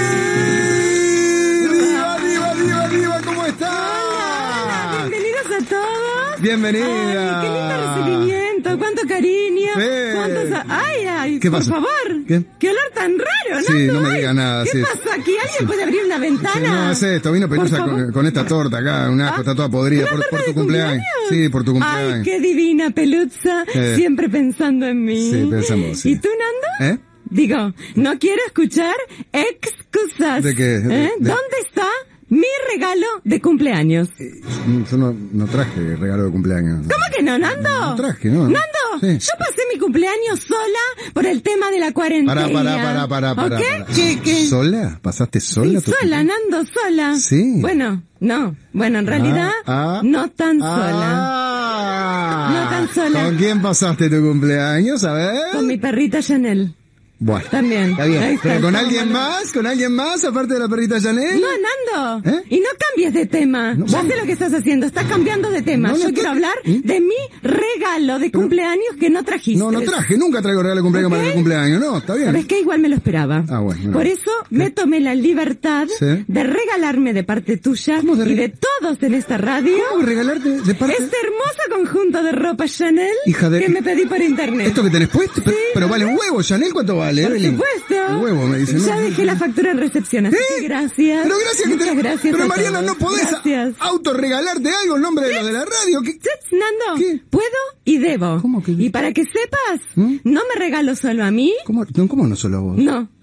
¡Diva, ¿cómo está? Bienvenidos a todos. Bienvenida. Ay, qué lindo recibimiento, cuánto cariño. Sí. Cuántos... Ay, ¿Qué por pasa? favor. ¿Qué? olor tan raro, ¿no? Sí, no me diga nada, ¿Qué sí. pasa aquí? ¿Alguien puede abrir una ventana? Sí, no, es esto, vino Pelusa Por favor. con esta torta acá, un asco, está toda podrida por tu cumpleaños. Sí, por tu cumpleaños. Ay, qué divina Pelusa, siempre pensando en mí. Sí, pensamos, sí. ¿Y tú, Nando? ¿Eh? Digo, no quiero escuchar excusas. ¿De qué? ¿Dónde está mi regalo de cumpleaños? Yo no traje regalo de cumpleaños. ¿Cómo que no, Nando? No traje, no. Nando, Sí. yo pasé mi cumpleaños sola por el tema de la cuarentena. Para. ¿Ok? ¿Qué? ¿Sola? ¿Pasaste sola? Sí, sola, Nando, sola. Sí. Bueno, no. Bueno, en realidad, no tan sola. No tan sola. ¿Con quién pasaste tu cumpleaños? A ver. Con mi perrita Chanel. Bueno. También. Está bien. Ahí está, ¿Pero con estamos alguien mal. más? ¿Con alguien más aparte de la perrita Chanel? No, Nando. Y no cambies de tema. No, Ya vamos. sé lo que estás haciendo. Estás cambiando de tema. No, no Yo estoy- quiero hablar de mi regalo de cumpleaños que no trajiste. No traje, nunca traigo regalo de cumpleaños para el cumpleaños, no, está bien. ¿Sabes qué? Igual me lo esperaba. Ah, bueno. Por eso me tomé la libertad Sí. de regalarme de parte tuya y de todos en esta radio ¿Cómo regalarte de parte? este hermoso conjunto de ropa Chanel Hija de- que me pedí por internet. ¿Esto que tenés puesto? Pero vale un huevo, Chanel, ¿cuánto vale, Por Evelyn? supuesto. Un huevo, me dicen. Ya ¿no? dejé la factura en recepción, así que gracias. Pero gracias que Muchas gracias Pero a Mariana, todos. no podés Gracias. autorregalarte algo en nombre de lo de la radio. ¿Qué? Nando, puedo y debo. Y para que sepas, no me regalo solo a mí. ¿Cómo no solo a vos? No.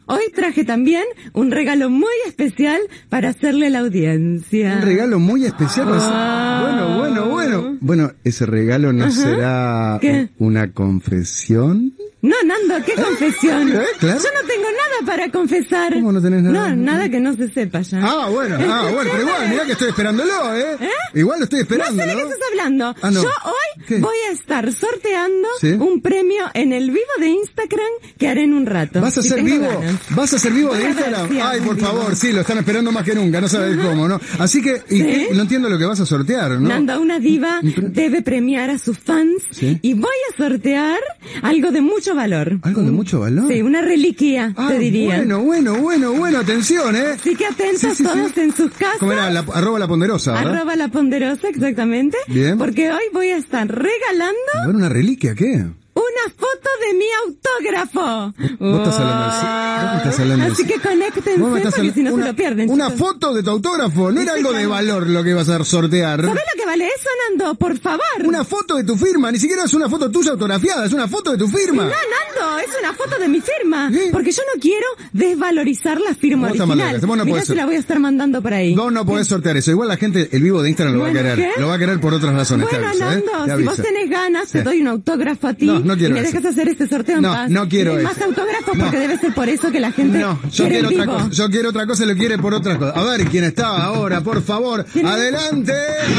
hoy traje también un regalo muy especial para hacerle a la audiencia. Un regalo muy especial. Bueno. Bueno, ese regalo no será ¿Qué? una confesión. No, Nando, ¿qué confesión? Claro. Yo no tengo nada para confesar. ¿Cómo no tenés nada? No, nada que no se sepa ya. Bueno, pero igual, mirá que estoy esperándolo, Igual lo estoy esperando. No sé de qué estás hablando. No. Yo hoy ¿Qué? voy a estar sorteando ¿Sí? un premio en el vivo de Instagram que haré en un rato. ¿Vas a si ser tengo vivo? ganas. ¿Vas a ser vivo de Voy a Instagram? ver, sí, Ay, por vivo. favor, sí, lo están esperando más que nunca, no sabes cómo, ¿no? Así que, ¿Sí? no entiendo lo que vas a sortear, ¿no? Nando, una diva debe premiar a sus fans y voy a sortear algo de mucho valor. ¿Algo de mucho valor? Sí, una reliquia, te diría. Bueno, atención, Así que atentos todos en sus casas. ¿Cómo era? @la ponderosa, ¿verdad? @la ponderosa, exactamente. Bien. Porque hoy voy a estar regalando A ver, ¿una reliquia qué? una foto de mi autógrafo. ¿Vos estás hablando Así que conéctense porque si no se lo pierden. Una chicos. foto de tu autógrafo, no era algo de valor lo que ibas a sortear. ¿Sabés lo que vale eso, Nando? Por favor. Una foto de tu firma, ni siquiera es una foto tuya autografiada, es una foto de tu firma. No, Nando, es una foto de mi firma. Porque yo no quiero desvalorizar la firma Vos original. vos no Mirá podés si la voy a estar mandando por ahí. Vos no podés sortear eso. Igual la gente, el vivo de Instagram lo va a Bueno, querer. ¿qué? Lo va a querer por otras razones. Bueno, te aviso, Nando, Te si vos aviso. tenés ganas, te Sí. doy un autógrafo a ti. No quiero y me eso. dejas hacer este sorteo en No, paz. no quiero ¿Tienes eso. más autógrafos? No. Porque debe ser por eso que la gente No, yo quiere quiero el otra vivo. cosa. Yo quiero otra cosa y lo quiere por otras cosas. A ver, ¿quién está ahora? Por favor. Adelante.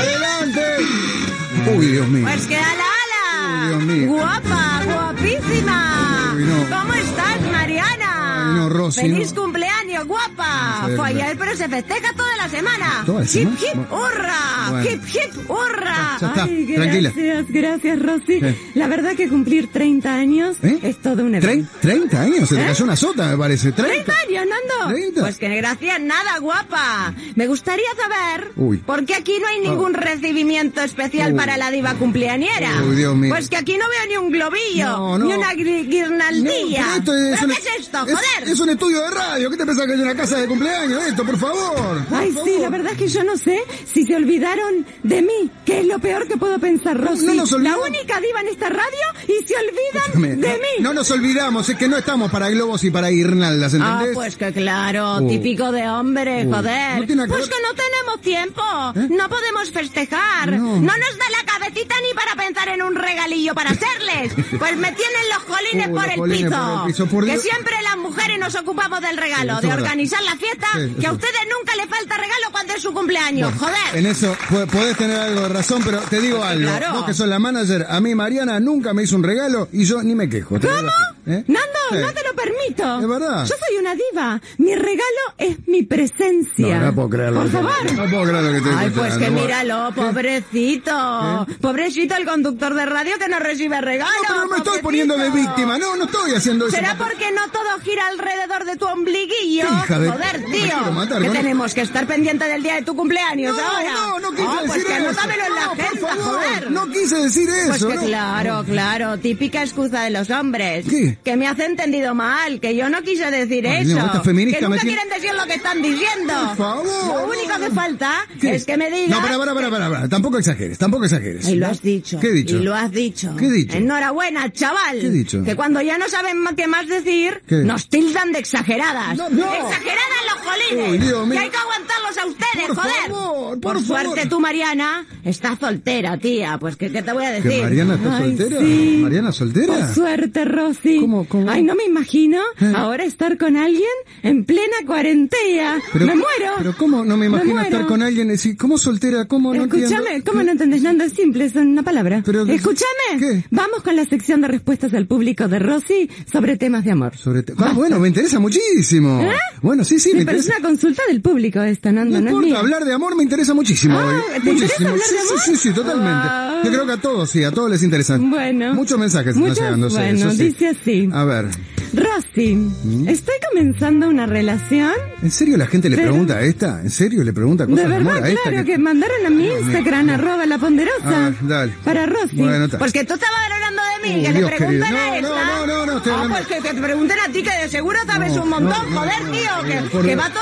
Uy, Dios mío. Pues queda la ala. Dios mío. Guapa, guapísima. Uy, no. ¿Cómo estás, Mariana? Ay, no, Rosy, Feliz no. cumpleaños, guapa. Sí, Fue verdad. ayer, pero se festeja toda la semana. ¿Toda la semana? Hip, hip, hurra. Bueno. Hip, hip, hurra. Ya está, Ay, tranquila. Gracias, Rosy. ¿Qué? La verdad que cumplir 30 años es todo un evento. 30 años, se te cayó una sota, me parece. 30 años, Nando. 30. Pues que gracias, nada, guapa. Me gustaría saber Uy. por qué aquí no hay ningún recibimiento especial para la diva cumpleañera. Uy, Dios mío. Pues que aquí no veo ni un globillo, No, no. ni una guirnaldilla. No, pero esto es ¿Pero un- qué es esto, joder? Es un estudio de radio. ¿Qué te pensás que es una casa de cumpleaños esto, por favor? Por Ay, favor. sí, la verdad es que yo no sé si se olvidaron de mí, que es lo peor que puedo pensar, Rosy. no nos la olvidamos. única diva en esta radio y se olvidan Escúchame, de mí. No nos olvidamos, es que no estamos para globos y para guirnaldas, ¿entendés? Ah, pues que claro, Uy. típico de hombre, Uy. joder. No tiene nada que Pues ver. que no tenemos tiempo, no podemos festejar, no nos da la cabecita ni para pensar en un regalillo para hacerles. Pues me tienen los colines Uy, por los el colines piso. por el piso, por Que Dios. siempre las mujeres nos ocupamos del regalo, Sí, eso de es verdad. organizar la fiesta, Sí, que a eso. ustedes nunca les falta regalo cuando es su cumpleaños, joder. En eso podés tener algo de razón, pero te digo algo. Claro. Vos que sos la manager, a mí Mariana nunca me hizo un regalo y yo ni me quejo. te digo así, ¿eh? Nando, Sí. no te lo permito. Es verdad. Yo soy una diva. Mi regalo es mi presencia. No puedo creerlo. Por favor. No puedo creer lo que estoy Ay, pues escuchando. que Bueno. míralo, pobrecito. Pobrecito el conductor de radio que no recibe regalo. No, pero no me estoy pobrecito. poniendo de víctima. No estoy haciendo eso. ¿Será porque no todo gira alrededor de tu ombliguillo? Hija de- Joder, me quiero tío. matar Que con tenemos que estar pendientes del día de tu cumpleaños ahora. No quise pues decir que eso. anótamelo en la No, por agenda, favor, joder. no quise decir Pues eso. que ¿no? claro, típica excusa de los hombres. ¿Qué? Que me has entendido mal, que yo no quise decir Ay, eso. no, esta feminista que nunca me tiene- quieren decir lo que están diciendo. Por favor, Lo único que falta ¿Qué? es que me digas... No, para. Tampoco exageres. Y lo has dicho. ¿Qué he dicho? Y lo has dicho. ¿Qué he dicho? Enhorabuena, chaval. ¿Qué he dicho? Que cuando ya no saben qué más decir, ¿Qué? nos tildan de exageradas. No. Exageradas los colines. Uy, Dios mío. Que hay que aguantarlos a ustedes, Por joder. favor, por por favor. suerte tú, Mariana, estás soltera, tía. Pues ¿qué te voy a decir? ¿Que Mariana está Ay, soltera? sí. ¿Mariana soltera? Por suerte, Rosy. ¿Cómo? Ay, no me imagino ahora estar con alguien en plena cuarentena. Pero, me muero. Pero ¿cómo no me imagino muero. estar con alguien y decir, ¿cómo soltera? ¿Cómo no Escúchame, entiendo? ¿cómo no entendés? Nando, es simple, es una palabra. Pero- Escúchame. ¿Qué? Vamos con la sección de respuestas al público de Rosy sobre temas de amor. Bueno, me interesa muchísimo. ¿Eh? Bueno, sí, Sí, me pero es interesa. una consulta del público esta, Nando, No no es importa, mía. hablar de amor me interesa muchísimo. Ah, hoy. ¿te interesa Muchísimo. hablar de amor? Sí, totalmente. Ah. Yo creo que a todos, sí, a todos les interesa. Bueno. Muchos mensajes Muchos, están llegando, sí, bueno, eso sí. dice así. A ver, Rosy, estoy comenzando una relación. ¿en serio la gente le Pero- pregunta a esta? ¿En serio le pregunta cosas De de amor verdad, a esta? claro, que mandaron a mi Instagram, @ la ponderosa. Ah, dale. Para Rosy. Bueno, está. Pues que tú estabas hablando de mí, Oh, que Dios le pregunten querido. a esta. No, estoy hablando- Pues que te pregunten a ti, que de seguro sabes No, un montón, no, joder, no, tío, no, que, por que Dios. va todo bárbaro.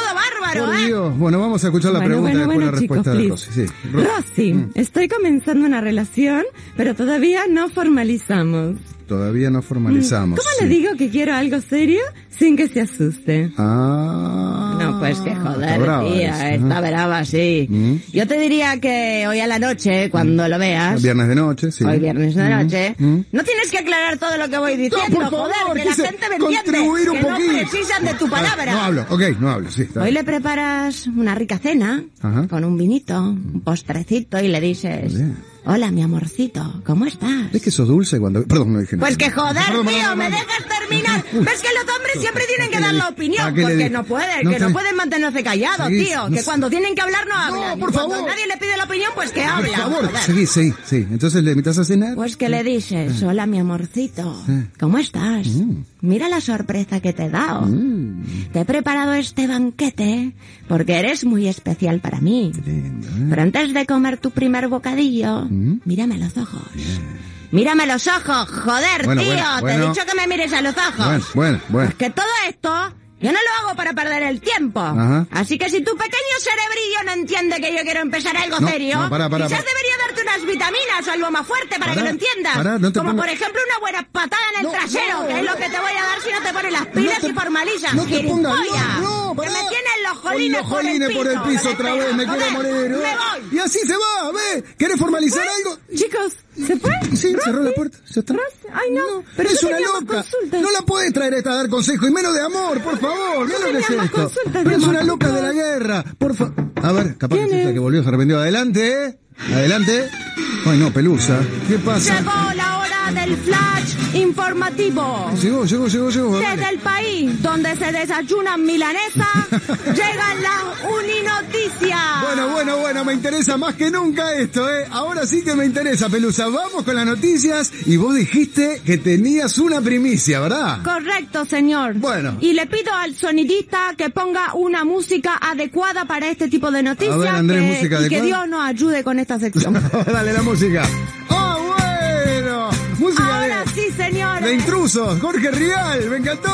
bárbaro, Por ¿eh? Dios. Bueno, vamos a escuchar la pregunta y después la respuesta de Rosy. Sí. Rosy, estoy comenzando una relación, pero todavía no formalizamos. Todavía no formalizamos. ¿Cómo le digo que quiero algo serio sin que se asuste? No, pues que joder, Está brava tía, esa, está brava, sí. Yo te diría que hoy a la noche, cuando lo veas, Viernes de noche, sí. hoy viernes de noche, no tienes que aclarar todo lo que voy diciendo, por favor, joder, que la quise gente me entiende, contribuir un que poquito. no precisan de tu palabra. No hablo, no hablo, sí. Está Hoy bien. le preparas una rica cena, Ajá. con un vinito, un postrecito, y le dices, hola, mi amorcito, ¿cómo estás? ¿Ves que sos dulce cuando...? Perdón, no dije nada. Pues que joder, Perdón, tío, perdón, me perdón. dejas terminar. ¿Ves que los hombres siempre tienen que dar la opinión? qué le Porque di? no pueden, No que no te- pueden mantenerse callados, Seguí, tío. no Que sé. cuando tienen que hablar no hablan. por Y cuando favor. nadie le pide la opinión, pues que Por hablan. favor, joder. sí. Entonces le invitas a cenar. Pues que le dices, hola mi amorcito, ¿cómo estás? Mira la sorpresa que te he dado. Te he preparado este banquete porque eres muy especial para mí. Pero antes de comer tu primer bocadillo, mírame a los ojos. Mírame a los ojos, joder, Bueno, tío. bueno, Te bueno. he dicho que me mires a los ojos. Bueno. Pues que todo esto yo no lo hago para perder el tiempo. Ajá. Así que si tu pequeño cerebrillo no entiende que yo quiero empezar algo No, serio, no, para. quizás debería darte unas vitaminas o algo más fuerte para que lo entiendas. no te Como pongas- por ejemplo una buena patada en el trasero, que es lo que te voy a dar si no te pones las pilas y formalizas. no te pongas- ¡Gilipollas! no, que pará. me tienen los Con jolines los jolines por el piso otra vez, me quiero morir. Me ¿eh? voy. Y así se va, ¿ves? ¿Querés formalizar algo? Chicos, ¿se fue? Sí, cerró la puerta, ya está. Ay, no, pero es yo una tenía más loca. consultas. No la podés traer esta a dar consejo y menos de amor, por favor. Mira lo que es tenía más esto. consultas Pero de es una amor. loca de la guerra. Por favor. A ver, capaz que es esta que volvió, se arrepintió. Adelante, Adelante. Ay, no, Pelusa. ¿Qué pasa? Llegó la hora del flash informativo. Llegó. Desde el país donde se desayunan milanesa, llegan las uninoticias. Bueno, me interesa más que nunca esto, ¿eh? Ahora sí que me interesa, Pelusa. Vamos con las noticias y vos dijiste que tenías una primicia, ¿verdad? Correcto, señor. Bueno. Y le pido al sonidista que ponga una música adecuada para este tipo de noticias. A ver, Andrés, música y que adecuada. Dios nos ayude con esta sección. Dale la música. ¡Ah, bueno! Música Ahora sí, señores. de intrusos. Jorge Rial, me encantó.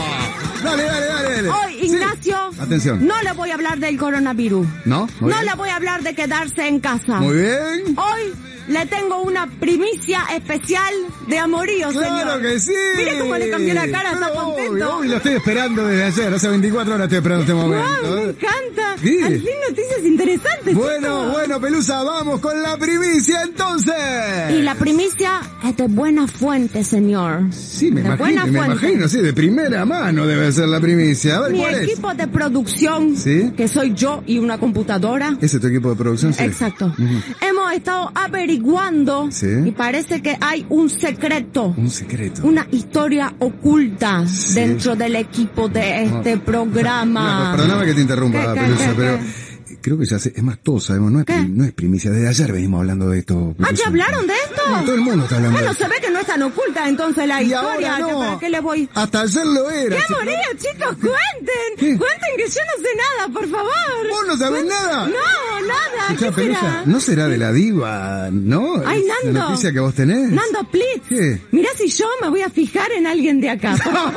Dale. Hoy, Ignacio, Atención. no le voy a hablar del coronavirus. ¿No? Muy No bien. le voy a hablar de quedarse en casa. Muy bien. Hoy le tengo una primicia especial de amorío, Claro señor. que sí. Mire cómo le cambió la cara, está Pero contento. Hoy lo estoy esperando desde ayer. Hace 24 horas estoy esperando este momento. ¡Wow! Me encanta. Sí. Al fin noticias interesantes. Bueno, Pelusa, vamos con la primicia entonces. Y la primicia es de buena fuente, señor. Sí, me de buena fuente. imagino, sí, de primera mano debe ser la primicia. A ver, Mi ¿cuál es? equipo de producción, ¿Sí? que soy yo y una computadora. ¿Ese es tu equipo de producción? Sí. Exacto. Ujú. Hemos estado averiguando Sí. y parece que hay un secreto. Un secreto. Una historia oculta dentro del equipo de este programa. No, perdóname que te interrumpa, ¿Qué, Pelusa, qué? pero creo que ya sé, es más todo, sabemos, no es primicia. Desde ayer venimos hablando de esto. ¿Ah, Pelusa. ya hablaron de esto? No, todo el mundo está hablando de Bueno, esto. se ve que no es tan oculta entonces la Y historia. ahora no. ¿Para qué le voy? Hasta ayer lo era. ¡Qué chico. amorío, chicos! ¡Cuenten! ¡Cuenten que yo no sé nada, por favor! ¿Vos no sabés nada? No, nada. Escuchá, ¿Qué Pelusa, será? ¿no será de la diva, no? Ay, La Nando. noticia que vos tenés. Nando, please. ¿Qué? Mira si yo me voy a fijar en alguien de acá. Por favor.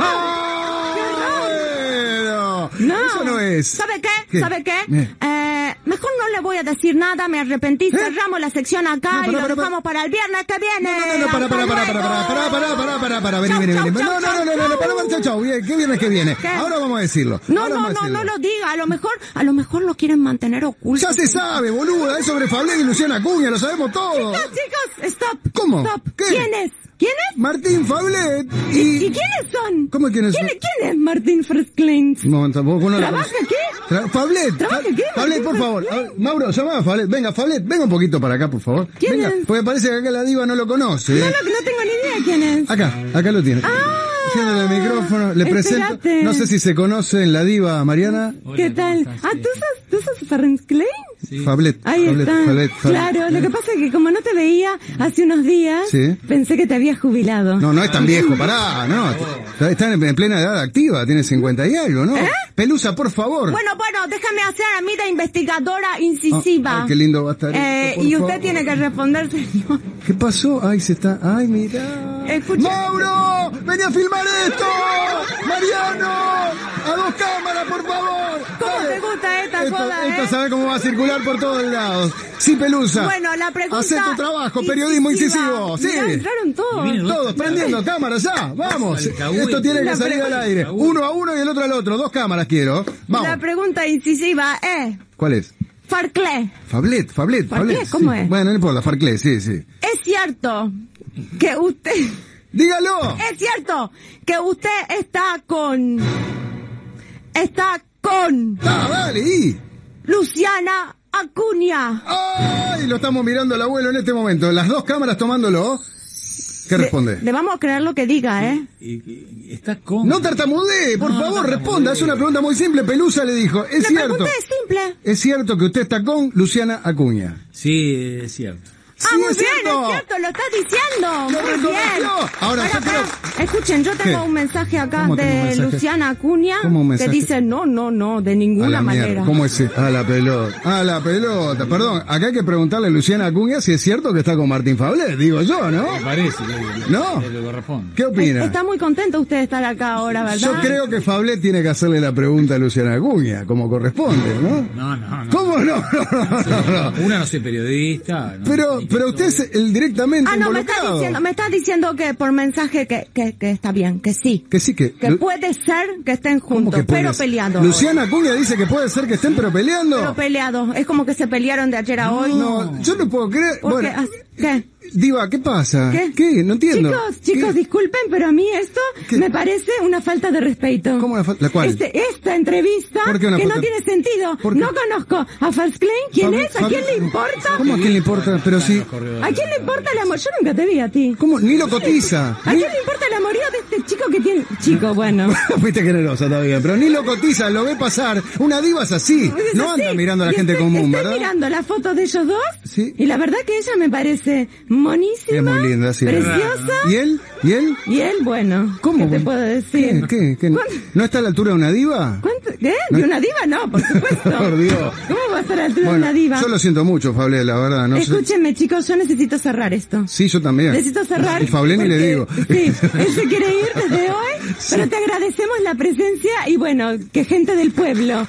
Bueno, No. eso no es. ¿Sabe qué? ¿Qué? ¿Sabe qué? Mejor no le voy a decir nada, me arrepentí. Cerramos la sección acá No, y para, lo dejamos para el viernes que viene. No, para, Hasta luego. vení. Chau, No, chau. chau. Bien, ¿qué viene que viene? ¿Qué? Ahora vamos a decirlo. No, Ahora vamos a decirlo. no lo diga. A lo mejor lo quieren mantener oculto. Ya se sabe, boluda, es sobre Fablé y Luciana Acuña, lo sabemos todo. Chicos, stop. ¿Cómo? Stop. ¿Qué? ¿Quién es? Martín Fablet ¿Y quiénes son? ¿Cómo quiénes son? ¿Quién es Martín Frisklein? No, tampoco no la ¿Trabaja aquí? Fablet. ¿Trabaja aquí? Fablet, por favor. A ver, Mauro, llama a Fablet. Venga, Fablet, venga un poquito para acá, por favor. ¿Quién venga, es? porque parece que acá la diva no lo conoce. No tengo ni idea quién es. Acá lo tiene. Haciéndole el micrófono, le presento. espérate. No sé si se conocen la diva Mariana. ¿Qué tal? ¿Tú sos Frisklein? Fablet. Ahí Fablet, está. Fablet. Claro, lo que pasa es que como no te veía hace unos días, Sí. pensé que te habías jubilado. No es tan viejo, pará, no. Está en plena edad activa, tiene 50 y algo, ¿no? Pelusa, por favor. Bueno, déjame hacer a mí de investigadora incisiva. Ay, qué lindo va a estar esto, por y usted favor. tiene que responder, señor. ¿Qué pasó? Ay, se está... Ay, mira. Escucha. ¡Mauro! ¡Vení a filmar esto! ¡Mariano! ¡A 2 cámaras, por favor! ¿Cómo Dale. te gusta esta joda, Esto sabe cómo va a circular por todos lados. Sí, Pelusa. Bueno, la pregunta... Hacé tu trabajo, periodismo incisivo. Sí. Mirá, entraron todos. Todos prendiendo cámaras ya. Vamos. Esto tiene que salir al aire. Uno a uno y el otro al otro. 2 cámaras quiero. Vamos. La pregunta incisiva es... ¿Cuál es? Farclé. Fablet. ¿Farclé? ¿Cómo sí. es? Bueno, no importa, Farclé, sí. ¿Es cierto que usted... ¡Dígalo! ¿Es cierto que usted está con... Dale, ¿y? Luciana Acuña? ¡Ay! Lo estamos mirando al abuelo en este momento. Las 2 cámaras tomándolo. ¿Qué responde? Le vamos a creer lo que diga, ¿eh? Está con... No tartamudee, por favor, responda. Es una pregunta muy simple. Pelusa le dijo, ¿es La cierto? pregunta es simple. ¿Es cierto que usted está con Luciana Acuña? Sí, es cierto. Sí, muy es bien, cierto. es cierto, lo estás diciendo. Lo Muy bien. reconoció. Ahora, yo creo... Escuchen, yo tengo ¿Qué? un mensaje acá ¿Cómo tengo un de mensaje? Luciana Acuña ¿Cómo un que mensaje? dice no, de A ninguna la manera. mierda. ¿Cómo es? A la pelota. Perdón, acá hay que preguntarle a Luciana Acuña si es cierto que está con Martín Fablet, digo yo, ¿no? Me parece. ¿No? Le corresponde. ¿Qué opina? Está muy contento usted de estar acá ahora, ¿verdad? Yo creo que Fablet tiene que hacerle la pregunta a Luciana Acuña, como corresponde, ¿no? No. ¿Cómo no? No. Una no soy periodista. No. Pero usted es el directamente no, involucrado. me está diciendo que por mensaje que está bien, que sí. Que sí, que puede ser que estén juntos, que puede pero ser? peleados. Luciana Acuña dice que puede ser que estén pero peleando. Pero peleados. Es como que se pelearon de ayer a hoy. No, yo no puedo creer. Porque, Bueno, ¿qué? Diva, ¿qué pasa? ¿Qué? No entiendo. Chicos, disculpen, pero a mí esto me parece una falta de respeto. ¿Cómo la cual? Esta entrevista ¿Por qué una que falta? no tiene sentido. ¿Por qué? No conozco a Fals Klein. ¿Quién es? ¿A quién le importa? ¿Cómo a quién le importa? Pero sí. ¿A quién le importa el amor? Yo nunca te vi a ti. ¿Cómo? Ni lo cotiza. ¿A quién le importa el amorío de este chico que tiene? Chico, bueno. Fuiste generosa todavía, pero ni lo cotiza, lo ve pasar. Una diva es así. No anda mirando a la gente común, ¿verdad? Estoy mirando la foto de ellos dos. Sí. Y la verdad que ella me parece monísima. Es muy linda, sí. Preciosa. ¿Y él? Y él, bueno. ¿Cómo? ¿Qué te puedo decir? ¿Qué? ¿No está a la altura de una diva? ¿Qué? ¿De una diva? No, por supuesto. Por Dios. ¿Cómo va a estar a la altura de Bueno, una diva? yo lo siento mucho, Fablet, la verdad. No sé. Escúchenme, chicos, yo necesito cerrar esto. Sí, yo también. Necesito cerrar. Y Fablet ni le digo. Sí, él se quiere ir desde hoy, pero te agradecemos la presencia y bueno, que gente del pueblo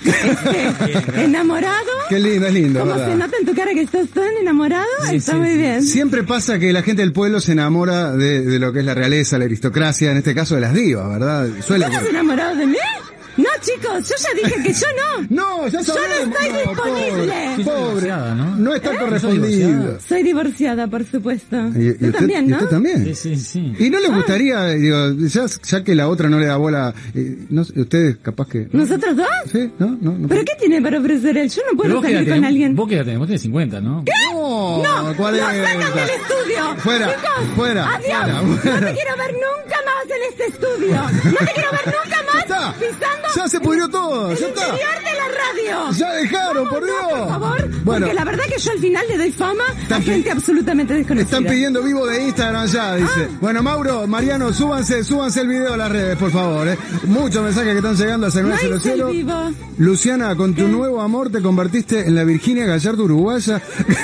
esté enamorado. Qué lindo, es lindo, Como ¿verdad? se nota en tu cara que estás tan enamorado, está muy bien. Siempre pasa que la gente del pueblo se enamora de lo que es la realeza, la aristocracia, en este caso de las divas, ¿verdad? Suele ¿Estás ocurrir. enamorado de mí? No, chicos, yo ya dije que yo no. No, ya Yo no sabemos. estoy disponible. Pobre, no está correspondido. Soy divorciada, por supuesto. Y Tú también, ¿no? usted también. Sí. ¿Y no le gustaría, digo, ya que la otra no le da bola, no sé, ustedes capaz que... ¿Nosotros dos? Sí, no. ¿Pero qué tiene para ofrecer él? Yo no Pero puedo vos qué salir edad con tenés, alguien. Vos qué edad tenés, vos tenés 50, ¿no? ¿Qué? No, No, 40. lo sacan del estudio. Fuera, Chicos, fuera, adiós. fuera. No te quiero ver nunca más en este estudio. No te quiero ver nunca más está. pisando Ya se pudrió todo, el ya está. interior de la radio. Ya dejaron, por Dios. Por favor, Bueno. porque la verdad que yo al final le doy fama a gente absolutamente desconocida. Están pidiendo vivo de Instagram ya, dice. Bueno, Mauro, Mariano, súbanse el video a las redes, por favor. Muchos mensajes que están llegando al No hice el 900. vivo. Luciana, con tu nuevo amor te convertiste en la Virginia Gallardo uruguaya.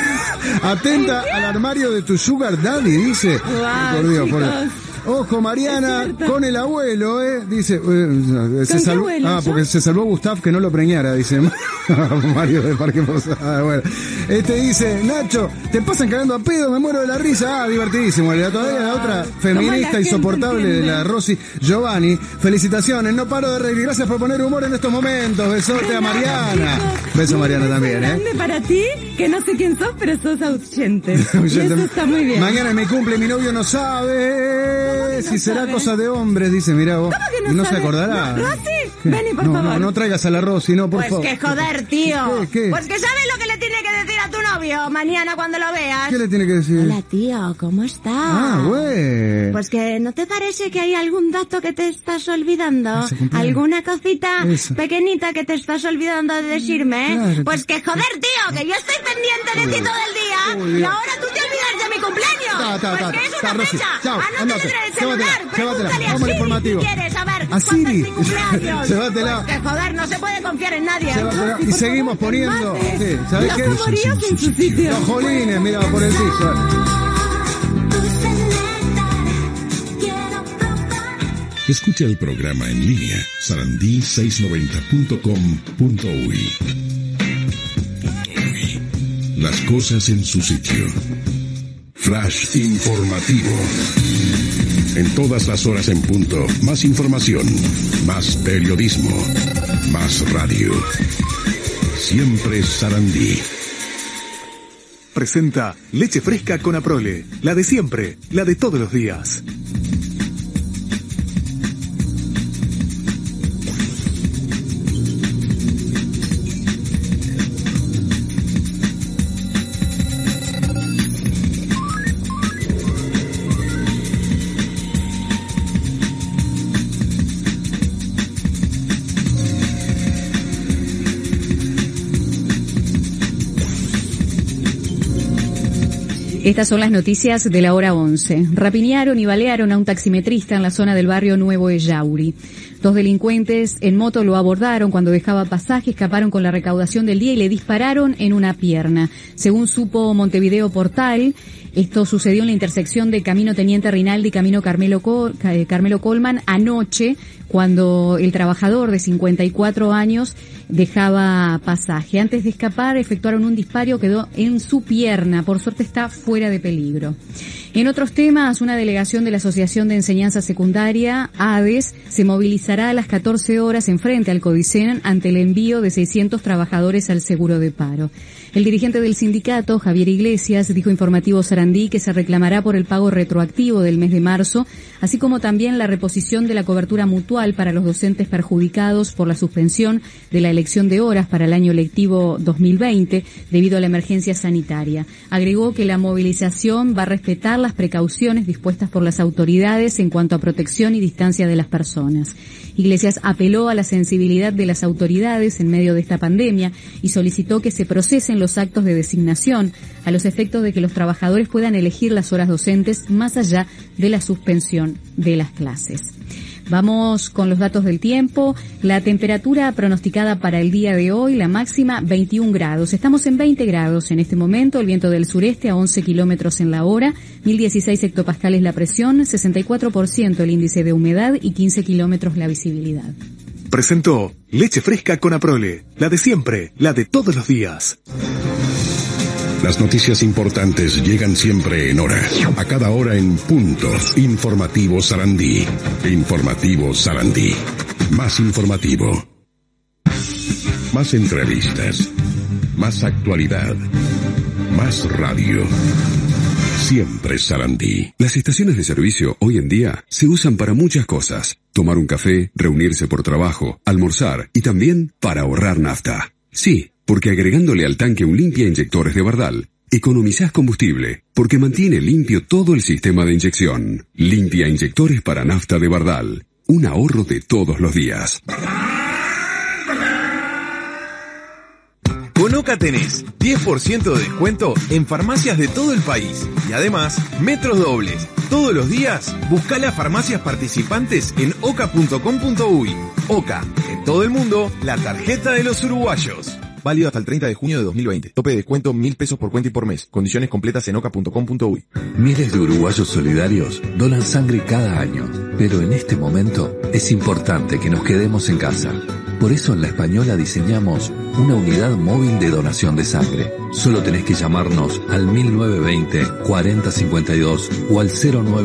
Atenta al armario de tu sugar daddy, dice. Guau, Por Dios, por chicos. Dios. Ojo, Mariana, Es cierto. con el abuelo, dice, se qué salvó, abuelo? ¿Yo? porque se salvó Gustav que no lo preñara, dice Mario de Parque Posada. Bueno, dice, Nacho, te pasan cagando a pedo, me muero de la risa. Divertidísimo. Todavía la otra feminista gente insoportable de entiende? la Rosy Giovanni. Felicitaciones, no paro de reír. Gracias por poner humor en estos momentos. Besote a Mariana. Beso a Mariana también, Grande para ti, que no sé quién sos, pero sos ausente. Y eso está muy bien. Mañana es mi cumple, mi novio no sabe si será cosa de hombres, dice, mirá vos. ¿Cómo que no Y no sabe? se acordará. Rosy, vení, por no, favor. No traigas a la Rosy, no, por Pues favor. que joder, tío. ¿Qué? Pues que sabes lo que le tiene que decir a tu novio mañana cuando lo veas. ¿Qué le tiene que decir? Hola, tío, ¿cómo estás? Ah, güey. Pues que ¿no te parece que hay algún dato que te estás olvidando? Ese cumpleaños. ¿Alguna cosita Eso. pequeñita que te estás olvidando de decirme? Claro. Pues que joder, tío, que yo estoy pendiente de ti todo el día Uy, y ahora tú te olvidas de mi cumpleaños. Pues que es una Rosy. fecha. Chao, Anótate andate. en el celular. Llévatela. Pregúntale a Vamos al Siri informativo. si quieres saber A cuándo Siri. es mi cumpleaños. Llévatela. Pues que joder, no se puede confiar en nadie. Llévatela. Rosy, Y por seguimos favor, poniendo. calmate. Sí, ¿sabés Los qué? amoríos en su sitio. Los jolines, mira, por el piso. Escucha el programa en línea sarandí690.com.uy. las cosas en su sitio. Flash informativo. En todas las horas en punto, más información, más periodismo, más radio. Siempre Sarandí. Presenta leche fresca con Aprole, la de siempre, la de todos los días. Estas son las noticias de la hora 11. Rapiñaron y balearon a un taximetrista en la zona del barrio Nuevo Ellauri. 2 delincuentes en moto lo abordaron cuando dejaba pasaje, escaparon con la recaudación del día y le dispararon en una pierna. Según supo Montevideo Portal, esto sucedió en la intersección de Camino Teniente Rinaldi y Camino Carmelo Colman anoche, cuando el trabajador de 54 años dejaba pasaje. Antes de escapar, efectuaron un disparo, quedó en su pierna. Por suerte está fuera de peligro. En otros temas, una delegación de la Asociación de Enseñanza Secundaria, ADES, se movilizará a las 14 horas en frente al Codicen ante el envío de 600 trabajadores al seguro de paro. El dirigente del sindicato, Javier Iglesias, dijo a Informativo Sarandí que se reclamará por el pago retroactivo del mes de marzo, así como también la reposición de la cobertura mutual para los docentes perjudicados por la suspensión de la elección de horas para el año lectivo 2020 debido a la emergencia sanitaria. Agregó que la movilización va a respetar las precauciones dispuestas por las autoridades en cuanto a protección y distancia de las personas. Iglesias apeló a la sensibilidad de las autoridades en medio de esta pandemia y solicitó que se procesen los actos de designación a los efectos de que los trabajadores puedan elegir las horas docentes más allá de la suspensión de las clases. Vamos con los datos del tiempo. La temperatura pronosticada para el día de hoy, la máxima 21 grados. Estamos en 20 grados en este momento. El viento del sureste a 11 kilómetros en la hora, 1016 hectopascales la presión, 64% el índice de humedad y 15 kilómetros la visibilidad. Presentó leche fresca con Aprole, la de siempre, la de todos los días. Las noticias importantes llegan siempre en hora, a cada hora en punto. Informativo Sarandí. Informativo Sarandí. Más informativo. Más entrevistas. Más actualidad. Más radio. Siempre Sarandí. Las estaciones de servicio hoy en día se usan para muchas cosas. Tomar un café, reunirse por trabajo, almorzar y también para ahorrar nafta. Sí, porque agregándole al tanque un limpia inyectores de Bardal, economizás combustible, porque mantiene limpio todo el sistema de inyección. Limpia inyectores para nafta de Bardal. Un ahorro de todos los días. Con OCA tenés 10% de descuento en farmacias de todo el país. Y además, metros dobles. Todos los días, buscá las farmacias participantes en oca.com.uy. OCA, en todo el mundo, la tarjeta de los uruguayos. Válido hasta el 30 de junio de 2020. Tope de descuento 1.000 pesos por cuenta y por mes. Condiciones completas en oca.com.uy. Miles de uruguayos solidarios donan sangre cada año, pero en este momento es importante que nos quedemos en casa. Por eso en La Española diseñamos una unidad móvil de donación de sangre. Solo tenés que llamarnos al 1920-4052 o al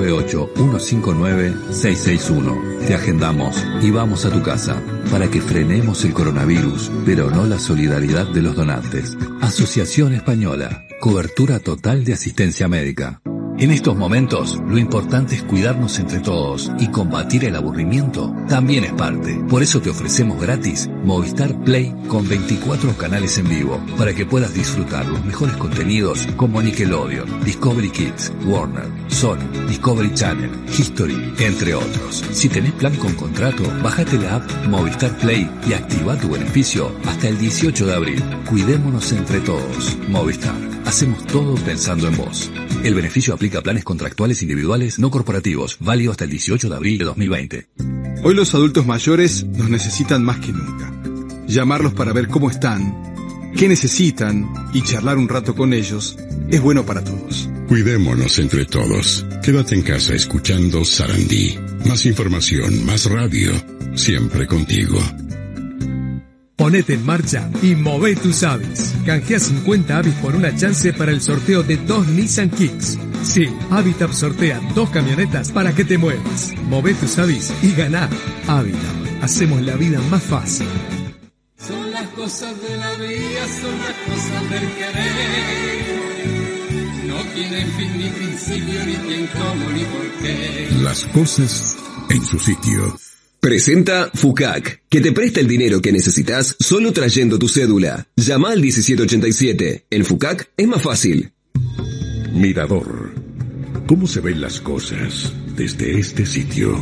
098-159-661. Te agendamos y vamos a tu casa para que frenemos el coronavirus, pero no la solidaridad de los donantes. Asociación Española. Cobertura total de asistencia médica. En estos momentos, lo importante es cuidarnos entre todos y combatir el aburrimiento también es parte. Por eso te ofrecemos gratis Movistar Play con 24 canales en vivo para que puedas disfrutar los mejores contenidos como Nickelodeon, Discovery Kids, Warner, Sony, Discovery Channel, History, entre otros. Si tenés plan con contrato, bájate la app Movistar Play y activa tu beneficio hasta el 18 de abril. Cuidémonos entre todos. Movistar. Hacemos todo pensando en vos. El beneficio aplica a planes contractuales individuales no corporativos, válido hasta el 18 de abril de 2020. Hoy los adultos mayores nos necesitan más que nunca. Llamarlos para ver cómo están, qué necesitan y charlar un rato con ellos es bueno para todos. Cuidémonos entre todos. Quédate en casa escuchando Sarandí. Más información, más radio. Siempre contigo. Ponete en marcha y mové tus Avis. Canjea 50 Avis por una chance para el sorteo de 2 Nissan Kicks. Sí, Habitat sortea 2 camionetas para que te muevas. Mové tus Avis y ganá. Habitat. Hacemos la vida más fácil. Son las cosas de la vida, son las cosas del querer. No tiene fin ni principio, ni quién, cómo, ni por qué. Las cosas en su sitio. Presenta FUCAC, que te presta el dinero que necesitas solo trayendo tu cédula. Llama al 1787. En FUCAC es más fácil. Mirador. ¿Cómo se ven las cosas desde este sitio?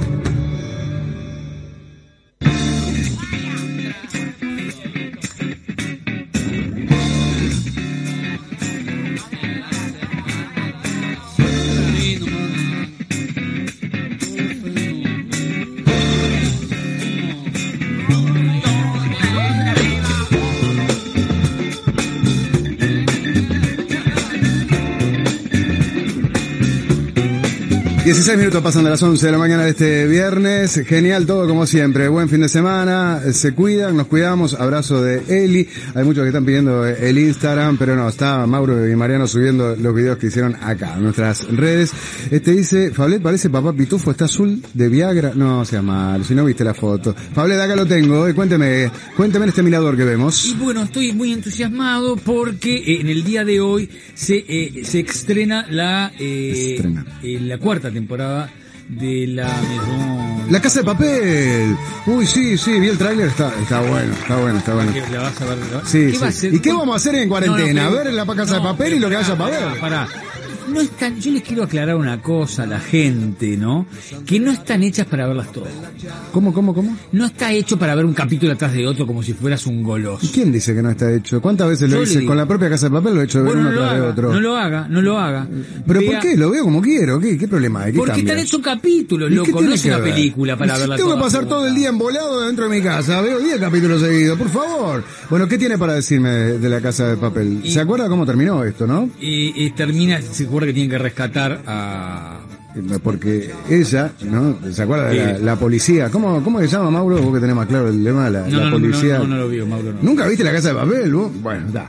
Minutos pasan de las 11 de la mañana de este viernes. Genial todo como siempre. Buen fin de semana. Se cuidan, nos cuidamos. Abrazo de Eli. Hay muchos que están pidiendo el Instagram, pero no, está Mauro y Mariano subiendo los videos que hicieron acá en nuestras redes. Dice, Fablet parece papá pitufo, está azul de Viagra. No sea malo, si no viste la foto. Fablet, acá lo tengo. Cuénteme en este mirador que vemos. Y bueno, estoy muy entusiasmado porque en el día de hoy se estrena la cuarta temporada de la Maison... La Casa de Papel. Uy, sí, vi el tráiler, está bueno. ¿La vas a ver? Sí, ¿Qué va a hacer? ¿Y qué vamos a hacer en cuarentena? No, ver la Casa de Papel y lo que haya para ver. Pará. No están, yo les quiero aclarar una cosa a la gente, ¿no? Que no están hechas para verlas todas. ¿Cómo? No está hecho para ver un capítulo atrás de otro como si fueras un goloso. ¿Y quién dice que no está hecho? ¿Cuántas veces lo hice? Con la propia Casa de Papel lo he hecho de ver uno atrás de otro. No lo haga. ¿Pero por qué? Lo veo como quiero. ¿Qué problema hay? Porque están hechos capítulos, loco. No es una película para verla toda. Tengo que pasar todo el día embolado dentro de mi casa. Veo 10 capítulos seguidos, por favor. Bueno, ¿qué tiene para decirme de la Casa de Papel? ¿Se acuerda cómo terminó esto, no? Termina, se acuerda que tienen que rescatar porque ella, ¿no? ¿Se acuerda de la policía? ¿Cómo se llama, Mauro? Vos que tenés más claro el lema, la policía. No lo vio, Mauro. No. ¿Nunca viste La Casa de Papel, vos? Bueno, está.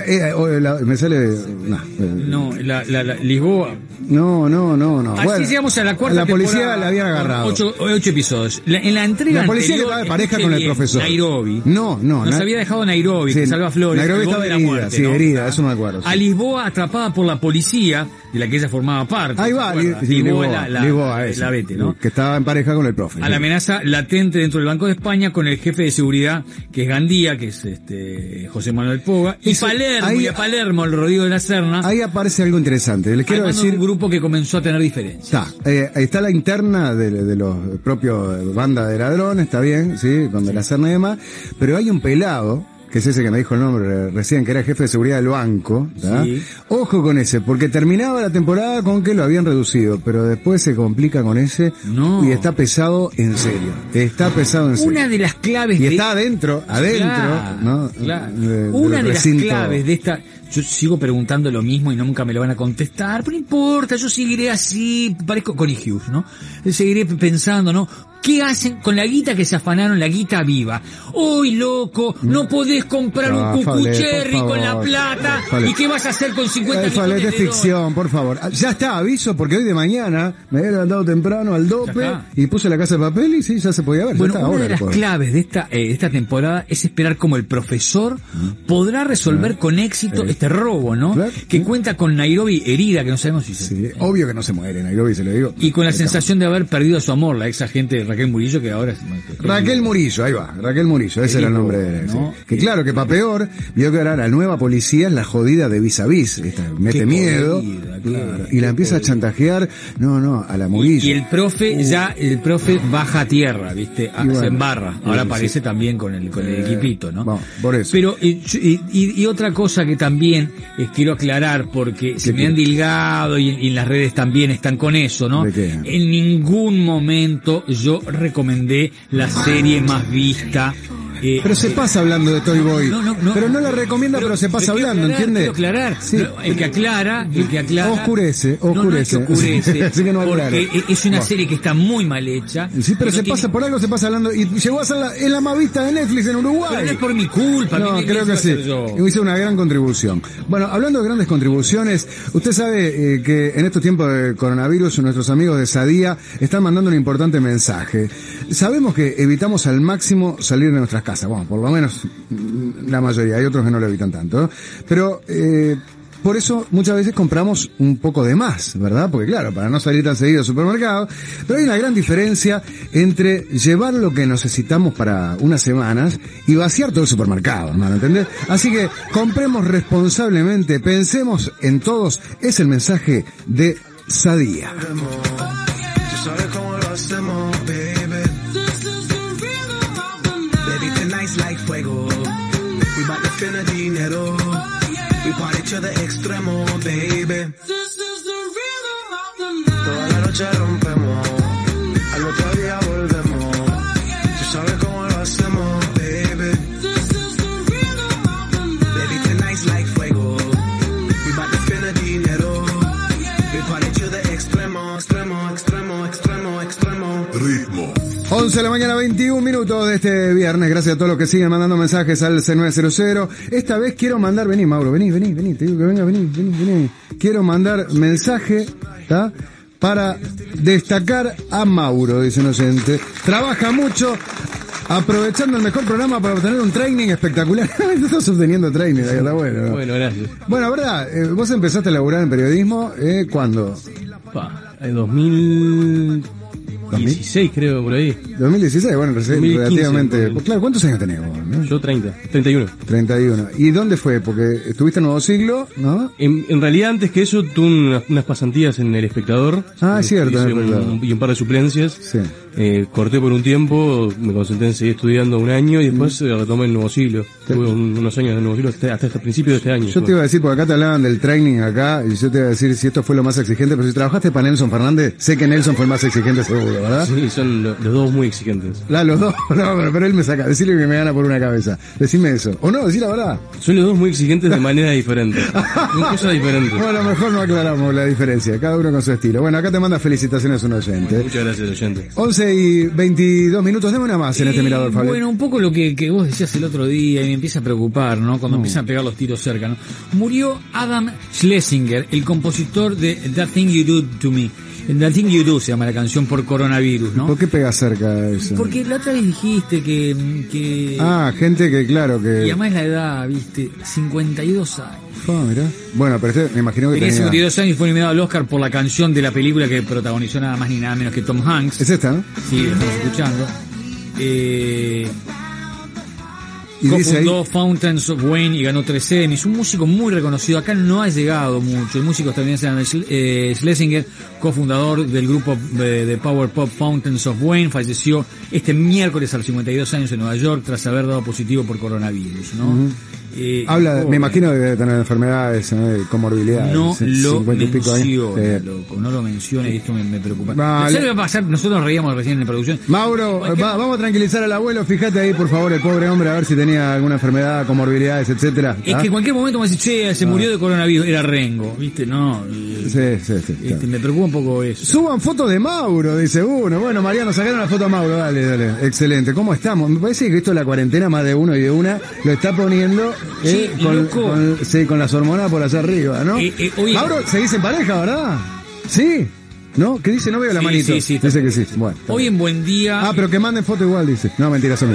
Me sale... No, la Lisboa. No. Así bueno, llegamos a la cuarta la policía temporada, la habían agarrado. 8 episodios. En la entrega la policía anterior, que va de pareja con el profesor. Nairobi. No. Nos había dejado Nairobi, sí, que salva flores. Nairobi estaba herida, muerte, sí, ¿no? herida, eso me acuerdo. A Lisboa atrapada por la policía, de la que ella formaba parte. Ahí va, Lisboa, la Vete, ¿no? Que estaba en pareja con el profe. A la amenaza latente dentro del Banco de España con el jefe de seguridad, que es Gandía, que es José Manuel Poga, y Palermo, el Rodrigo de la Serna. Ahí aparece algo interesante. Les quiero decir, un grupo que comenzó a tener diferencias. Está la interna de los propios bandas de ladrones, está bien, sí, con de la Serna y demás, pero hay un pelado, que es ese que me dijo el nombre recién, que era jefe de seguridad del banco, sí. Ojo con ese, porque terminaba la temporada con que lo habían reducido, pero después se complica con ese y está pesado en serio. Una de las claves y está adentro, ¿no? Claro. Una de las claves de esta... Yo sigo preguntando lo mismo y nunca me lo van a contestar, pero no importa, yo seguiré así, parezco Connie Hughes, ¿no? Seguiré pensando, ¿no? ¿Qué hacen con la guita que se afanaron, la guita viva? ¡Uy, loco! No podés comprar un cucucherry con la plata. ¿Y qué vas a hacer con 50 millones de es ficción, por favor. Ya está, aviso, porque hoy de mañana me había levantado temprano al dope y puse La Casa de Papel y sí, ya se podía ver. Bueno, una de las claves de esta temporada es esperar cómo el profesor podrá resolver con éxito este robo, ¿no? Claro. Que cuenta con Nairobi herida, que no sabemos si se... Sí, obvio que no se muere Nairobi, se lo digo. Y con la sensación de haber perdido a su amor, la ex agente Raquel Murillo, que ahora es... Raquel Murillo, ahí va, Raquel Murillo, ese era el nombre de él. ¿No? Sí. Que claro, que para peor, vio que ahora la nueva policía es la jodida de Vis a Vis, mete miedo, claro, y la empieza a chantajear, a la Murillo. Y el profe baja a tierra, ¿viste? Se embarra, ahora aparece también con el equipito, ¿no? Bueno, por eso. Pero, y otra cosa que también quiero aclarar, porque se me han dilgado y en las redes también están con eso, ¿no? En ningún momento yo recomendé la serie más vista Pero se pasa hablando de Toy Boy. No, pero no la recomienda, pero se pasa hablando, ¿entiendes? Quiero aclarar. Sí. No, el que aclara. Oscurece. No es que ocurece. Así que no aclara. Porque es una serie que está muy mal hecha. Sí, pero se pasa, por algo se pasa hablando, y llegó a ser es la más vista de Netflix en Uruguay. Pero no es por mi culpa. No, creo que sí. Hizo una gran contribución. Bueno, hablando de grandes contribuciones, usted sabe que en estos tiempos de coronavirus nuestros amigos de Sadía están mandando un importante mensaje. Sabemos que evitamos al máximo salir de nuestras casas, bueno, por lo menos la mayoría, hay otros que no lo evitan tanto, ¿no? Pero por eso muchas veces compramos un poco de más, ¿verdad? Porque claro, para no salir tan seguido al supermercado, pero hay una gran diferencia entre llevar lo que necesitamos para unas semanas y vaciar todo el supermercado, hermano, ¿entendés? Así que compremos responsablemente, pensemos en todos, es el mensaje de Sadía. Tú sabes cómo lo hacemos, baby. Baby, tonight's like fuego. We bout to spend the dinero. We party to the extremo, baby. Toda la noche rompemos. Al otro día volvemos. Tú sabes cómo lo hacemos, baby. Baby, tonight's like fuego. We bout to spend the dinero. We party to the extremo, extremo, extremo, extremo, extremo. Ritmo. 11 de la mañana, 21 minutos de este viernes. Gracias a todos los que siguen mandando mensajes al C900. Esta vez quiero mandar, vení Mauro, vení, te digo que venga, vení. Quiero mandar mensaje, ¿tá? Para destacar a Mauro, dice un oyente. Trabaja mucho, aprovechando el mejor programa para obtener un training espectacular. Estás obteniendo training, ahí está bueno, ¿no? Bueno, gracias. Bueno, verdad, vos empezaste a laburar en periodismo, ¿cuándo? En 2016 creo, por ahí. 2016, bueno, 2015, relativamente. Claro, ¿cuántos años tenés vos, no? Yo 31. ¿Y dónde fue? Porque estuviste en Nuevo Siglo, ¿no? En realidad, antes que eso, tuve unas pasantías en El Espectador. Ah, es cierto. Y un par de suplencias. Sí. Corté por un tiempo, me concentré en seguir estudiando un año y después retomé el Nuevo Siglo. Tuve unos años en el Nuevo Siglo hasta el principio de este año. Yo te iba a decir, porque acá te hablaban del training acá, y yo te iba a decir si esto fue lo más exigente, pero si trabajaste para Nelson Fernández, sé que Nelson fue el más exigente seguro, ¿verdad? Sí, son los dos muy exigentes. Los dos, no, pero él me saca, decirle que me gana por una cabeza. Decime eso. O no, decir la verdad. Son los dos muy exigentes de manera diferente. Son cosas diferentes. Bueno, mejor no aclaramos la diferencia, cada uno con su estilo. Bueno, acá te manda felicitaciones un oyente. Muchas gracias, oyente. 11 y 22 minutos, deme una más en este mirador, Fabio. Bueno, un poco lo que vos decías el otro día y me empieza a preocupar, ¿no? Cuando empiezan a pegar los tiros cerca, ¿no? Murió Adam Schlesinger, el compositor de That Thing You Do to Me. That Thing You Do se llama la canción, por coronavirus, ¿no? ¿Por qué pega cerca eso? Porque la otra vez dijiste que... gente que, claro, que... Y además la edad, viste, 52 años. Mirá. Bueno, pero me imagino que tenía 52 años y fue nominado al Oscar por la canción de la película que protagonizó nada más ni nada menos que Tom Hanks. Es esta, ¿no? Sí, lo estamos escuchando. Y cofundó Fountains of Wayne y ganó 3 Emmys. Un músico muy reconocido. Acá no ha llegado mucho. El músico estadounidense Schlesinger, cofundador del grupo de Power Pop Fountains of Wayne, falleció este miércoles a los 52 años en Nueva York tras haber dado positivo por coronavirus, ¿no? Me imagino que debe tener enfermedades, comorbilidades. No lo menciona, loco, no lo menciona y esto me preocupa. ¿Sabes qué va a pasar? Nosotros nos reíamos recién en producción. Mauro, vamos a tranquilizar al abuelo, fíjate ahí por favor el pobre hombre a ver si tenía alguna enfermedad, comorbilidades, etcétera. Es que en cualquier momento me dice, che, se murió de coronavirus, era Rengo, ¿viste? No. Sí. Me preocupa un poco eso. Suban fotos de Mauro, dice uno. Bueno, Mariano, sacaron la foto a Mauro, dale. Excelente. ¿Cómo estamos? Me parece que esto de la cuarentena, más de uno y de una, lo está poniendo con las hormonas por allá arriba, ¿no? Mauro, seguís en pareja, ¿verdad? Sí. ¿No? ¿Qué dice? No veo la manito. Sí, dice que sí. Bueno. Hoy en Buen Día. Pero que manden foto igual, dice. No, mentira, son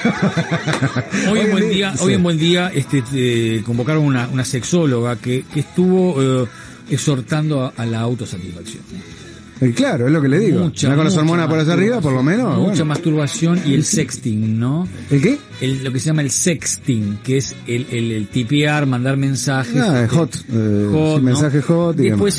Hoy en Buen Día, convocaron una sexóloga que estuvo exhortando a la autosatisfacción. Claro, es lo que le digo. Con las hormonas por allá arriba, por lo menos. Mucha masturbación y el sexting, ¿no? ¿El qué? Lo que se llama el sexting, que es el tipear, mandar mensajes. Hot, mensaje hot. Y después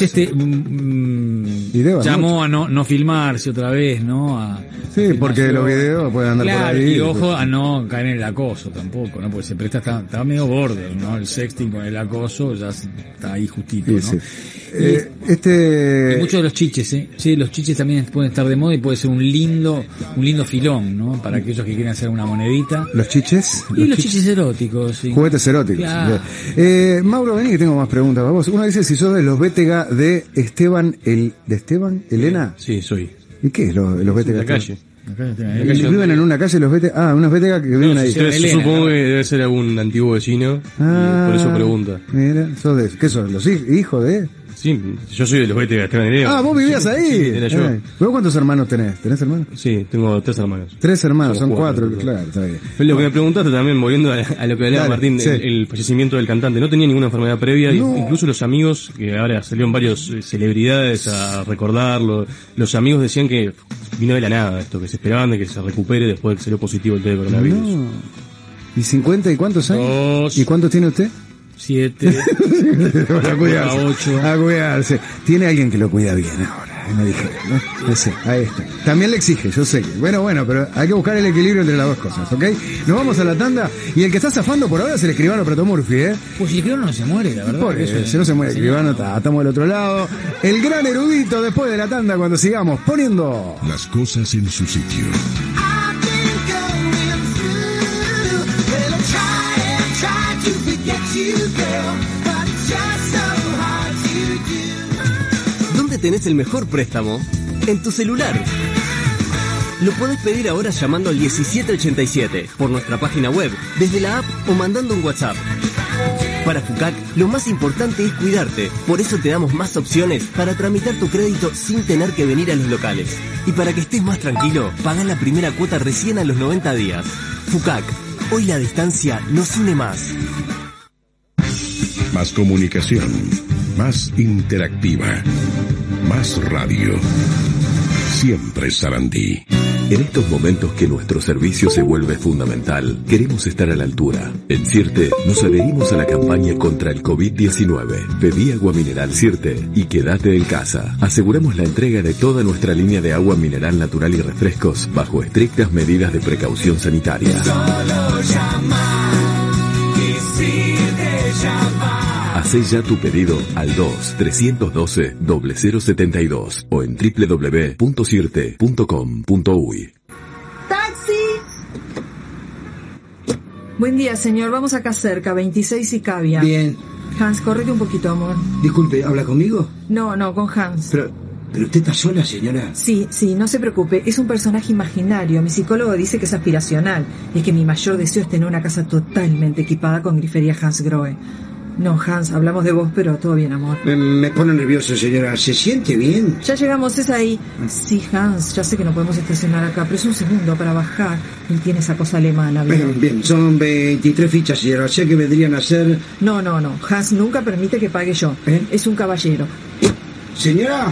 llamó a no filmarse otra vez, ¿no? Sí, porque los videos pueden andar por ahí. Y ojo a no caer en el acoso tampoco, ¿no? Porque se presta, está medio border, ¿no? El sexting con el acoso ya está ahí justito, ¿no? Sí. Y muchos de los chiches, sí, los chiches también pueden estar de moda y puede ser un lindo filón, ¿no? Para aquellos que quieren hacer una monedita. ¿Los chiches? Y los chiches eróticos, sí. Juguetes eróticos. Claro. Mauro, vení que tengo más preguntas para vos. Uno dice si sos de los Bétega de Esteban, ¿de Esteban? ¿Elena? Sí, soy. ¿Y qué es los Bétega? La calle. ¿Viven en una calle los Bétega? Unos Bétega que viven ahí. Yo supongo que debe ser algún antiguo vecino, por eso pregunta. Mira, sos de... ¿Qué sos? ¿Los hijos de...? Sí, yo soy de los Bétega, Esteban Elena. ¿Vos vivías ahí? Sí, era yo. ¿Vos cuántos hermanos tenés? ¿Tenés hermanos? Sí, tengo 3 hermanos. 3 hermanos, son Somos 4, 4, claro, está bien. Lo que me preguntaste también, volviendo a lo que hablaba Martín, sí. el fallecimiento del cantante, no tenía ninguna enfermedad previa, incluso los amigos, que ahora salieron varios celebridades a recordarlo, los amigos decían que vino de la nada esto, que se esperaban de que se recupere después de que salió positivo el test de coronavirus. No. ¿Y 50 y cuántos años? ¿Y cuántos tiene usted? 7. A cuidarse. 8. A cuidarse. Tiene alguien que lo cuida bien ahora, me dijeron, ¿no? Sí, ahí está. También le exige, yo sé que. Bueno, pero hay que buscar el equilibrio entre las dos cosas, ¿ok? Nos vamos a la tanda y el que está zafando por ahora es el escribano Pratomurphy, Pues el escribano no se muere, la verdad. Si no se muere el escribano, estamos del otro lado. El gran erudito después de la tanda cuando sigamos poniendo las cosas en su sitio. ¿Dónde tenés el mejor préstamo? En tu celular. Lo podés pedir ahora llamando al 1787 por nuestra página web, desde la app o mandando un WhatsApp. Para FUCAC, lo más importante es cuidarte. Por eso te damos más opciones para tramitar tu crédito sin tener que venir a los locales. Y para que estés más tranquilo, pagá la primera cuota recién a los 90 días. FUCAC, hoy la distancia nos une más. Más comunicación, más interactiva, más radio. Siempre Sarandí. En estos momentos que nuestro servicio se vuelve fundamental, queremos estar a la altura. En Sirte nos adherimos a la campaña contra el COVID-19. Pedí agua mineral Sirte y quédate en casa. Aseguramos la entrega de toda nuestra línea de agua mineral natural y refrescos bajo estrictas medidas de precaución sanitaria. Solo llama y Sirte llama. Hacé ya tu pedido al 2-312-0072 o en www.sirte.com.uy. ¡Taxi! Buen día, señor. Vamos acá cerca, 26 y Cavia. Bien. Hans, correte un poquito, amor. Disculpe, ¿habla conmigo? No, con Hans. Pero usted está sola, señora. Sí, no se preocupe. Es un personaje imaginario. Mi psicólogo dice que es aspiracional. Es que mi mayor deseo es tener una casa totalmente equipada con grifería Hans Grohe. No, Hans, hablamos de vos, pero todo bien, amor. Me pone nervioso, señora. ¿Se siente bien? Ya llegamos, es ahí. Sí, Hans, ya sé que no podemos estacionar acá, pero es un segundo para bajar. Él tiene esa cosa alemana, ¿bien? Bien, son 23 fichas, señora. Sé que vendrían a ser... No. Hans nunca permite que pague yo. Es un caballero. Señora.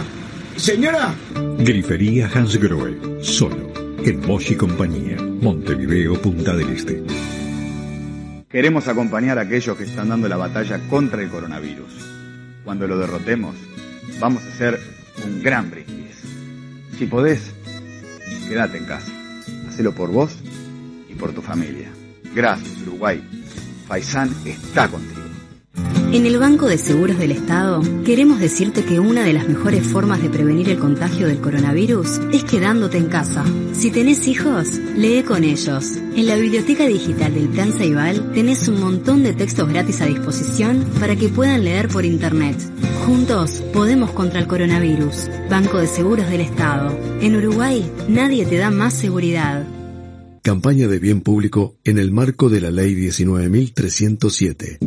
Grifería Hans Grohe. Solo. En Moshi Compañía. Montevideo, Punta del Este. Queremos acompañar a aquellos que están dando la batalla contra el coronavirus. Cuando lo derrotemos, vamos a hacer un gran brindis. Si podés, quédate en casa. Hacelo por vos y por tu familia. Gracias, Uruguay. Faisán está contigo. En el Banco de Seguros del Estado queremos decirte que una de las mejores formas de prevenir el contagio del coronavirus es quedándote en casa. Si tenés hijos, lee con ellos. En la biblioteca digital del Plan Ceibal tenés un montón de textos gratis a disposición para que puedan leer por internet. Juntos podemos contra el coronavirus. Banco de Seguros del Estado. En Uruguay nadie te da más seguridad. Campaña de bien público en el marco de la Ley 19.307.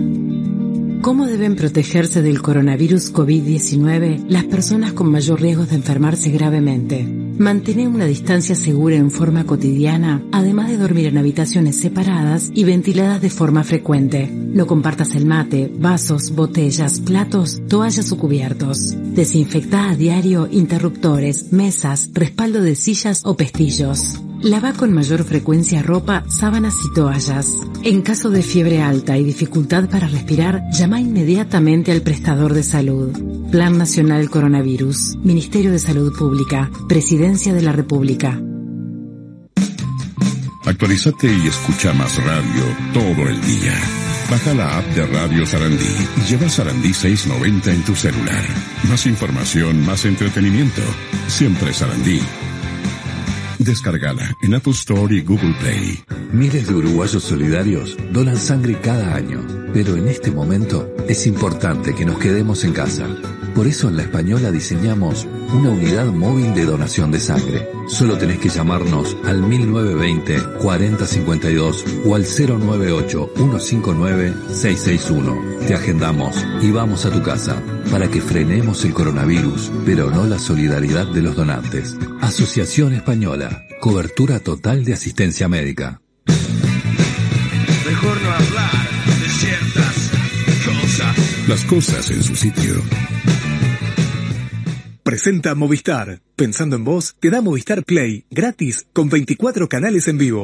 ¿Cómo deben protegerse del coronavirus COVID-19 las personas con mayor riesgo de enfermarse gravemente? Mantener una distancia segura en forma cotidiana, además de dormir en habitaciones separadas y ventiladas de forma frecuente. No compartas el mate, vasos, botellas, platos, toallas o cubiertos. Desinfectá a diario interruptores, mesas, respaldo de sillas o pestillos. Lava con mayor frecuencia ropa, sábanas y toallas. En caso de fiebre alta y dificultad para respirar, llama inmediatamente al prestador de salud. Plan Nacional Coronavirus. Ministerio de Salud Pública. Presidencia de la República. Actualízate y escucha más radio todo el día. Baja la app de Radio Sarandí y lleva Sarandí 690 en tu celular. Más información, más entretenimiento. Siempre Sarandí. Descárgala en Apple Store y Google Play. Miles de uruguayos solidarios donan sangre cada año, pero en este momento es importante que nos quedemos en casa. Por eso en La Española diseñamos una unidad móvil de donación de sangre. Solo tenés que llamarnos al 1920-4052 o al 098-159-661. Te agendamos y vamos a tu casa para que frenemos el coronavirus, pero no la solidaridad de los donantes. Asociación Española. Cobertura total de asistencia médica. Mejor no hablar de ciertas cosas. Las cosas en su sitio. Presenta Movistar. Pensando en vos, te da Movistar Play, gratis, con 24 canales en vivo.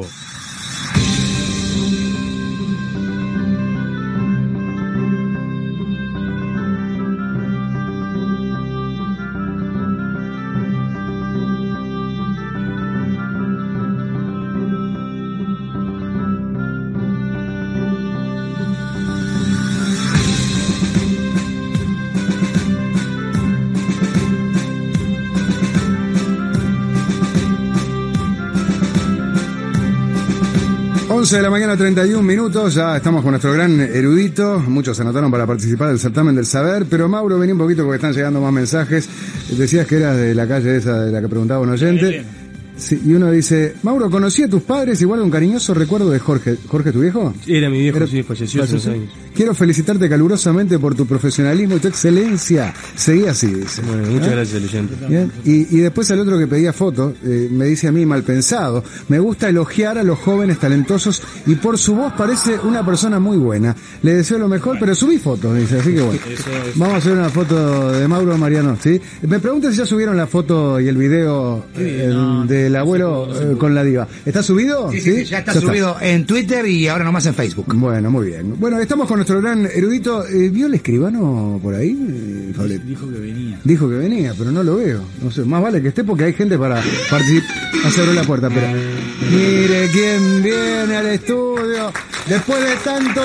De la mañana, 31 minutos, ya estamos con nuestro gran erudito, muchos se anotaron para participar del certamen del saber, pero Mauro, vení un poquito porque están llegando más mensajes. Decías que eras de la calle esa de la que preguntaba un oyente. Sí, y uno dice, Mauro, conocí a tus padres y guardo un cariñoso recuerdo de Jorge. ¿Jorge tu viejo? Era mi viejo, sí, falleció hace unos años. Quiero felicitarte calurosamente por tu profesionalismo y tu excelencia. Seguí así, dice. Bueno, muchas gracias, oyente. Bien. Y después al otro que pedía foto, me dice a mí, mal pensado, me gusta elogiar a los jóvenes talentosos y por su voz parece una persona muy buena. Le deseo lo mejor, pero subí fotos, dice, así que bueno. Vamos a hacer una foto de Mauro Mariano, ¿sí? Me preguntan si ya subieron la foto y el video del abuelo con la diva. ¿Está subido? Sí, ya está subido en Twitter y ahora nomás en Facebook. Bueno, muy bien. Bueno, estamos con nuestro gran erudito. ¿Vio el escribano por ahí? Dijo que venía. Dijo que venía, pero no lo veo. No sé, más vale que esté porque hay gente para participar. Se abrió la puerta, espera. Mire quién viene al estudio después de tanto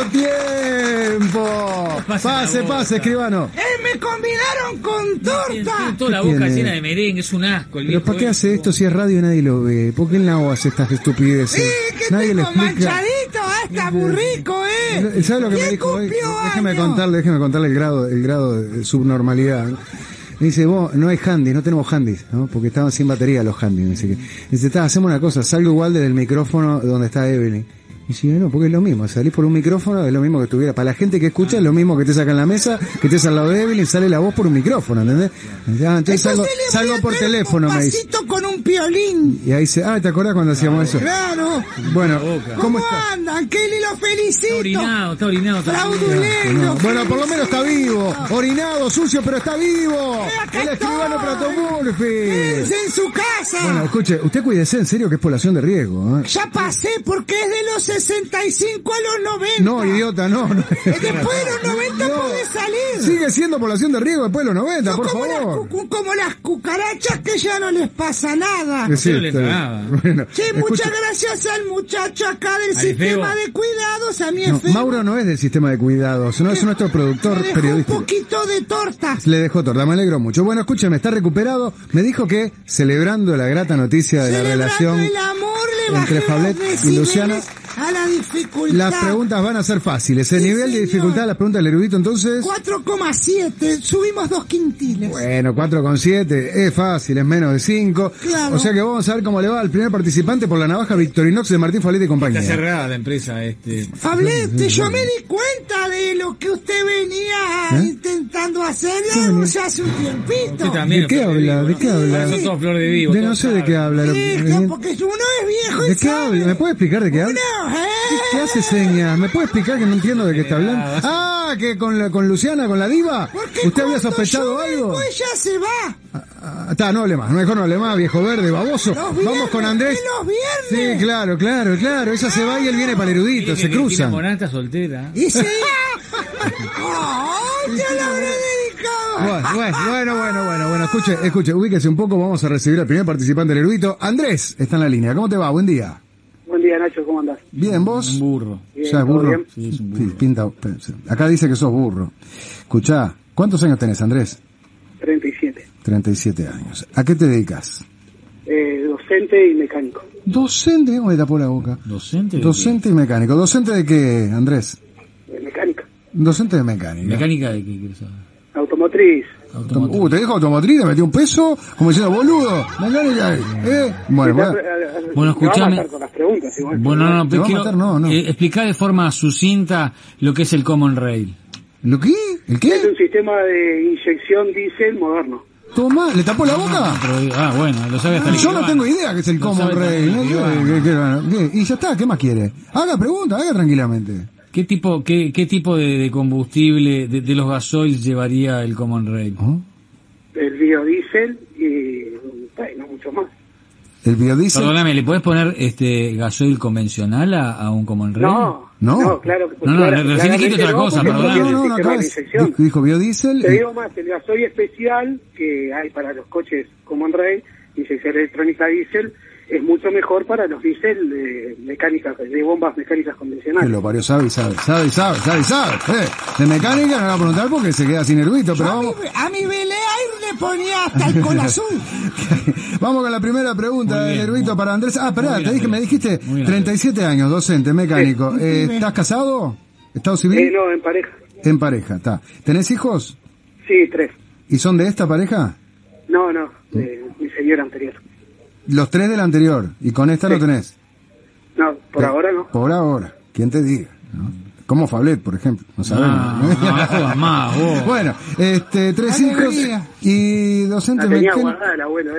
tiempo. Pase, escribano. Me convidaron con torta. Toda la boca llena de merengue, es un asco. ¿Pero para qué hace esto si es radio y nadie lo ve? ¿Por qué en la O hace estas estupideces? Sí, que nadie le explica. manchadito, está muy rico, ¿Sabe lo que me dijo hoy? Déjeme contarle el grado de subnormalidad. Me dice, vos, no hay handys, no tenemos handys, ¿no? Porque estaban sin batería los handys. Así que, dice, hacemos una cosa, salgo igual desde el micrófono donde está Evelyn. Y sí, no, porque es lo mismo, salís por un micrófono, es lo mismo que estuviera. Para la gente que escucha, es lo mismo que te sacan la mesa, que estés al lado de Evelyn, sale la voz por un micrófono, ¿entendés? Entonces salgo por teléfono, me dice. Con un piolín. Y ahí dice, ¿te acordás cuando hacíamos eso? Claro. Bueno, ¿cómo andan? Kelly, lo felicito. Está orinado. Fraudulento. Bueno, por lo menos está vivo. Orinado, sucio, pero está vivo. El escribano Pratomurfi. Quédense en su casa. Bueno, escuche, usted cuídese en serio que es población de riesgo, ¿eh? Ya pasé porque es de los 65 a los 90. No, idiota, no. Después de los 90 podés salir. Sigue siendo población de riesgo después de los 90, por favor. Como las cucarachas que ya no les pasa nada. Sí, bueno, che, muchas gracias al muchacho acá del sistema de cuidados, a mi Mauro no es del sistema de cuidados, no es nuestro productor periodístico. Un poquito de torta. Le dejó torta, me alegro mucho. Bueno, escúcheme, está recuperado. Me dijo que celebrando la grata noticia de la relación el amor, le entre Fablet y Luciana. A la dificultad. Las preguntas van a ser fáciles. El nivel de dificultad de las preguntas del erudito, entonces. 4,7. Subimos 2 quintiles. Bueno, 4,7. Es fácil, es menos de 5. Claro. O sea que vamos a ver cómo le va al primer participante por la navaja Victorinox de Martín Fablet y compañía. Está cerrada la empresa. Fablet, yo me di cuenta de lo que usted venía intentando hacer ya hace un tiempito. ¿De qué habla? ¿De qué habla? Son todos flores de vivo. No sé de qué habla. Porque uno es viejo. ¿De qué habla? ¿Me puede explicar de qué habla? ¿Qué hace señas? ¿Me puede explicar que no entiendo de qué está hablando? Ah, que con Luciana, con la diva. ¿Usted había sospechado algo? Ella se va. No hable más, mejor no hable más, viejo verde, baboso. Vamos con Andrés. Los viernes. Sí, claro. Ella se va y él viene para el erudito, se cruzan. Morán está soltera. Y sí. Ya la habré dedicado. Bueno, escuche, ubíquese un poco, vamos a recibir al primer participante del erudito. Andrés está en la línea, ¿cómo te va? Buen día. Buen día. día, Nacho, ¿cómo andás? Bien, ¿vos? Un burro. Bien, ¿Ya es ¿todo burro? bien? Sí, es un burro. Sí, pinta. Acá dice que sos burro. Escuchá, ¿cuántos años tenés, Andrés? 37. 37 años. ¿A qué te dedicas? Docente y mecánico. Docente, ¿cómo le tapó la boca? ¿Docente? de Docente y mecánico. ¿Docente de qué, Andrés? Mecánica. Docente de mecánica. ¿Mecánica de qué quieres saber? Automotriz. Te dijo automotriz, te metió un peso, como diciendo, boludo, mecánica, Bueno, Bueno, escuchame. Te va a matar con las preguntas, igual. Bueno, no, Te va a quiero matar, no. explicar de forma sucinta lo que es el Common Rail. ¿Lo qué? ¿El Es qué? un sistema de inyección diésel moderno. Toma, ¿le tapó la boca? Bueno, lo sabe hasta el Yo no Iván. tengo idea que es el Lo Common sabe Rail. también el ¿Qué? Y ya está, ¿qué más quiere? Haga pregunta, haga tranquilamente. ¿Qué tipo de combustible de los gasoils llevaría el Common Rail? El biodiesel y no mucho más. ¿El biodiesel? Perdóname, ¿le podés poner gasoil convencional a un Common Rail? No, claro. Recién dijiste otra cosa, perdóname. No, acá dijo biodiesel. Te digo más, el gasoil especial que hay para los coches Common Rail, inyección electrónica diésel, es mucho mejor para los diésel de bombas mecánicas convencionales. Que lo parió, sabe. De mecánica no va a preguntar porque se queda sin eruito, pero vamos. A mi Beleair le ponía hasta el cola azul. Vamos con la primera pregunta del eruito para Andrés. Esperá, me dijiste Muy bien, 37 años, docente, mecánico. ¿Estás casado? ¿Estado civil? No, en pareja. En pareja, está. ¿Tenés hijos? Sí, 3. ¿Y son de esta pareja? No, de mi señora anterior. Los 3 del anterior, y con esta no tenés. No, por ahora no. Por ahora, ¿quién te diga? ¿No? Como Fablet, por ejemplo, no sabemos. jodas más, vos. Bueno, 3 hijos y docente La tenía mecánico. guardada el abuelo,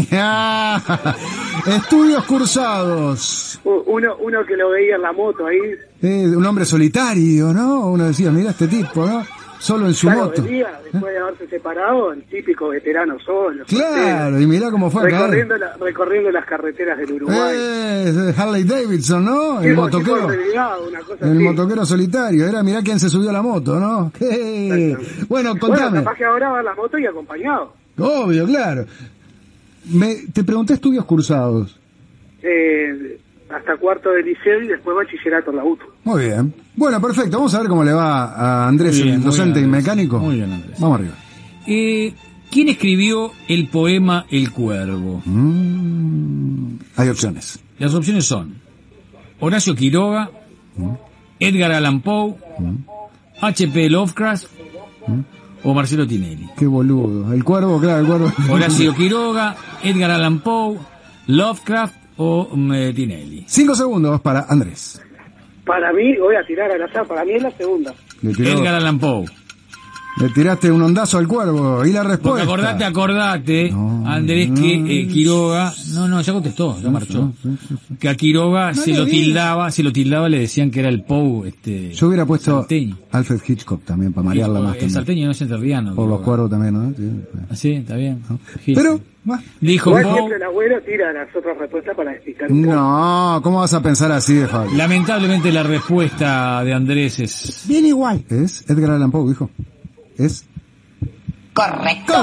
Estudios cursados. Uno que lo veía en la moto ahí. Un hombre solitario, ¿no? Uno decía, mira este tipo, ¿no? Solo en su moto. Venía, después de haberse separado, el típico veterano solo. Claro, y mirá cómo fue acá. Recorriendo las carreteras del Uruguay. Harley Davidson, ¿no? El motoquero. El motoquero solitario. Era, mirá quién se subió a la moto, ¿no? Bueno, contame. Bueno, capaz que ahora va en la moto y acompañado. Obvio, claro. Te pregunté estudios cursados. Hasta cuarto de liceo y después bachillerato en la UTU. Muy bien. Bueno, perfecto. Vamos a ver cómo le va a Andrés, el docente y mecánico. Muy bien, Andrés. Vamos arriba. ¿Quién escribió el poema El Cuervo? Hay opciones. Las opciones son Horacio Quiroga, Edgar Allan Poe, H.P. Lovecraft o Marcelo Tinelli. Qué boludo. El cuervo, claro, el cuervo. Horacio Quiroga, Edgar Allan Poe, Lovecraft o Tinelli. 5 segundos para Andrés. Para mí, voy a tirar al azar, para mí es la segunda. Edgar Allan Poe. Le tiraste un ondazo al cuervo. ¿Y la respuesta? Porque acordate, Andrés, que Quiroga... No, ya contestó, ya marchó. Que a Quiroga se lo tildaba, le decían que era el Poe, Yo hubiera puesto salteño. Alfred Hitchcock también, para marearla más también. Salteño no es entrerriano. Por los cuervos también, ¿no? Sí, está bien. Pero... Dijo Igual Poe... siempre el abuelo tira las otras respuestas para explicar un poco. No, ¿cómo vas a pensar así de Fabio? Lamentablemente la respuesta de Andrés es... Bien igual. ¿Es Edgar Allan Poe, dijo? ¿Es? Correcto.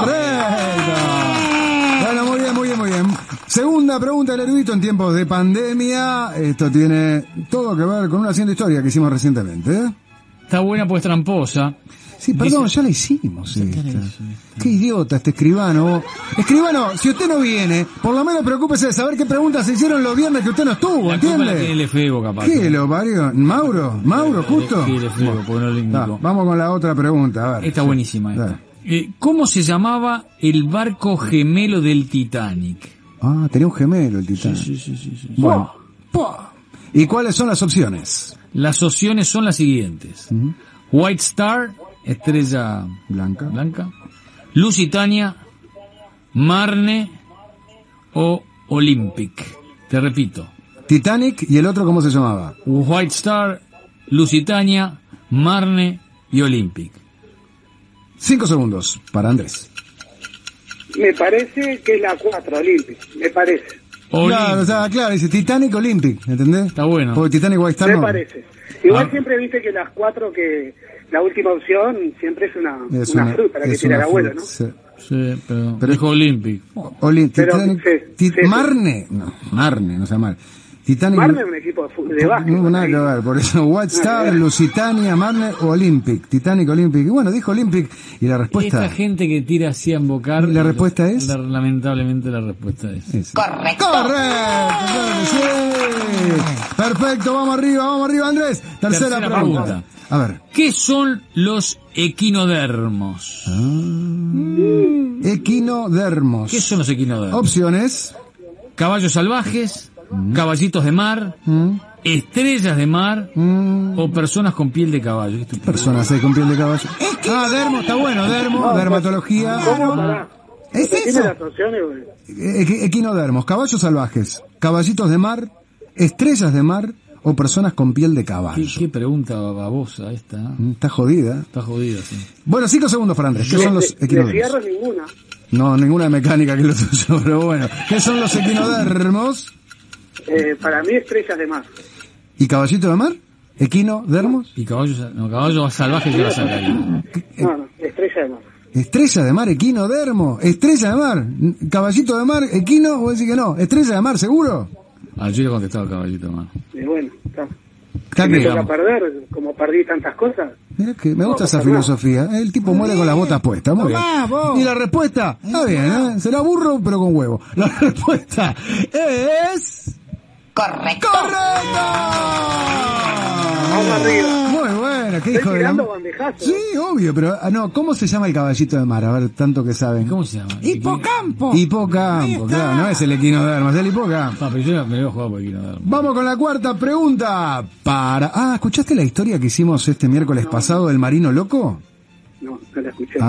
Bueno, muy bien. Segunda pregunta del erudito en tiempos de pandemia. Esto tiene todo que ver con una hacienda historia que hicimos recientemente. Está buena pues tramposa. Sí, perdón, ya la hicimos. Qué idiota este escribano. Escribano, si usted no viene, por lo menos preocúpese de saber qué preguntas se hicieron los viernes que usted no estuvo, ¿entiende? Tiene el efebo, capaz. ¿Qué lo parió? ¿Mauro, justo? Sí, el efebo, porque no le indicó. Vamos con la otra pregunta, a ver. Está buenísima esta. ¿Cómo se llamaba el barco gemelo del Titanic? Tenía un gemelo el Titanic. Sí. Bueno. ¿Y cuáles son las opciones? Las opciones son las siguientes. White Star, estrella blanca. Lusitania, Marne o Olympic. Te repito. Titanic y el otro, ¿cómo se llamaba? White Star, Lusitania, Marne y Olympic. 5 segundos para Andrés. Me parece que es la 4, Olympic. Me parece. Claro, dice Titanic Olympic, ¿entendés? Está bueno. Porque Titanic White Star Me parece. Igual siempre viste que las 4 que... La última opción siempre es una fruta la que tira el abuelo, ¿no? Sí, pero dijo Olympic. Titanic, Marne, no se llama. Titanic. Marne es un equipo de básquet. No, nada que ver, por eso. White Star, Lusitania, Marne o Olympic. Titanic, Olympic. Y bueno, dijo Olympic. Y la respuesta. Esta gente que tira así a embocar. ¿Y la respuesta es? Lamentablemente la respuesta es. ¡Correcto! ¡Correcto! ¡Sí! Perfecto, vamos arriba, Andrés. Tercera pregunta. A ver. ¿Qué son los equinodermos? Equinodermos. ¿Qué son los equinodermos? Opciones. Caballos salvajes, caballitos de mar, estrellas de mar o personas con piel de caballo. Personas con piel de caballo. Dermo, está bueno, dermatología. ¿Es eso? Equinodermos, caballos salvajes, caballitos de mar, estrellas de mar o personas con piel de caballo. ¿Qué pregunta babosa esta? Está jodida. Está jodida, sí. Bueno, 5 segundos para Andrés. ¿Qué son los equinodermos? De fierro ninguna. No, ninguna de mecánica que es lo tuyo, pero bueno. ¿Qué son los equinodermos? Para mí, estrellas de mar. ¿Y caballito de mar? ¿Equinodermos? Y caballos salvajes ya la sacaría. No, estrella de mar. Estrella de mar, equinodermo. Estrella de mar. Caballito de mar, equino, vos decís que no. Estrella de mar, ¿seguro? Yo le he contestado caballito de mar. Y bueno, está. ¿Está Me bien? toca perder, como perdí tantas cosas. Mirá que me gusta esa filosofía. El tipo muere con las botas puestas. Muy bien. ¿Y la respuesta? Está bien, ¿eh? Será burro, pero con huevo. La respuesta es... Correcto. ¡Correcto! Vamos arriba. Muy buena, qué Estoy hijo de la... tirando bandejazo. Sí, obvio, pero no, ¿cómo se llama el caballito de mar? A ver, tanto que saben. ¿Cómo se llama? Hipocampo. Hipocampo, claro, no es el equinodermo, es el hipocampo. Pero yo me voy a jugar por equinodermo. Vamos con la cuarta pregunta para... ¿escuchaste la historia que hicimos este miércoles pasado del marino loco? No, no la escuché.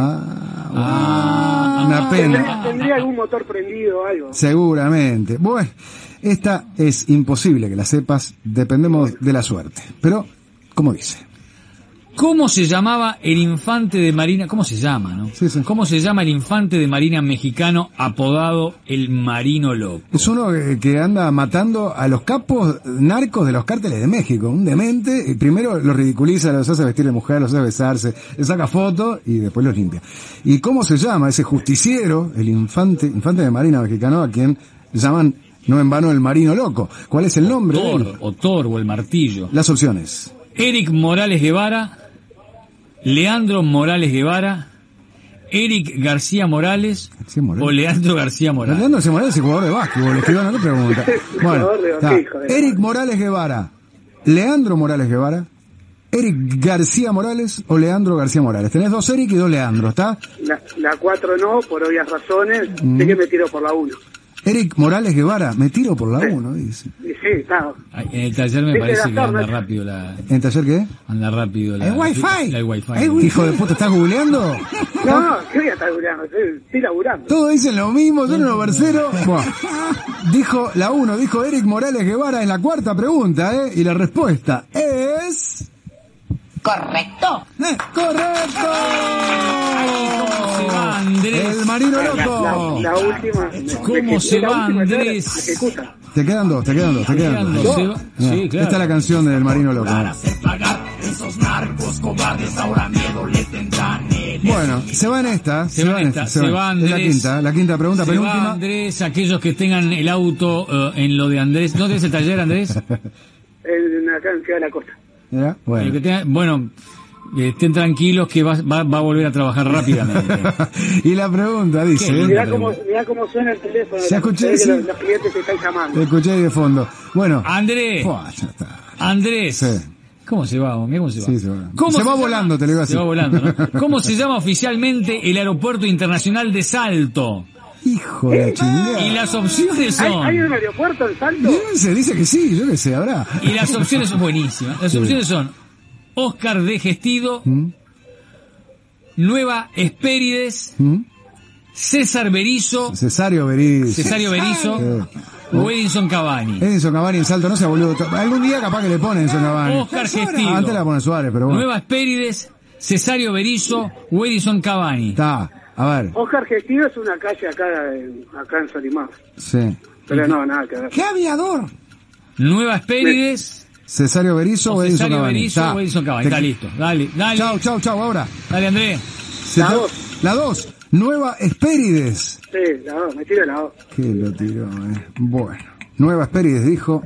Una pena. ¿Tendría algún motor prendido o algo? Seguramente. Bueno, esta es imposible que la sepas, dependemos de la suerte. Pero, ¿cómo dice? ¿Cómo se llamaba el infante de marina? ¿Cómo se llama, no? Sí, sí. ¿Cómo se llama el infante de marina mexicano apodado el Marino Loco? Es uno que anda matando a los capos narcos de los cárteles de México. Un demente, y primero los ridiculiza, los hace vestir de mujer, los hace besarse, le saca fotos y después los limpia. ¿Y cómo se llama ese justiciero, el infante de marina mexicano, a quien llaman, no en vano, el Marino Loco? ¿Cuál es el nombre? Thor o el martillo. Las opciones. Eric Morales Guevara, Leandro Morales Guevara, Eric García Morales, o Leandro García Morales. Leandro García Morales es jugador de básquetbol, escribió una pregunta. Bueno, Eric Morales Guevara, Leandro Morales Guevara, Eric García Morales o Leandro García Morales. Tenés 2 Eric y 2 Leandro, ¿está? La 4 no, por obvias razones. Sé que me tiro por la 1. Eric Morales Guevara, me tiro por la 1, dice. Sí, está. En el taller me parece que anda rápido la... ¿En el taller qué? Anda rápido la... El Wi-Fi. El Wi-Fi. Hijo de puta, ¿estás googleando? No, ¿qué voy a estar laburando? Estoy laburando. Todos dicen lo mismo, son unos berceros. Dijo la 1, dijo Eric Morales Guevara en la cuarta pregunta, ¿eh? Y la respuesta es... Correcto. ¡Correcto! ¿Cómo se va, Andrés? El Marino Loco. La última. ¿Cómo se va, Andrés? Te quedan dos. Sí, claro. Esta es la canción del Marino Loco. Esos narcos cobardes ahora miedo le tendrán. Bueno, se va en esta. Se va Andrés. Es la quinta pregunta, se penúltima. Va Andrés, aquellos que tengan el auto en lo de Andrés. ¿Dónde es el taller, Andrés? Acá en Ciudad de la Costa. ¿Ya? Bueno. Estén tranquilos que va a volver a trabajar rápidamente. Y la pregunta dice... Mirá cómo suena el teléfono. Ya escuché, sí. Los clientes te están llamando. Te escuché ahí de fondo. Bueno. Andrés. Andrés. Sí. ¿Cómo se va? Mira cómo se va. Sí, se va volando, te lo digo así. Se va volando, ¿no? ¿Cómo se llama oficialmente el Aeropuerto Internacional de Salto? Hijo de la chingada. Y las opciones son... ¿Hay un aeropuerto en Salto? Se dice que sí, yo que sé, habrá. Y las opciones son buenísimas. Las opciones son Oscar de Gestido, Nueva Hespérides, César Berizo, Cesario Berizo, o Edinson Cavani. Edinson Cavani en Salto, no sea boludo. Algún día capaz que le ponen Edinson Cavani. Oscar Gestido. Antes la pone Suárez, pero bueno. Nueva Hespérides, Cesario Berizo o Edinson Cavani. Está, a ver. Oscar Gestido es una calle acá en Solimar. Sí. Pero no, nada que ver. ¡Qué aviador! Nueva Hespérides... Cesario Berizo o Edinson Cavani. Está listo. Dale. Chau, ahora. Dale, Andrés. La 2. Nueva Hespérides. Sí, la 2, me tiro la 2. ¿Qué lo tiró, Bueno. Nueva Hespérides dijo.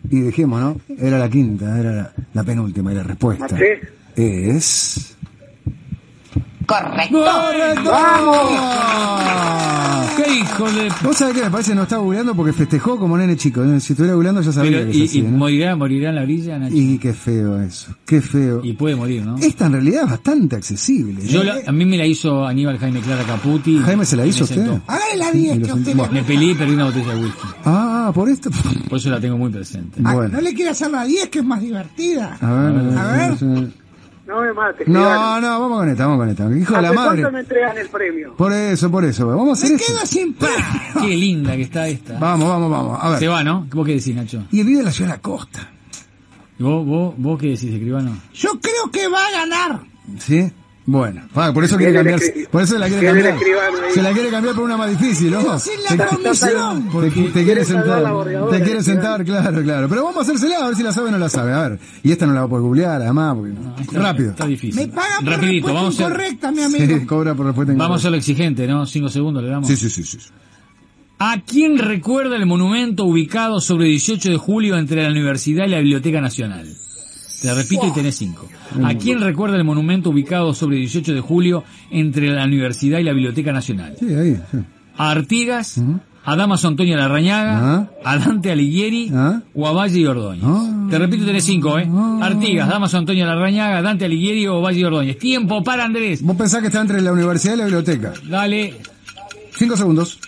Y dijimos, ¿no? Era la quinta, era la penúltima, y la respuesta es... ¡Correcto! ¡Vamos! ¡Qué hijo de...! ¿Vos sabés qué me parece? No está googleando porque festejó como nene chico. Si estuviera googleando ya sabía Pero, que es así, ¿no? morirá en la orilla, Nacho. Y qué feo eso, qué feo. Y puede morir, ¿no? Esta en realidad es bastante accesible. A mí me la hizo Aníbal Jaime Clara Caputi. ¿Jaime se la hizo usted? Hágale la 10 que usted Me peleé y perdí una botella de whisky. Ah, por esto. Por eso la tengo muy presente. Bueno. No le quiere hacer la 10 que es más divertida. A ver. No me mates. No, vamos con esta. Hijo de la madre. ¿Cuánto me entregan el premio? Por eso. Vamos a hacer Me eso. quedo sin pan. Qué linda que está esta. Vamos. A ver. Se va, ¿no? ¿Vos qué decís, Nacho? Y vive en la ciudad de la costa. ¿Y vos qué decís, escribano? Yo creo que va a ganar. ¿Sí? Bueno, por eso quiere cambiar. Por eso la quiere cambiar. Se la quiere cambiar por una más difícil, ¿no? Sin la comisión. Porque te quiere sentar. Te quiere sentar, claro. Pero vamos a hacérsela a ver si la sabe o no la sabe. A ver. Y esta no la va a poder googlear, además. Porque rápido. Está difícil. Me pagan por Rapidito, respuesta vamos a incorrecta, mi amigo. Sí, cobra por respuesta incorrecta. Vamos a lo exigente, ¿no? 5 segundos le damos. Sí. ¿A quién recuerda el monumento ubicado sobre 18 de julio entre la Universidad y la Biblioteca Nacional? Te repito y tenés 5. ¿A quién recuerda el monumento ubicado sobre 18 de julio entre la Universidad y la Biblioteca Nacional? Sí, ahí. Sí. ¿A Artigas? ¿A Damaso Antonio Larrañaga? ¿A Dante Alighieri? ¿O a Valle y Ordóñez? Te repito, tenés 5, ¿eh? Artigas, Damaso Antonio Larrañaga, Dante Alighieri o Valle y Ordóñez. Tiempo para Andrés. ¿Vos pensás que está entre la universidad y la biblioteca? Dale. 5 segundos.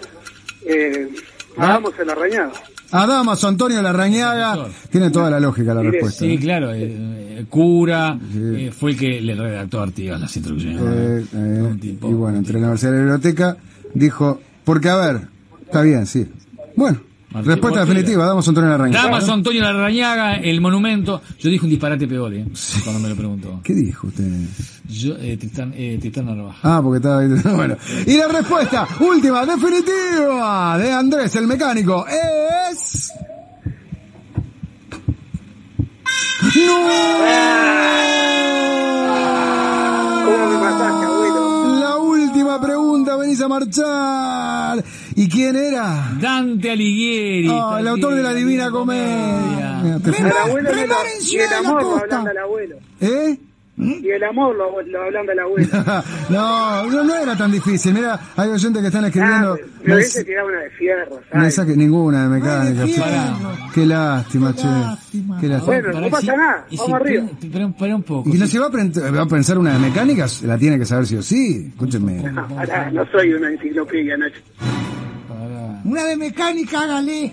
Hagamos el arañado. A Damaso Antonio Larrañaga. Tiene toda la lógica la respuesta. Sí, claro. Cura, fue el que le redactó a Artigas las instrucciones. Y bueno, entre la universidad y la biblioteca, dijo, porque a ver, está bien, sí. Bueno, respuesta definitiva, Damaso Antonio Larrañaga. Damaso Antonio Larrañaga, el monumento. Yo dije un disparate peor, cuando me lo preguntó. ¿Qué dijo usted? Yo, Tristán Narvaja. Ah, porque estaba ahí. Bueno. Y la respuesta última, definitiva, de Andrés el mecánico es... ¡No! ¿Cómo me mataste, abuelo? La última pregunta, venís a marchar. ¿Y quién era? Dante Alighieri. El autor de la Divina Comedia. Y el amor lo hablando al abuelo. Y el amor lo hablando al abuelo. No era tan difícil. Mira, hay oyentes que están escribiendo. Me hubiese tirado una de fierro, ¿sabes? Ninguna de mecánica. Qué lástima, che. Qué lástima. Bueno, no pasa nada. Vamos arriba. Pero un poco. Y no se va a pensar una de mecánicas, la tiene que saber sí o sí. Escúchenme. No soy una enciclopedia, Nacho. Una de mecánica, hágale.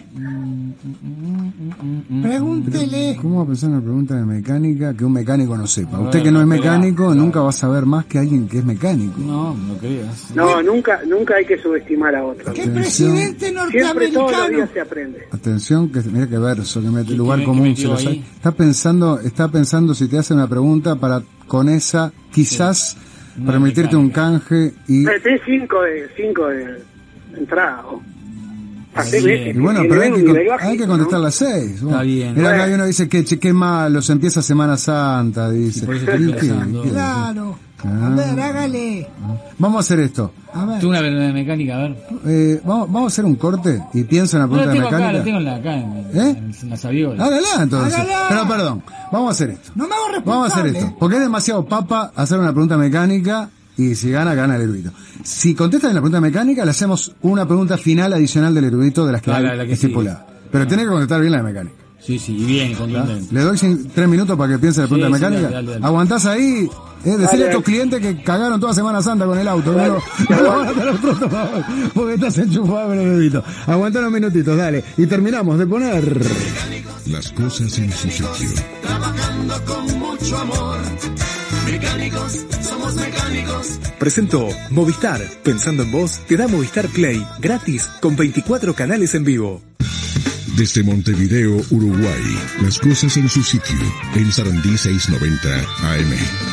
Pregúntele. ¿Cómo va a pensar una pregunta de mecánica que un mecánico no sepa? Usted que no es mecánico nunca va a saber más que alguien que es mecánico. No creas. No, nunca hay que subestimar a otro. ¿Qué presidente norteamericano? Siempre todos los días se aprende. Atención, que mira qué verso, que mete lugar común. Se lo sabe. Está pensando si te hace una pregunta para con esa quizás permitirte un canje y... Tenés 5 de entrada. Y bueno, pero hay que contestar las 6. Está bien. Mira, acá hay uno dice que qué malo, se empieza Semana Santa, dice. Claro. A ver, hágale. Vamos a hacer esto. Tú una de mecánica, a ver. Vamos a hacer un corte y piensa en la pregunta de mecánica. La tengo acá en la sabiola. Hágala entonces. Pero perdón, vamos a hacer esto. No me hago responsable. Vamos a hacer esto. Porque es demasiado papa hacer una pregunta mecánica. Y si gana el erudito. Si contestas en la pregunta mecánica, le hacemos una pregunta final adicional del erudito de las que hay estipuladas. Pero tiene que contestar bien la de mecánica. Sí, y bien, contundente. Le doy 3 minutos para que piense la pregunta de mecánica. Dale. Aguantás ahí, decirle a tus clientes que cagaron toda Semana Santa con el auto. No lo van a tener pronto, porque estás enchufado con el erudito. Aguantá unos minutitos, dale. Y terminamos de poner... Las cosas en su sitio. Trabajando con mucho amor. Mecánicos, somos mecánicos. Presentó Movistar. Pensando en vos, te da Movistar Play, gratis, con 24 canales en vivo. Desde Montevideo, Uruguay, las cosas en su sitio, en Sarandí 690 AM.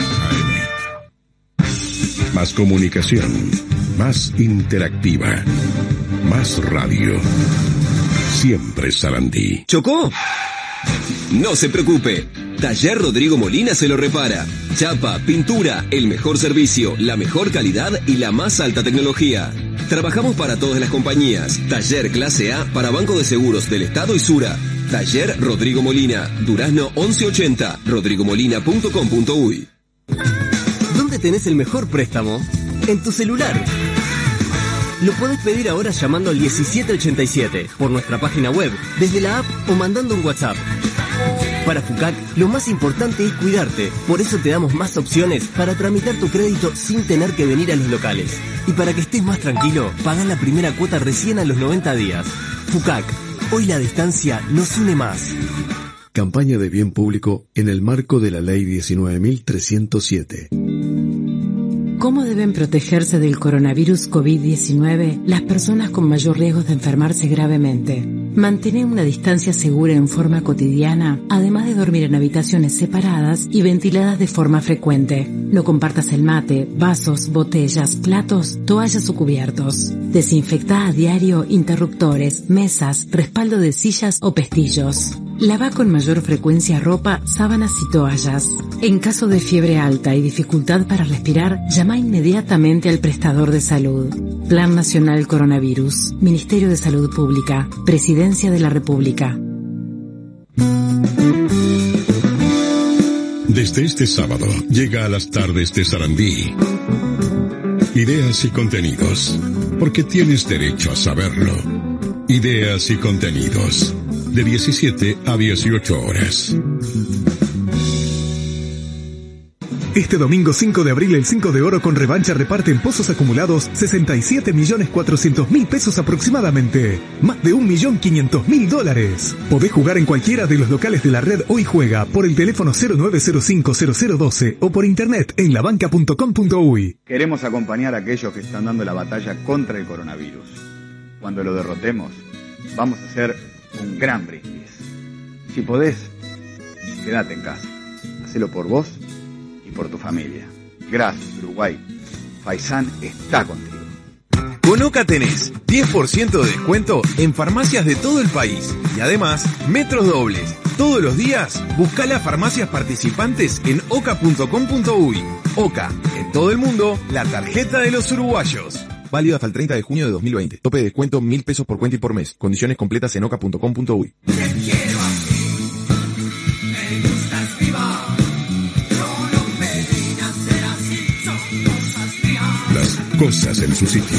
Más comunicación, más interactiva, más radio. Siempre Sarandí. ¿Chocó? No se preocupe. Taller Rodrigo Molina se lo repara. Chapa, pintura, el mejor servicio, la mejor calidad y la más alta tecnología. Trabajamos para todas las compañías. Taller clase A para Banco de Seguros del Estado y Sura. Taller Rodrigo Molina, Durazno 1180, rodrigomolina.com.uy. ¿Dónde tenés el mejor préstamo? En tu celular. Lo podés pedir ahora llamando al 1787 por nuestra página web, desde la app o mandando un WhatsApp. Para FUCAC, lo más importante es cuidarte. Por eso te damos más opciones para tramitar tu crédito sin tener que venir a los locales. Y para que estés más tranquilo, pagá la primera cuota recién a los 90 días. FUCAC, hoy la distancia nos une más. Campaña de bien público en el marco de la Ley 19.307. ¿Cómo deben protegerse del coronavirus COVID-19 las personas con mayor riesgo de enfermarse gravemente? Mantener una distancia segura en forma cotidiana, además de dormir en habitaciones separadas y ventiladas de forma frecuente. No compartas el mate, vasos, botellas, platos, toallas o cubiertos. Desinfectá a diario interruptores, mesas, respaldo de sillas o pestillos. Lava con mayor frecuencia ropa, sábanas y toallas. En caso de fiebre alta y dificultad para respirar, llama inmediatamente al prestador de salud. Plan Nacional Coronavirus. Ministerio de Salud Pública. Presidencia de la República. Desde este sábado llega a las tardes de Sarandí. Ideas y contenidos, porque tienes derecho a saberlo. Ideas y contenidos, de 17 a 18 horas. Este domingo 5 de abril el 5 de oro con revancha reparte en pozos acumulados 67.400.000 pesos aproximadamente. Más de $1.500.000. Podés jugar en cualquiera de los locales de la red Hoy Juega por el teléfono 0905-0012 o por internet en labanca.com.uy. Queremos acompañar a aquellos que están dando la batalla contra el coronavirus. Cuando lo derrotemos, vamos a hacer un gran brindis. Si podés, quédate en casa. Hacelo por vos y por tu familia. Gracias, Uruguay. Faisán está contigo. Con OCA tenés 10% de descuento en farmacias de todo el país. Y además, metros dobles. Todos los días, buscá las farmacias participantes en oca.com.uy. OCA, en todo el mundo, la tarjeta de los uruguayos. Válido hasta el 30 de junio de 2020. Tope de descuento 1.000 pesos por cuenta y por mes. Condiciones completas en oca.com.uy. Las cosas en su sitio.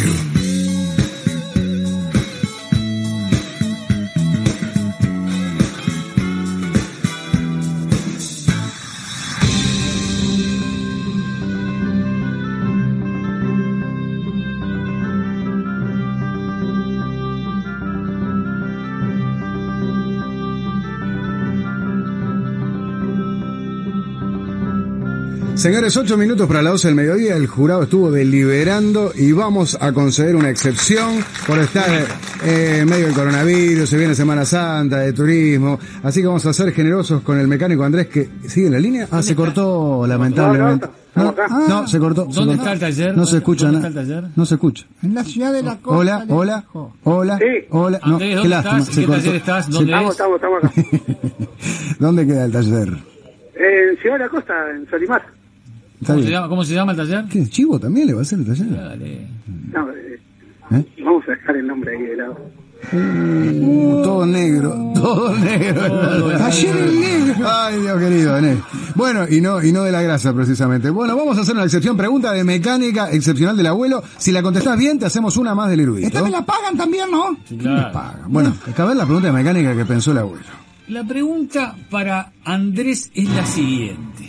Señores, 8 minutos para las 12 del mediodía, el jurado estuvo deliberando y vamos a conceder una excepción por estar en medio del coronavirus, se viene Semana Santa, de turismo, así que vamos a ser generosos con el mecánico Andrés, que sigue en la línea. Ah, se cortó lamentablemente. No, se cortó. ¿Dónde está el taller? No se escucha nada. No se escucha. En la ciudad de la costa. Hola. No, Andrés, qué lástima. ¿En qué taller estás? ¿Dónde es? Estamos acá. ¿Dónde queda el taller? En Ciudad de la Costa, en Solimar. ¿Cómo se llama el taller? ¿Qué? ¿Chivo también le va a hacer el taller? Dale. No, vamos a dejar el nombre ahí de lado. Todo negro. Taller en negro. Ay, Dios querido, Bueno, y no de la grasa precisamente. Bueno, vamos a hacer una excepción. Pregunta de mecánica excepcional del abuelo. Si la contestás bien, te hacemos una más del erudito. Esta me la pagan también, ¿no? Sí, claro. Me pagan. Bueno, hay que ver la pregunta de mecánica que pensó el abuelo. La pregunta para Andrés es la siguiente.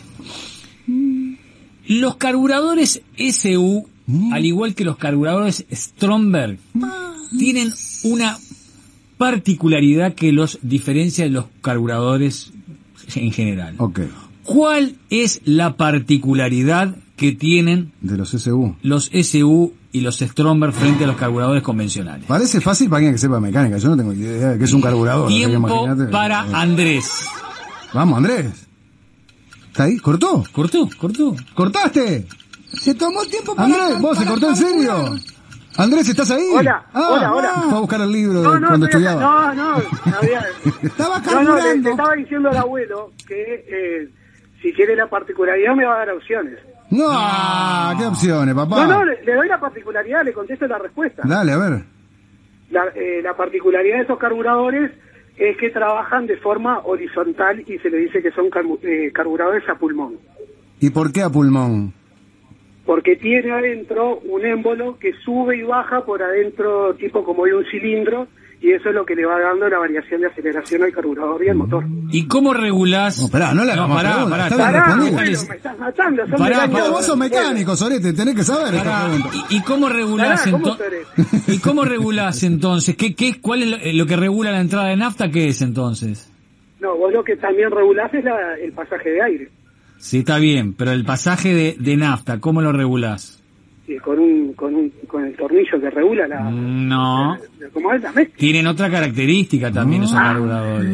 Los carburadores SU, al igual que los carburadores Stromberg, tienen una particularidad que los diferencia de los carburadores en general. Okay. ¿Cuál es la particularidad que tienen de los SU y los Stromberg frente a los carburadores convencionales? Parece fácil para alguien que sepa mecánica. Yo no tengo idea de qué es un carburador. Tiempo para Andrés. Vamos, Andrés. ¿Está ahí? ¿Cortó? ¿Cortaste? Se tomó tiempo para... Andrés, ¿vos se cortó en serio? Andrés, ¿estás ahí? Hola. Fue a buscar el libro cuando estudiaba. Estaba carburando. Le estaba diciendo al abuelo que si quiere la particularidad me va a dar opciones. No, ¿qué opciones, papá? No, le doy la particularidad, le contesto la respuesta. Dale, a ver. La particularidad de esos carburadores es que trabajan de forma horizontal y se le dice que son carburadores a pulmón. ¿Y por qué a pulmón? Porque tiene adentro un émbolo que sube y baja por adentro, tipo como de un cilindro, y eso es lo que le va dando la variación de aceleración al carburador y al motor. ¿Y cómo regulás? No, pará, no le hagamos pregunta, está bien Pará, respondido. bueno, me estás matando. Son Pará, del año- Vos sos mecánico, Sorete, tenés que saber esta Pará, pregunta. ¿Y cómo regulás Pará, ¿cómo entonces? ¿Y cómo regulás entonces? ¿Cuál es lo que regula la entrada de nafta? ¿Qué es entonces? No, vos lo que también regulás es el pasaje de aire. Sí, está bien, pero el pasaje de nafta, ¿cómo lo regulás? Sí, con el tornillo que regula la... No. ¿Cómo es la mezcla? Tienen otra característica también esos carburadores.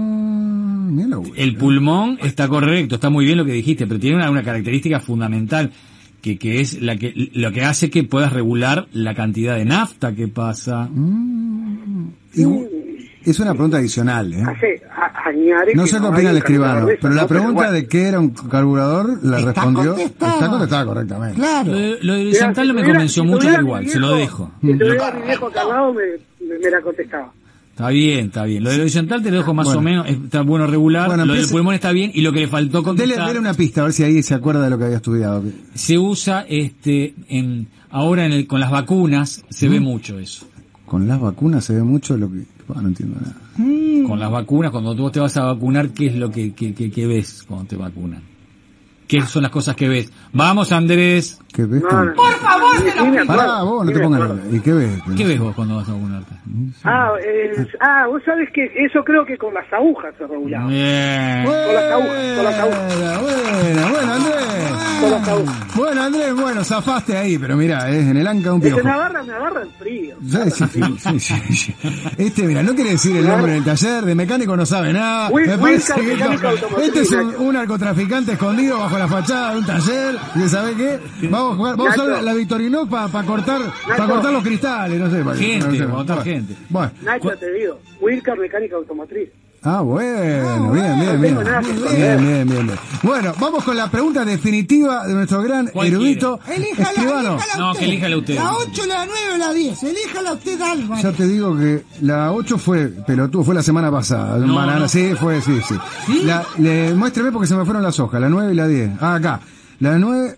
El pulmón está correcto, está muy bien lo que dijiste, pero tiene una característica fundamental que es lo que hace que puedas regular la cantidad de nafta que pasa. Es una pregunta adicional, ¿eh? Añade No que sé qué hay opina el un escribano, carburador de eso, pero la ¿no? pregunta bueno. de qué era un carburador la Está respondió. contestada. Está contestada correctamente. Claro. Lo de horizontal no me convenció mucho, pero igual, se lo dejo. Si tuviera mi viejo acá al lado, me la contestaba. Está bien. Lo del horizontal te lo dejo más o menos, está bueno regular, Bueno, lo del empiece- pulmón está bien, y lo que le faltó contestar... Dele una pista, a ver si ahí se acuerda de lo que había estudiado. Se usa, ahora con las vacunas, se ve mucho eso. Con las vacunas se ve mucho lo que... no entiendo nada. Con las vacunas, cuando tú te vas a vacunar, ¿qué es lo que ves cuando te vacunan? ¿Qué son las cosas que ves? Vamos, Andrés. ¿Qué ves? Por favor, te lo Pará, vos, no te pongas nada. ¿Y qué ves? ¿Qué ves vos cuando vas a vacunarte? Vos sabés que eso creo que con las agujas se regulaba. Bien. Con las agujas. Bueno, Andrés. Con las agujas. Bueno, Andrés, zafaste ahí, pero mirá, en el anca un Es que piojo. me agarra el frío. Sí. Mira, no quiere decir el nombre del taller, de mecánico no sabe nada. Me parece que Mecánico automotriz, este es Nacho. un narcotraficante escondido bajo la fachada de un taller. ¿Y sabe qué? Vamos a usar Nacho. la Victorinox para cortar los cristales, no sé. Gente, votar gente. Bueno. Nacho, te digo, Wilcar Mecánica Automotriz. Ah, bueno, bien. no tengo nada que Bien. Bueno, vamos con la pregunta definitiva de nuestro gran ¿Cuál erudito Elíjala escribano. No, que elíjala usted. La 8, la 9 o la 10. Elíjala usted, Álvaro. Ya te digo que la 8 fue la semana pasada. No. Sí. Muéstreme porque se me fueron las hojas, la 9 y la 10. Ah, acá. La 9,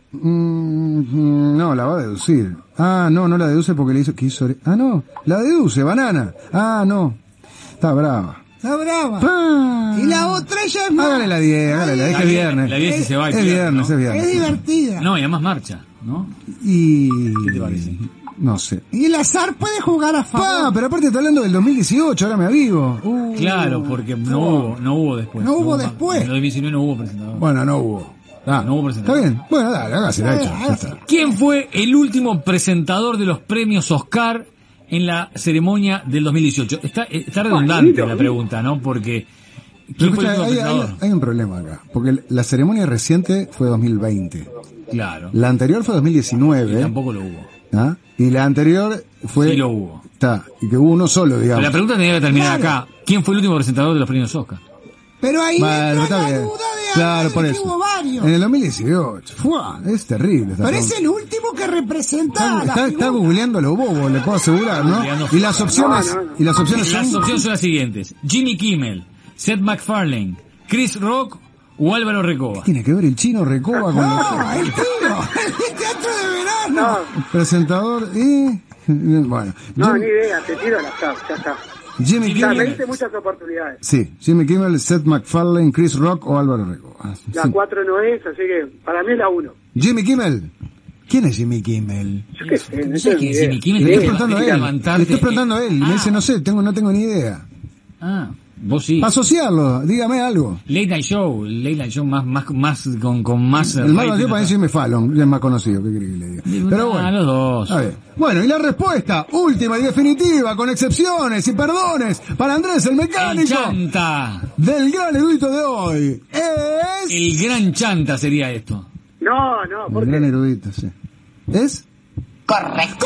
no, la va a deducir. Ah, no la deduce porque quiso... Ah, no, la deduce, banana. Ah, no, está brava. Está brava. Ah. Y la otra ya es más... Hágale la 10, es que es viernes. La 10 sí se va. Es viernes, es viernes. Es divertida. No, y además marcha, ¿no? Y... ¿Qué te parece? No sé. Y el azar puede jugar a favor. Pero aparte está hablando del 2018, ahora me avivo. Claro, porque no hubo después. No hubo después. En el 2019 no hubo presentador. Bueno, no hubo. No hubo presentador. Está bien. Bueno, dale, hágase, la hecho. Ya está. ¿Quién fue el último presentador de los premios Oscar en la ceremonia del 2018? Está redundante la pregunta, ¿no? Porque ¿quién fue el último presentador? Hay un problema acá, porque la ceremonia reciente fue 2020. Claro. La anterior fue 2019. Y tampoco lo hubo. ¿Ah? Y la anterior fue... Sí lo hubo. Está, y que hubo uno solo, digamos. Pero la pregunta tenía que terminar acá. ¿Quién fue el último presentador de los premios Oscar? Pero ahí Bueno, está entra la bien. duda de Claro, alguien por que eso. hubo varios. En el 2018. ¡Fua! Es terrible. esta Pero es pregunta. el último que representa a la Está figura. googleando lo bobo, le puedo asegurar, ¿no? Googleando. Y las opciones, y las opciones Las son... opciones son las siguientes: Jimmy Kimmel, Seth MacFarlane, Chris Rock o Álvaro Recoba. Tiene que ver el chino Recoba con No, el tiro. El teatro de verano. el presentador y... Bueno. No, ni idea, te tiro al azar, ya está. Jimmy Ya, me Kimmel. diste muchas oportunidades. Sí, Jimmy Kimmel, Seth MacFarlane, Chris Rock o Álvaro Recoba. La Sí. 4 no es, así que para mí es la 1. Jimmy Kimmel. ¿Quién es Jimmy Kimmel? Yo qué sé, no ¿Sabes tengo quién ni es idea. Jimmy Kimmel? Le Tenés estoy preguntando a que él. levantarte. Le estoy preguntando a él. Me dice, no sé, no tengo ni idea. Ah, vos sí. Para asociarlo, dígame algo. Late Night Show más con más... El más rating. conocido para mí es Jimmy Fallon, es más conocido, ¿qué querés que le diga? Pero bueno. Los dos. A ver. Bueno, y la respuesta, última y definitiva, con excepciones y perdones, para Andrés el mecánico. El chanta. Del gran erudito de hoy, es... El gran chanta sería esto. No, El porque gran erudito, sí. ¿Es? Correcto.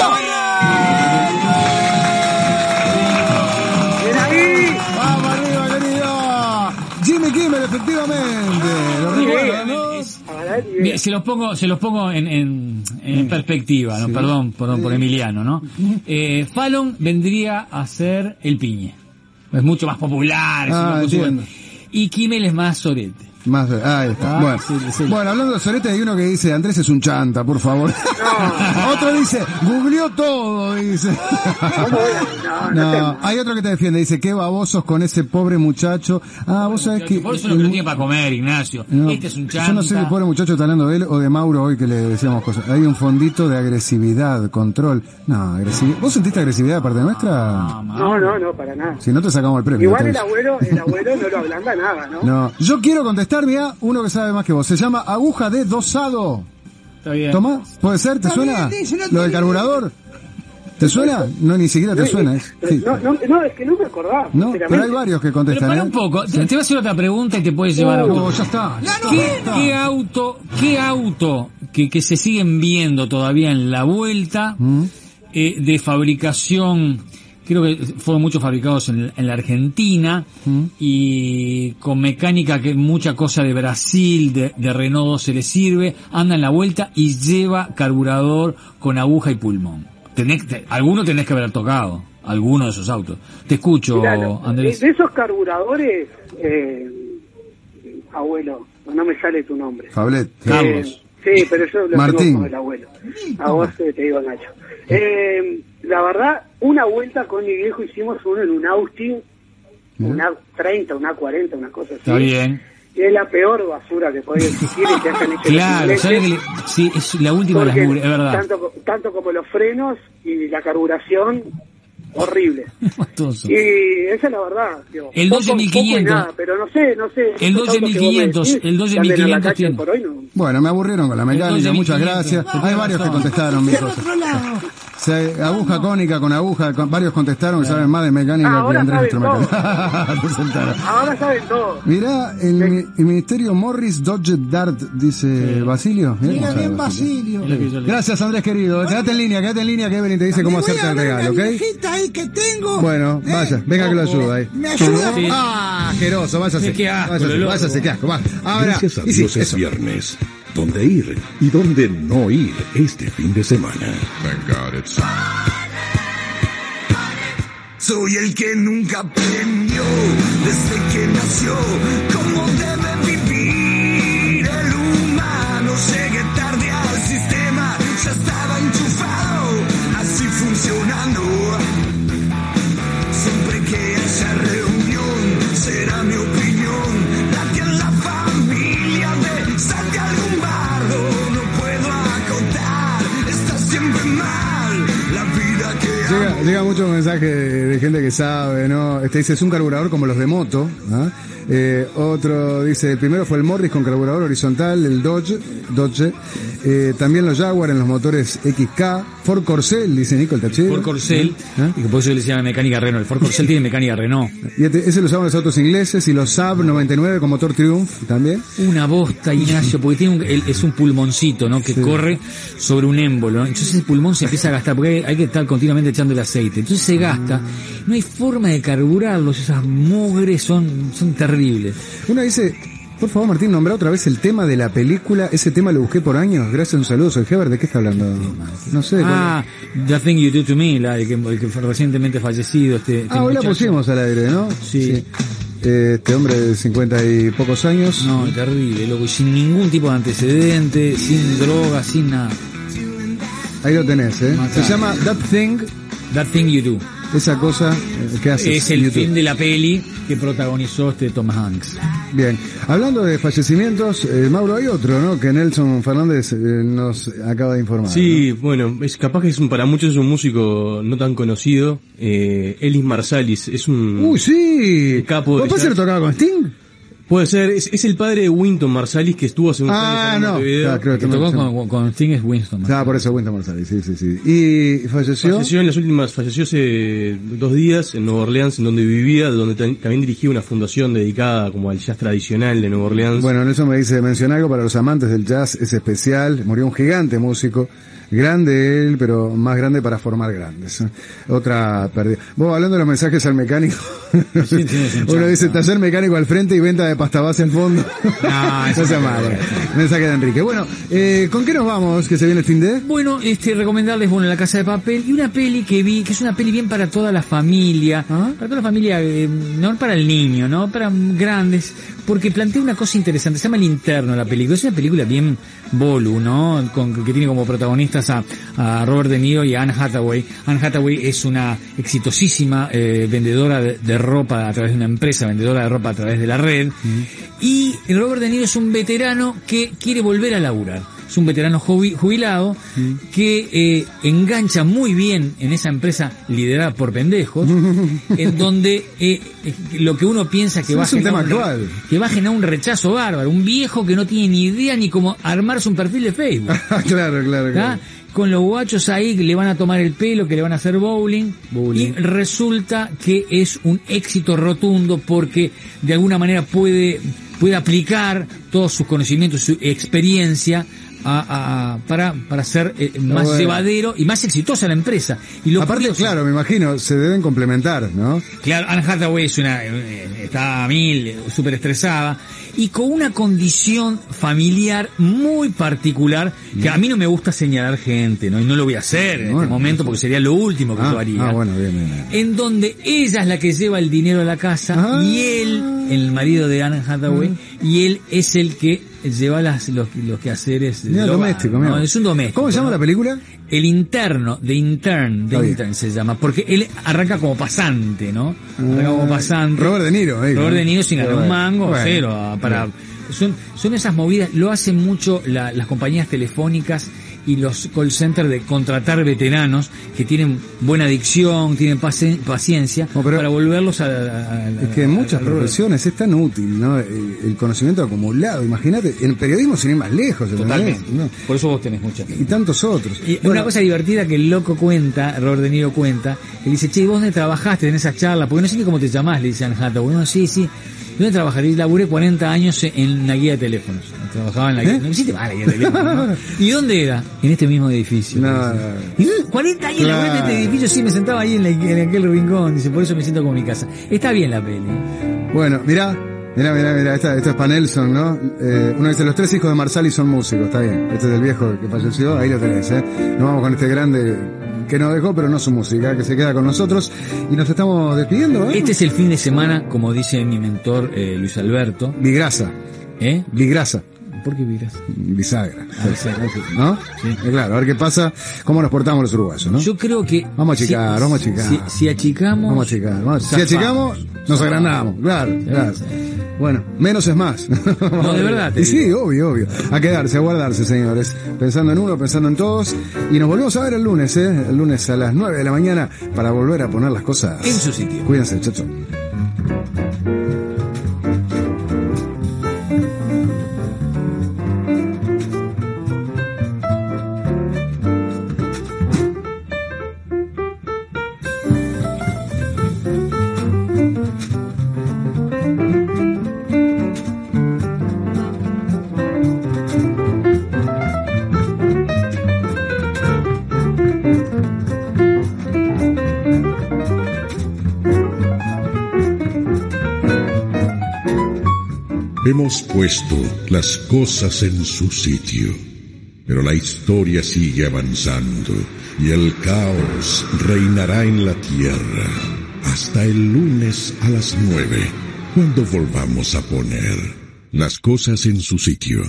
¡Ven ahí! ¡Vamos arriba, querido! Jimmy Kimmel, efectivamente. Lo recuerdan, ¿no? Bien, se los pongo en perspectiva, ¿no? Sí. Perdón por Emiliano, ¿no? Fallon vendría a ser el piñe. Es mucho más popular. Entiendo. Y Kimmel es más sorete. Ahí está. Bueno, hablando de sorete, hay uno que dice, Andrés es un chanta, por favor. Otro dice, googleó todo, dice. No, hay otro que te defiende, dice, qué babosos con ese pobre muchacho. Vos sabés que... Por eso no tiene para comer, Ignacio. Este es un chanta. Yo no sé si el pobre muchacho está hablando de él o de Mauro hoy que le decíamos cosas. Hay un fondito de agresividad, control. No, agresividad. ¿Vos sentiste agresividad de parte nuestra? No, para nada. Si no te sacamos el premio. Igual el abuelo no lo ablanda nada, ¿no? No, yo quiero contestar, mirá, uno que sabe más que vos. Se llama aguja de dosado. Está bien. ¿Toma? ¿Puede ser? ¿Te suena? ¿Lo del carburador? ¿Te suena? No, ni siquiera te suena. Sí. No, es que no me acordaba. No, pero hay varios que contestan. Pero para un poco, te voy a hacer otra pregunta y te puedes llevar a otro. Ya está. ¿Qué auto que se siguen viendo todavía en la vuelta de fabricación? Creo que fueron muchos fabricados en la Argentina y con mecánica que mucha cosa de Brasil, de Renault se le sirve, anda en la vuelta y lleva carburador con aguja y pulmón. Alguno tenés que haber tocado, alguno de esos autos. Te escucho, Mirá, Andrés. De esos carburadores, abuelo, no me sale tu nombre. Fablet. Carlos. Sí, pero yo lo Martín. tengo con el abuelo. A vos te digo, Nacho. La verdad, una vuelta con mi viejo hicimos uno en un Austin, una 30, una 40, una cosa así. Está bien. Y es la peor basura que podía existir y que hayan hecho. Claro, sí, es la última de las mugres, es verdad. Tanto como los frenos y la carburación, horrible. Y esa es la verdad. Digo, el 12500. Pero no sé. El 12500 tiene. Por hoy no. Bueno, me aburrieron con la mecánica, muchas gracias. Hay varios que contestaron mis cosas. Aguja cónica con aguja, varios contestaron que saben más de mecánica que Andrés nuestro mecánico. Ahora saben todo. Mirá, el ministerio Morris Dodge Dart, dice Basilio. Mira bien, Basilio. Gracias, Andrés querido. Quédate en línea, que Evelyn te dice cómo hacerte el regalo, ¿ok? Ahí que tengo. Bueno, vaya, venga que lo ayuda ahí. ¿Me ayuda? Sí. Asqueroso, váyase. Qué asco, váyase, qué asco. Va. Ahora, gracias a Dios es viernes. ¿Dónde ir y dónde no ir este fin de semana? Thank God it's... Soy el que nunca aprendió desde que nació cómo debe vivir el humano. Llegué tarde al sistema, ya estaba enchufado, así funcionando. Siempre que haya reunión, será mi opinión la que en la familia me salte algún bardo. No puedo acotar, está siempre mal la vida que llega mucho mensaje de gente que sabe, ¿no? Dice, es un carburador como los de moto, ¿ah? Otro dice, el primero fue el Morris con carburador horizontal, el Dodge, también los Jaguar en los motores XK, Ford Corcel, dice Nico el Tachero. Ford Corcel, y que por eso le llama mecánica Renault. El Ford Corcel tiene mecánica Renault. Y ese lo usaban los autos ingleses, y los Saab 99 con motor Triumph también. Una bosta, Ignacio, porque tiene es un pulmoncito, ¿no? Que corre sobre un émbolo, ¿no? Entonces el pulmón se empieza a gastar, porque hay que estar continuamente echando el aceite. Entonces se gasta, no hay forma de carburarlos, esas mugres son terribles. Uno dice, por favor, Martín, nombra otra vez el tema de la película. Ese tema lo busqué por años. Gracias, un saludo, soy Heber. ¿De qué está hablando? No sé. The Thing You Do To Me, el que fue recientemente fallecido. Hoy la pusimos al aire, ¿no? Sí. Este hombre de 50 y pocos años. No, terrible, loco. Sin ningún tipo de antecedente, sin droga, sin nada. Ahí lo tenés, ¿eh? Se llama That Thing You Do. Esa cosa que hace. Es el fin de la peli que protagonizó Tom Hanks. Bien. Hablando de fallecimientos, Mauro, hay otro, ¿no? Que Nelson Fernández nos acaba de informar. Sí, ¿no? bueno, para muchos es un músico no tan conocido. Ellis Marsalis es un... sí! Capo de... ¿Puede ser tocado con Sting? Puede ser, es el padre de Winton Marsalis que estuvo hace unos años en Montevideo. Claro, creo que tocó con Sting es Winston Marsalis. Por eso Winston Marsalis, sí. ¿Y falleció? Falleció hace 2 días en Nueva Orleans, en donde vivía, donde también dirigía una fundación dedicada como al jazz tradicional de Nueva Orleans. Bueno, Nelson me dice, menciona algo para los amantes del jazz, es especial, murió un gigante músico, grande él, pero más grande para formar grandes. Otra pérdida. Vos hablando de los mensajes al mecánico, uno dice taller mecánico al frente y venta de pasta base al fondo. No sea malo. Mensaje de Enrique. Bueno, ¿con qué nos vamos que se viene el fin de? Bueno, recomendarles, La Casa de Papel y una peli que vi, que es una peli bien para toda la familia, para toda la familia, no para el niño, no para grandes, porque plantea una cosa interesante, se llama El Interno la película, es una película bien bolu, ¿no? Que tiene como protagonistas a Robert De Niro y a Anne Hathaway. Anne Hathaway es una exitosísima vendedora de ropa a través de una empresa, vendedora de ropa a través de la red, y Robert De Niro es un veterano que quiere volver a laburar. Es un veterano jubilado que engancha muy bien en esa empresa liderada por pendejos, en donde lo que uno piensa que va a generar un rechazo bárbaro, un viejo que no tiene ni idea ni cómo armarse un perfil de Facebook. Claro. Con los guachos ahí que le van a tomar el pelo, que le van a hacer bowling. Y resulta que es un éxito rotundo porque de alguna manera puede aplicar todos sus conocimientos, su experiencia para ser más llevadero y más exitosa la empresa. Y aparte, claro, me imagino, se deben complementar, ¿no? Claro, Anne Hathaway está a mil, súper estresada, y con una condición familiar muy particular, que a mí no me gusta señalar gente, ¿no? Y no lo voy a hacer en este momento porque sería lo último que yo haría. Bien. En donde ella es la que lleva el dinero a la casa y él, el marido de Anne Hathaway, y él es el que lleva los quehaceres doméstico, ¿no? Es un doméstico. ¿Cómo se llama la película? El Interno, The Intern se llama, porque él arranca como pasante, ¿no? Robert De Niro, sin ganar un mango, cero, son esas movidas, lo hacen mucho las compañías telefónicas y los call centers de contratar veteranos que tienen buena dicción, tienen paciencia, para volverlos es que en muchas profesiones es tan útil, ¿no? El conocimiento acumulado, imagínate, en periodismo sin ir más lejos. Totalmente, ¿no? Por eso vos tenés mucha. Y tantos otros. Y una cosa divertida que el loco cuenta, Robert De Niro cuenta, él dice, che, ¿vos dónde trabajaste en esa charla? Porque no sé ni cómo te llamás, le dice Anne Hathaway. Bueno, sí. ¿Dónde trabajaste? Y laburé 40 años en una guía de teléfonos. Trabajaba en la guía. No hiciste mal la guía de teléfonos, ¿no? ¿Y dónde era? En este mismo edificio. Y 40 años laburé en este edificio, sí, me sentaba ahí en aquel rincón. Dice, por eso me siento como en mi casa. Está bien la peli. Bueno, mirá, esto es para Nelson, ¿no? Uno dice, los 3 hijos de Marsali son músicos, está bien. Este es del viejo que falleció, ahí lo tenés, Nos vamos con este grande que nos dejó, pero no su música, que se queda con nosotros, y nos estamos despidiendo, ¿eh? Este es el fin de semana, como dice mi mentor, Luis Alberto. Vigrasa. Vigrasa. ¿Por qué vigrasa? Bisagra. ¿No? Sí. Claro, a ver qué pasa, cómo nos portamos los uruguayos, ¿no? Yo creo que... Vamos a achicar. Si achicamos... Vamos a achicar. Si achicamos, nos agrandamos. Claro. Bueno, menos es más. No, de verdad. Y sí, obvio. A quedarse, a guardarse, señores. Pensando en uno, pensando en todos. Y nos volvemos a ver el lunes, El lunes a las 9 de la mañana para volver a poner las cosas en su sitio. Cuídense, chao. Hemos puesto las cosas en su sitio, pero la historia sigue avanzando y el caos reinará en la tierra hasta el lunes a las 9, cuando volvamos a poner las cosas en su sitio.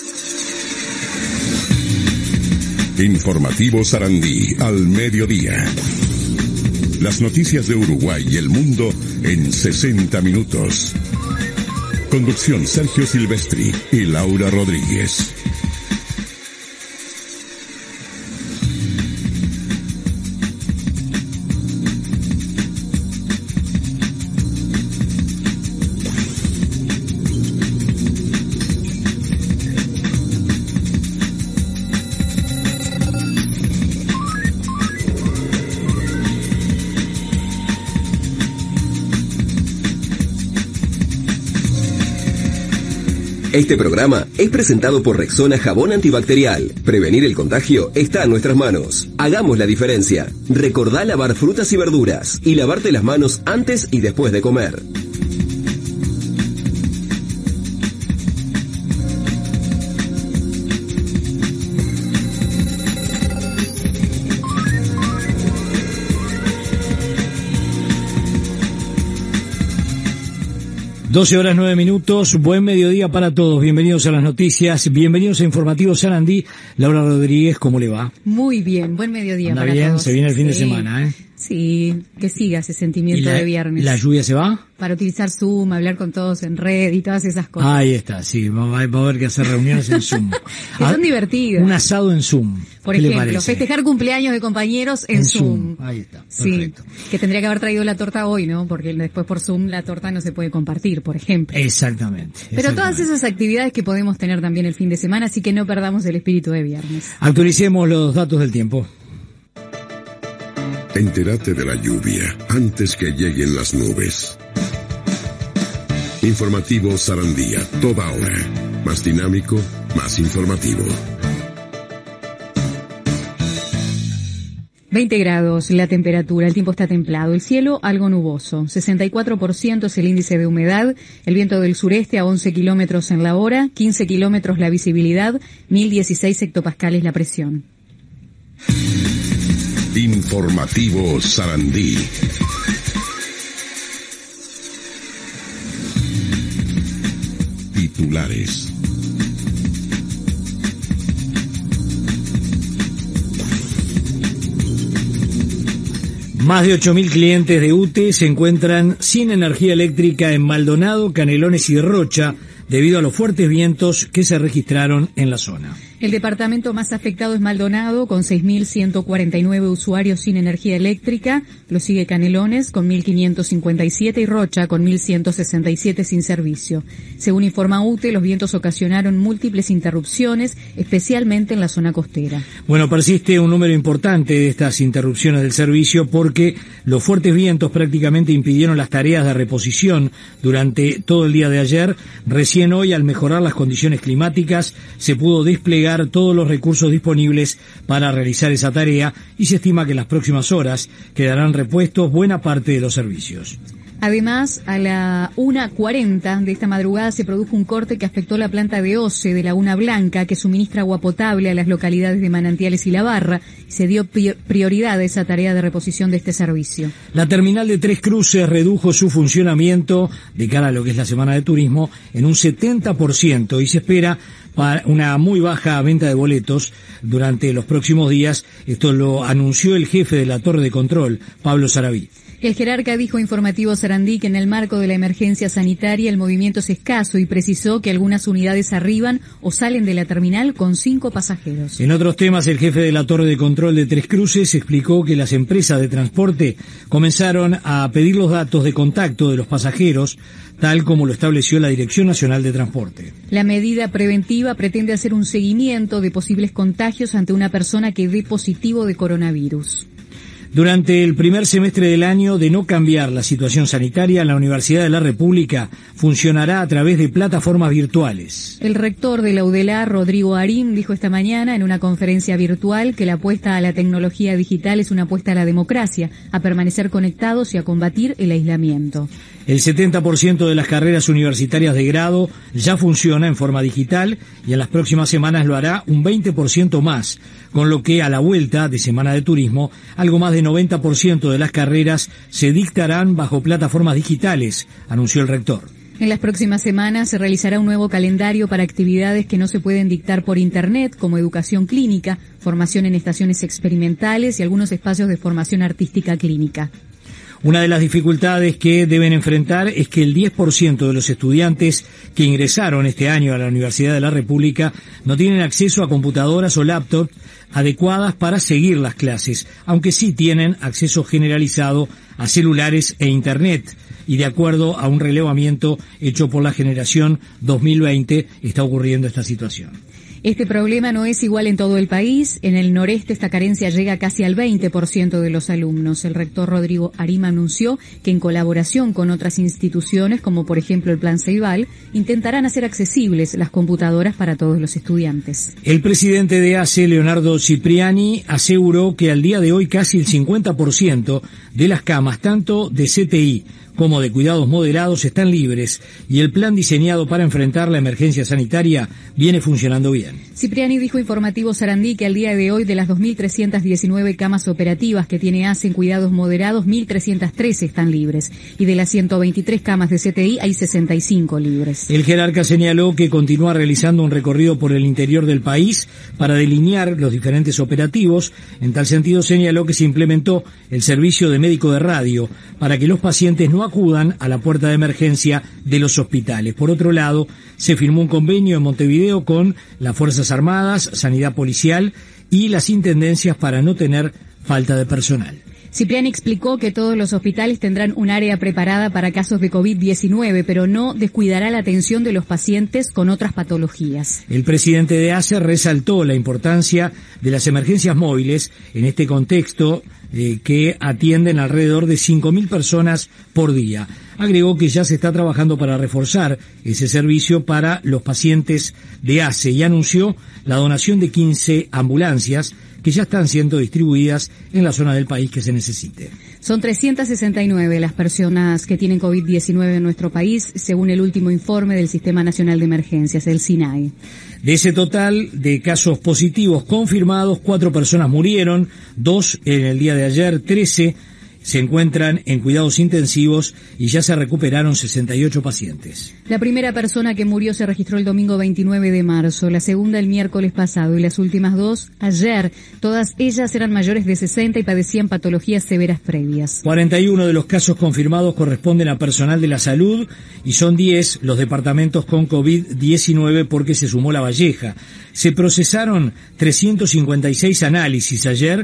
Informativo Sarandí al mediodía. Las noticias de Uruguay y el mundo en 60 minutos. Conducción Sergio Silvestri y Laura Rodríguez. Este programa es presentado por Rexona Jabón Antibacterial. Prevenir el contagio está en nuestras manos. Hagamos la diferencia. Recordá lavar frutas y verduras y lavarte las manos antes y después de comer. 12:09. Buen mediodía para todos. Bienvenidos a las noticias. Bienvenidos a Informativo Sarandí. Laura Rodríguez, ¿cómo le va? Muy bien. Buen mediodía Anda para bien, todos. se viene el fin de semana, ¿eh? Sí, que siga ese sentimiento de viernes. ¿La lluvia se va? Para utilizar Zoom, hablar con todos en red y todas esas cosas. Ahí está, sí. Va a haber que hacer reuniones en Zoom. Que son divertidas. Un asado en Zoom. Por ¿Qué le ejemplo, parece? festejar cumpleaños de compañeros en Zoom. Ahí está, sí, perfecto. que tendría que haber traído la torta hoy, ¿no? Porque después por Zoom la torta no se puede compartir, por ejemplo. Exactamente. Pero todas esas actividades que podemos tener también el fin de semana, así que no perdamos el espíritu de viernes. Actualicemos los datos del tiempo. Entérate de la lluvia antes que lleguen las nubes. Informativo Sarandí, a toda hora. Más dinámico, más informativo. 20 grados la temperatura, el tiempo está templado, el cielo algo nuboso, 64% es el índice de humedad, el viento del sureste a 11 kilómetros en la hora, 15 kilómetros la visibilidad, 1016 hectopascales la presión. Informativo Sarandí. Titulares. Más de 8.000 clientes de UTE se encuentran sin energía eléctrica en Maldonado, Canelones y Rocha debido a los fuertes vientos que se registraron en la zona. El departamento más afectado es Maldonado, con 6.149 usuarios sin energía eléctrica. Lo sigue Canelones, con 1.557, y Rocha, con 1.167 sin servicio. Según informa UTE, los vientos ocasionaron múltiples interrupciones, especialmente en la zona costera. Bueno, persiste un número importante de estas interrupciones del servicio porque los fuertes vientos prácticamente impidieron las tareas de reposición durante todo el día de ayer. Recién hoy, al mejorar las condiciones climáticas, se pudo desplegar todos los recursos disponibles para realizar esa tarea y se estima que en las próximas horas quedarán repuestos buena parte de los servicios. Además, a la 1:40 de esta madrugada se produjo un corte que afectó la planta de OCE de Laguna Blanca, que suministra agua potable a las localidades de Manantiales y La Barra, y se dio prioridad a esa tarea de reposición de este servicio. La terminal de Tres Cruces redujo su funcionamiento de cara a lo que es la semana de turismo en un 70% y se espera para una muy baja venta de boletos durante los próximos días. Esto lo anunció el jefe de la torre de control, Pablo Sarabí. El jerarca dijo a Informativo Sarandí que en el marco de la emergencia sanitaria el movimiento es escaso y precisó que algunas unidades arriban o salen de la terminal con 5 pasajeros. En otros temas, el jefe de la torre de control de Tres Cruces explicó que las empresas de transporte comenzaron a pedir los datos de contacto de los pasajeros, tal como lo estableció la Dirección Nacional de Transporte. La medida preventiva pretende hacer un seguimiento de posibles contagios ante una persona que dé positivo de coronavirus. Durante el primer semestre del año, de no cambiar la situación sanitaria, la Universidad de la República funcionará a través de plataformas virtuales. El rector de la UDELA, Rodrigo Arim, dijo esta mañana en una conferencia virtual que la apuesta a la tecnología digital es una apuesta a la democracia, a permanecer conectados y a combatir el aislamiento. El 70% de las carreras universitarias de grado ya funciona en forma digital y en las próximas semanas lo hará un 20% más, con lo que a la vuelta de Semana de Turismo, algo más de 90% de las carreras se dictarán bajo plataformas digitales, anunció el rector. En las próximas semanas se realizará un nuevo calendario para actividades que no se pueden dictar por Internet, como educación clínica, formación en estaciones experimentales y algunos espacios de formación artística clínica. Una de las dificultades que deben enfrentar es que el 10% de los estudiantes que ingresaron este año a la Universidad de la República no tienen acceso a computadoras o laptops adecuadas para seguir las clases, aunque sí tienen acceso generalizado a celulares e Internet. Y de acuerdo a un relevamiento hecho por la generación 2020, está ocurriendo esta situación. Este problema no es igual en todo el país. En el noreste esta carencia llega casi al 20% de los alumnos. El rector Rodrigo Arim anunció que en colaboración con otras instituciones, como por ejemplo el Plan Ceibal, intentarán hacer accesibles las computadoras para todos los estudiantes. El presidente de ACE, Leonardo Cipriani, aseguró que al día de hoy casi el 50% de las camas, tanto de CTI como de cuidados moderados están libres y el plan diseñado para enfrentar la emergencia sanitaria viene funcionando bien. Cipriani dijo Informativo Sarandí que al día de hoy de las 2.319 camas operativas que tiene ACE en cuidados moderados, 1.313 están libres y de las 123 camas de CTI hay 65 libres. El jerarca señaló que continúa realizando un recorrido por el interior del país para delinear los diferentes operativos. En tal sentido señaló que se implementó el servicio de médico de radio para que los pacientes no acudan a la puerta de emergencia de los hospitales. Por otro lado, se firmó un convenio en Montevideo con las Fuerzas Armadas, Sanidad Policial y las intendencias para no tener falta de personal. Cipriani explicó que todos los hospitales tendrán un área preparada para casos de COVID-19, pero no descuidará la atención de los pacientes con otras patologías. El presidente de ACE resaltó la importancia de las emergencias móviles en este contexto que atienden alrededor de 5.000 personas por día. Agregó que ya se está trabajando para reforzar ese servicio para los pacientes de ACE y anunció la donación de 15 ambulancias que ya están siendo distribuidas en la zona del país que se necesite. Son 369 las personas que tienen COVID-19 en nuestro país, según el último informe del Sistema Nacional de Emergencias, el SINAE. De ese total de casos positivos confirmados, 4 personas murieron, 2 en el día de ayer, 13 se encuentran en cuidados intensivos y ya se recuperaron 68 pacientes. La primera persona que murió se registró el domingo 29 de marzo, la segunda el miércoles pasado y las últimas 2 ayer. Todas ellas eran mayores de 60 y padecían patologías severas previas. 41 de los casos confirmados corresponden a personal de la salud y son 10 los departamentos con COVID-19 porque se sumó La Valleja. Se procesaron 356 análisis ayer,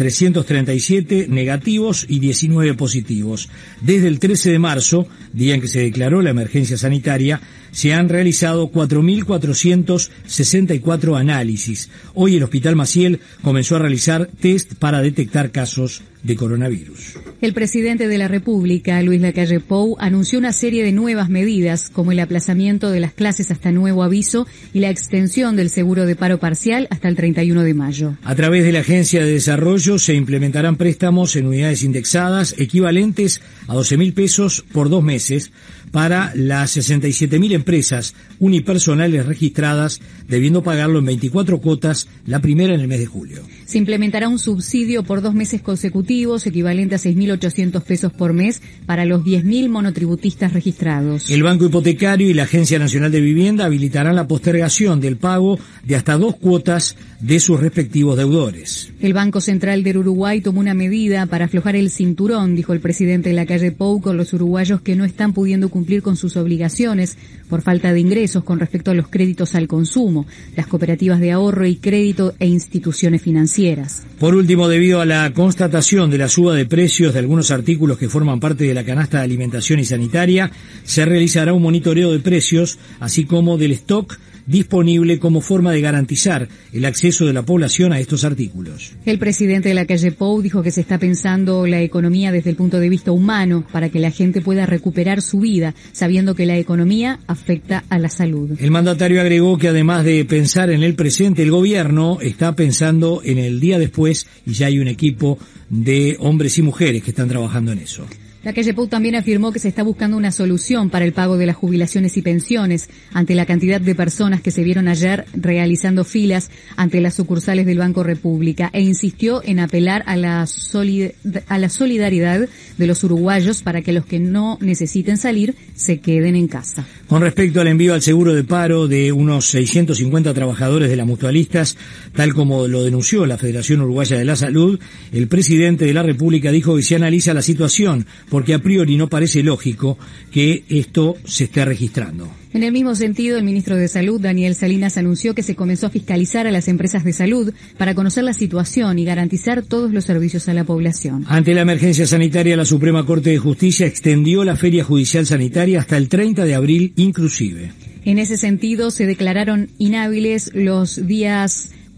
337 negativos y 19 positivos. Desde el 13 de marzo, día en que se declaró la emergencia sanitaria, se han realizado 4.464 análisis. Hoy el Hospital Maciel comenzó a realizar test para detectar casos de coronavirus. El presidente de la República, Luis Lacalle Pou, anunció una serie de nuevas medidas, como el aplazamiento de las clases hasta nuevo aviso y la extensión del seguro de paro parcial hasta el 31 de mayo. A través de la Agencia de Desarrollo se implementarán préstamos en unidades indexadas equivalentes a 12.000 pesos por 2 meses para las 67.000 empresas unipersonales registradas, debiendo pagarlo en 24 cuotas, la primera en el mes de julio. Se implementará un subsidio por 2 meses consecutivos, equivalente a 6.800 pesos por mes, para los 10.000 monotributistas registrados. El Banco Hipotecario y la Agencia Nacional de Vivienda habilitarán la postergación del pago de hasta 2 cuotas de sus respectivos deudores. El Banco Central del Uruguay tomó una medida para aflojar el cinturón, dijo el presidente Lacalle Pou, con los uruguayos que no están pudiendo cumplir con sus obligaciones por falta de ingresos con respecto a los créditos al consumo, las cooperativas de ahorro y crédito e instituciones financieras. Por último, debido a la constatación de la suba de precios de algunos artículos que forman parte de la canasta de alimentación y sanitaria, se realizará un monitoreo de precios, así como del stock disponible como forma de garantizar el acceso de la población a estos artículos. El presidente de Lacalle Pou dijo que se está pensando la economía desde el punto de vista humano para que la gente pueda recuperar su vida, sabiendo que la economía afecta a la salud. El mandatario agregó que además de pensar en el presente, el gobierno está pensando en el día después y ya hay un equipo de hombres y mujeres que están trabajando en eso. Lacalle Pou también afirmó que se está buscando una solución para el pago de las jubilaciones y pensiones ante la cantidad de personas que se vieron ayer realizando filas ante las sucursales del Banco República e insistió en apelar a la solidaridad de los uruguayos para que los que no necesiten salir se queden en casa. Con respecto al envío al seguro de paro de unos 650 trabajadores de las mutualistas, tal como lo denunció la Federación Uruguaya de la Salud, el presidente de la República dijo que se analiza la situación porque a priori no parece lógico que esto se esté registrando. En el mismo sentido, el ministro de Salud, Daniel Salinas, anunció que se comenzó a fiscalizar a las empresas de salud para conocer la situación y garantizar todos los servicios a la población. Ante la emergencia sanitaria, la Suprema Corte de Justicia extendió la Feria Judicial Sanitaria hasta el 30 de abril inclusive. En ese sentido, se declararon inhábiles los días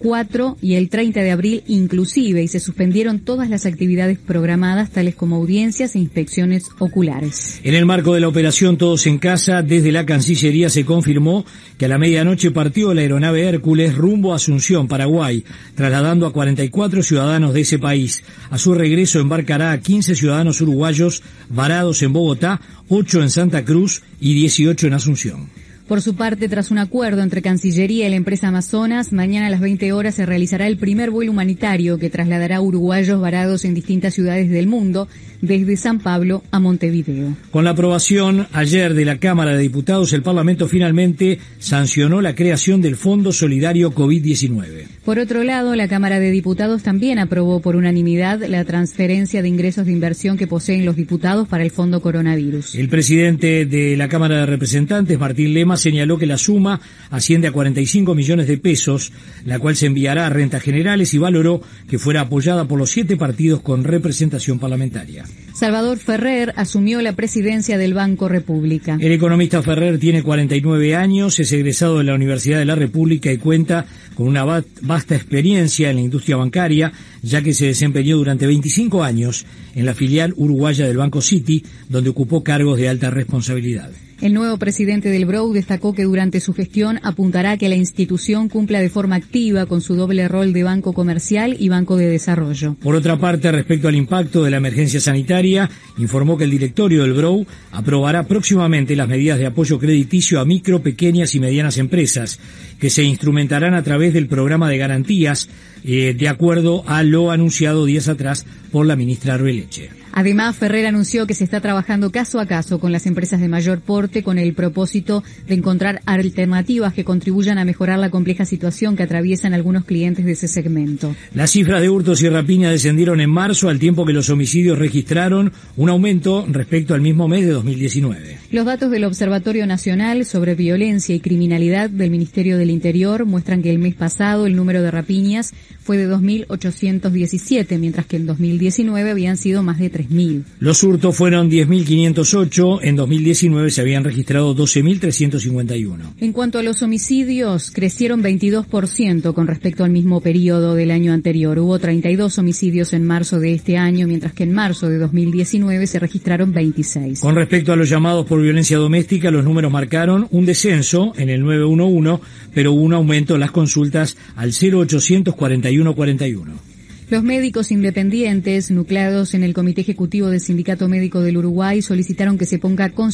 4 y el 30 de abril inclusive, y se suspendieron todas las actividades programadas, tales como audiencias e inspecciones oculares. En el marco de la operación Todos en Casa, desde la Cancillería se confirmó que a la medianoche partió la aeronave Hércules rumbo a Asunción, Paraguay, trasladando a 44 ciudadanos de ese país. A su regreso embarcará a 15 ciudadanos uruguayos varados en Bogotá, 8 en Santa Cruz y 18 en Asunción. Por su parte, tras un acuerdo entre Cancillería y la empresa Amazonas, mañana a las 20 horas se realizará el primer vuelo humanitario que trasladará a uruguayos varados en distintas ciudades del mundo, desde San Pablo a Montevideo. Con la aprobación ayer de la Cámara de Diputados, el Parlamento finalmente sancionó la creación del Fondo Solidario COVID-19. Por otro lado, la Cámara de Diputados también aprobó por unanimidad la transferencia de ingresos de inversión que poseen los diputados para el Fondo Coronavirus. El presidente de la Cámara de Representantes, Martín Lema, señaló que la suma asciende a 45 millones de pesos, la cual se enviará a rentas generales, y valoró que fuera apoyada por los 7 partidos con representación parlamentaria. Salvador Ferrer asumió la presidencia del Banco República. El economista Ferrer tiene 49 años, es egresado de la Universidad de la República y cuenta con una vasta experiencia en la industria bancaria, ya que se desempeñó durante 25 años en la filial uruguaya del Banco City, donde ocupó cargos de alta responsabilidad. El nuevo presidente del BROU destacó que durante su gestión apuntará a que la institución cumpla de forma activa con su doble rol de banco comercial y banco de desarrollo. Por otra parte, respecto al impacto de la emergencia sanitaria, informó que el directorio del BROU aprobará próximamente las medidas de apoyo crediticio a micro, pequeñas y medianas empresas, que se instrumentarán a través del programa de garantías, de acuerdo a lo anunciado días atrás por la ministra Arbeleche. Además, Ferrer anunció que se está trabajando caso a caso con las empresas de mayor porte con el propósito de encontrar alternativas que contribuyan a mejorar la compleja situación que atraviesan algunos clientes de ese segmento. Las cifras de hurtos y rapiñas descendieron en marzo, al tiempo que los homicidios registraron un aumento respecto al mismo mes de 2019. Los datos del Observatorio Nacional sobre Violencia y Criminalidad del Ministerio del Interior muestran que el mes pasado el número de rapiñas fue de 2.817, mientras que en 2019 habían sido más de 3.000. Los hurtos fueron 10.508, en 2019 se habían registrado 12.351. En cuanto a los homicidios, crecieron 22% con respecto al mismo periodo del año anterior. Hubo 32 homicidios en marzo de este año, mientras que en marzo de 2019 se registraron 26. Con respecto a los llamados por violencia doméstica, los números marcaron un descenso en el 911, pero hubo un aumento en las consultas al 0800 41 41. Los médicos independientes, nucleados en el Comité Ejecutivo del Sindicato Médico del Uruguay, solicitaron que se ponga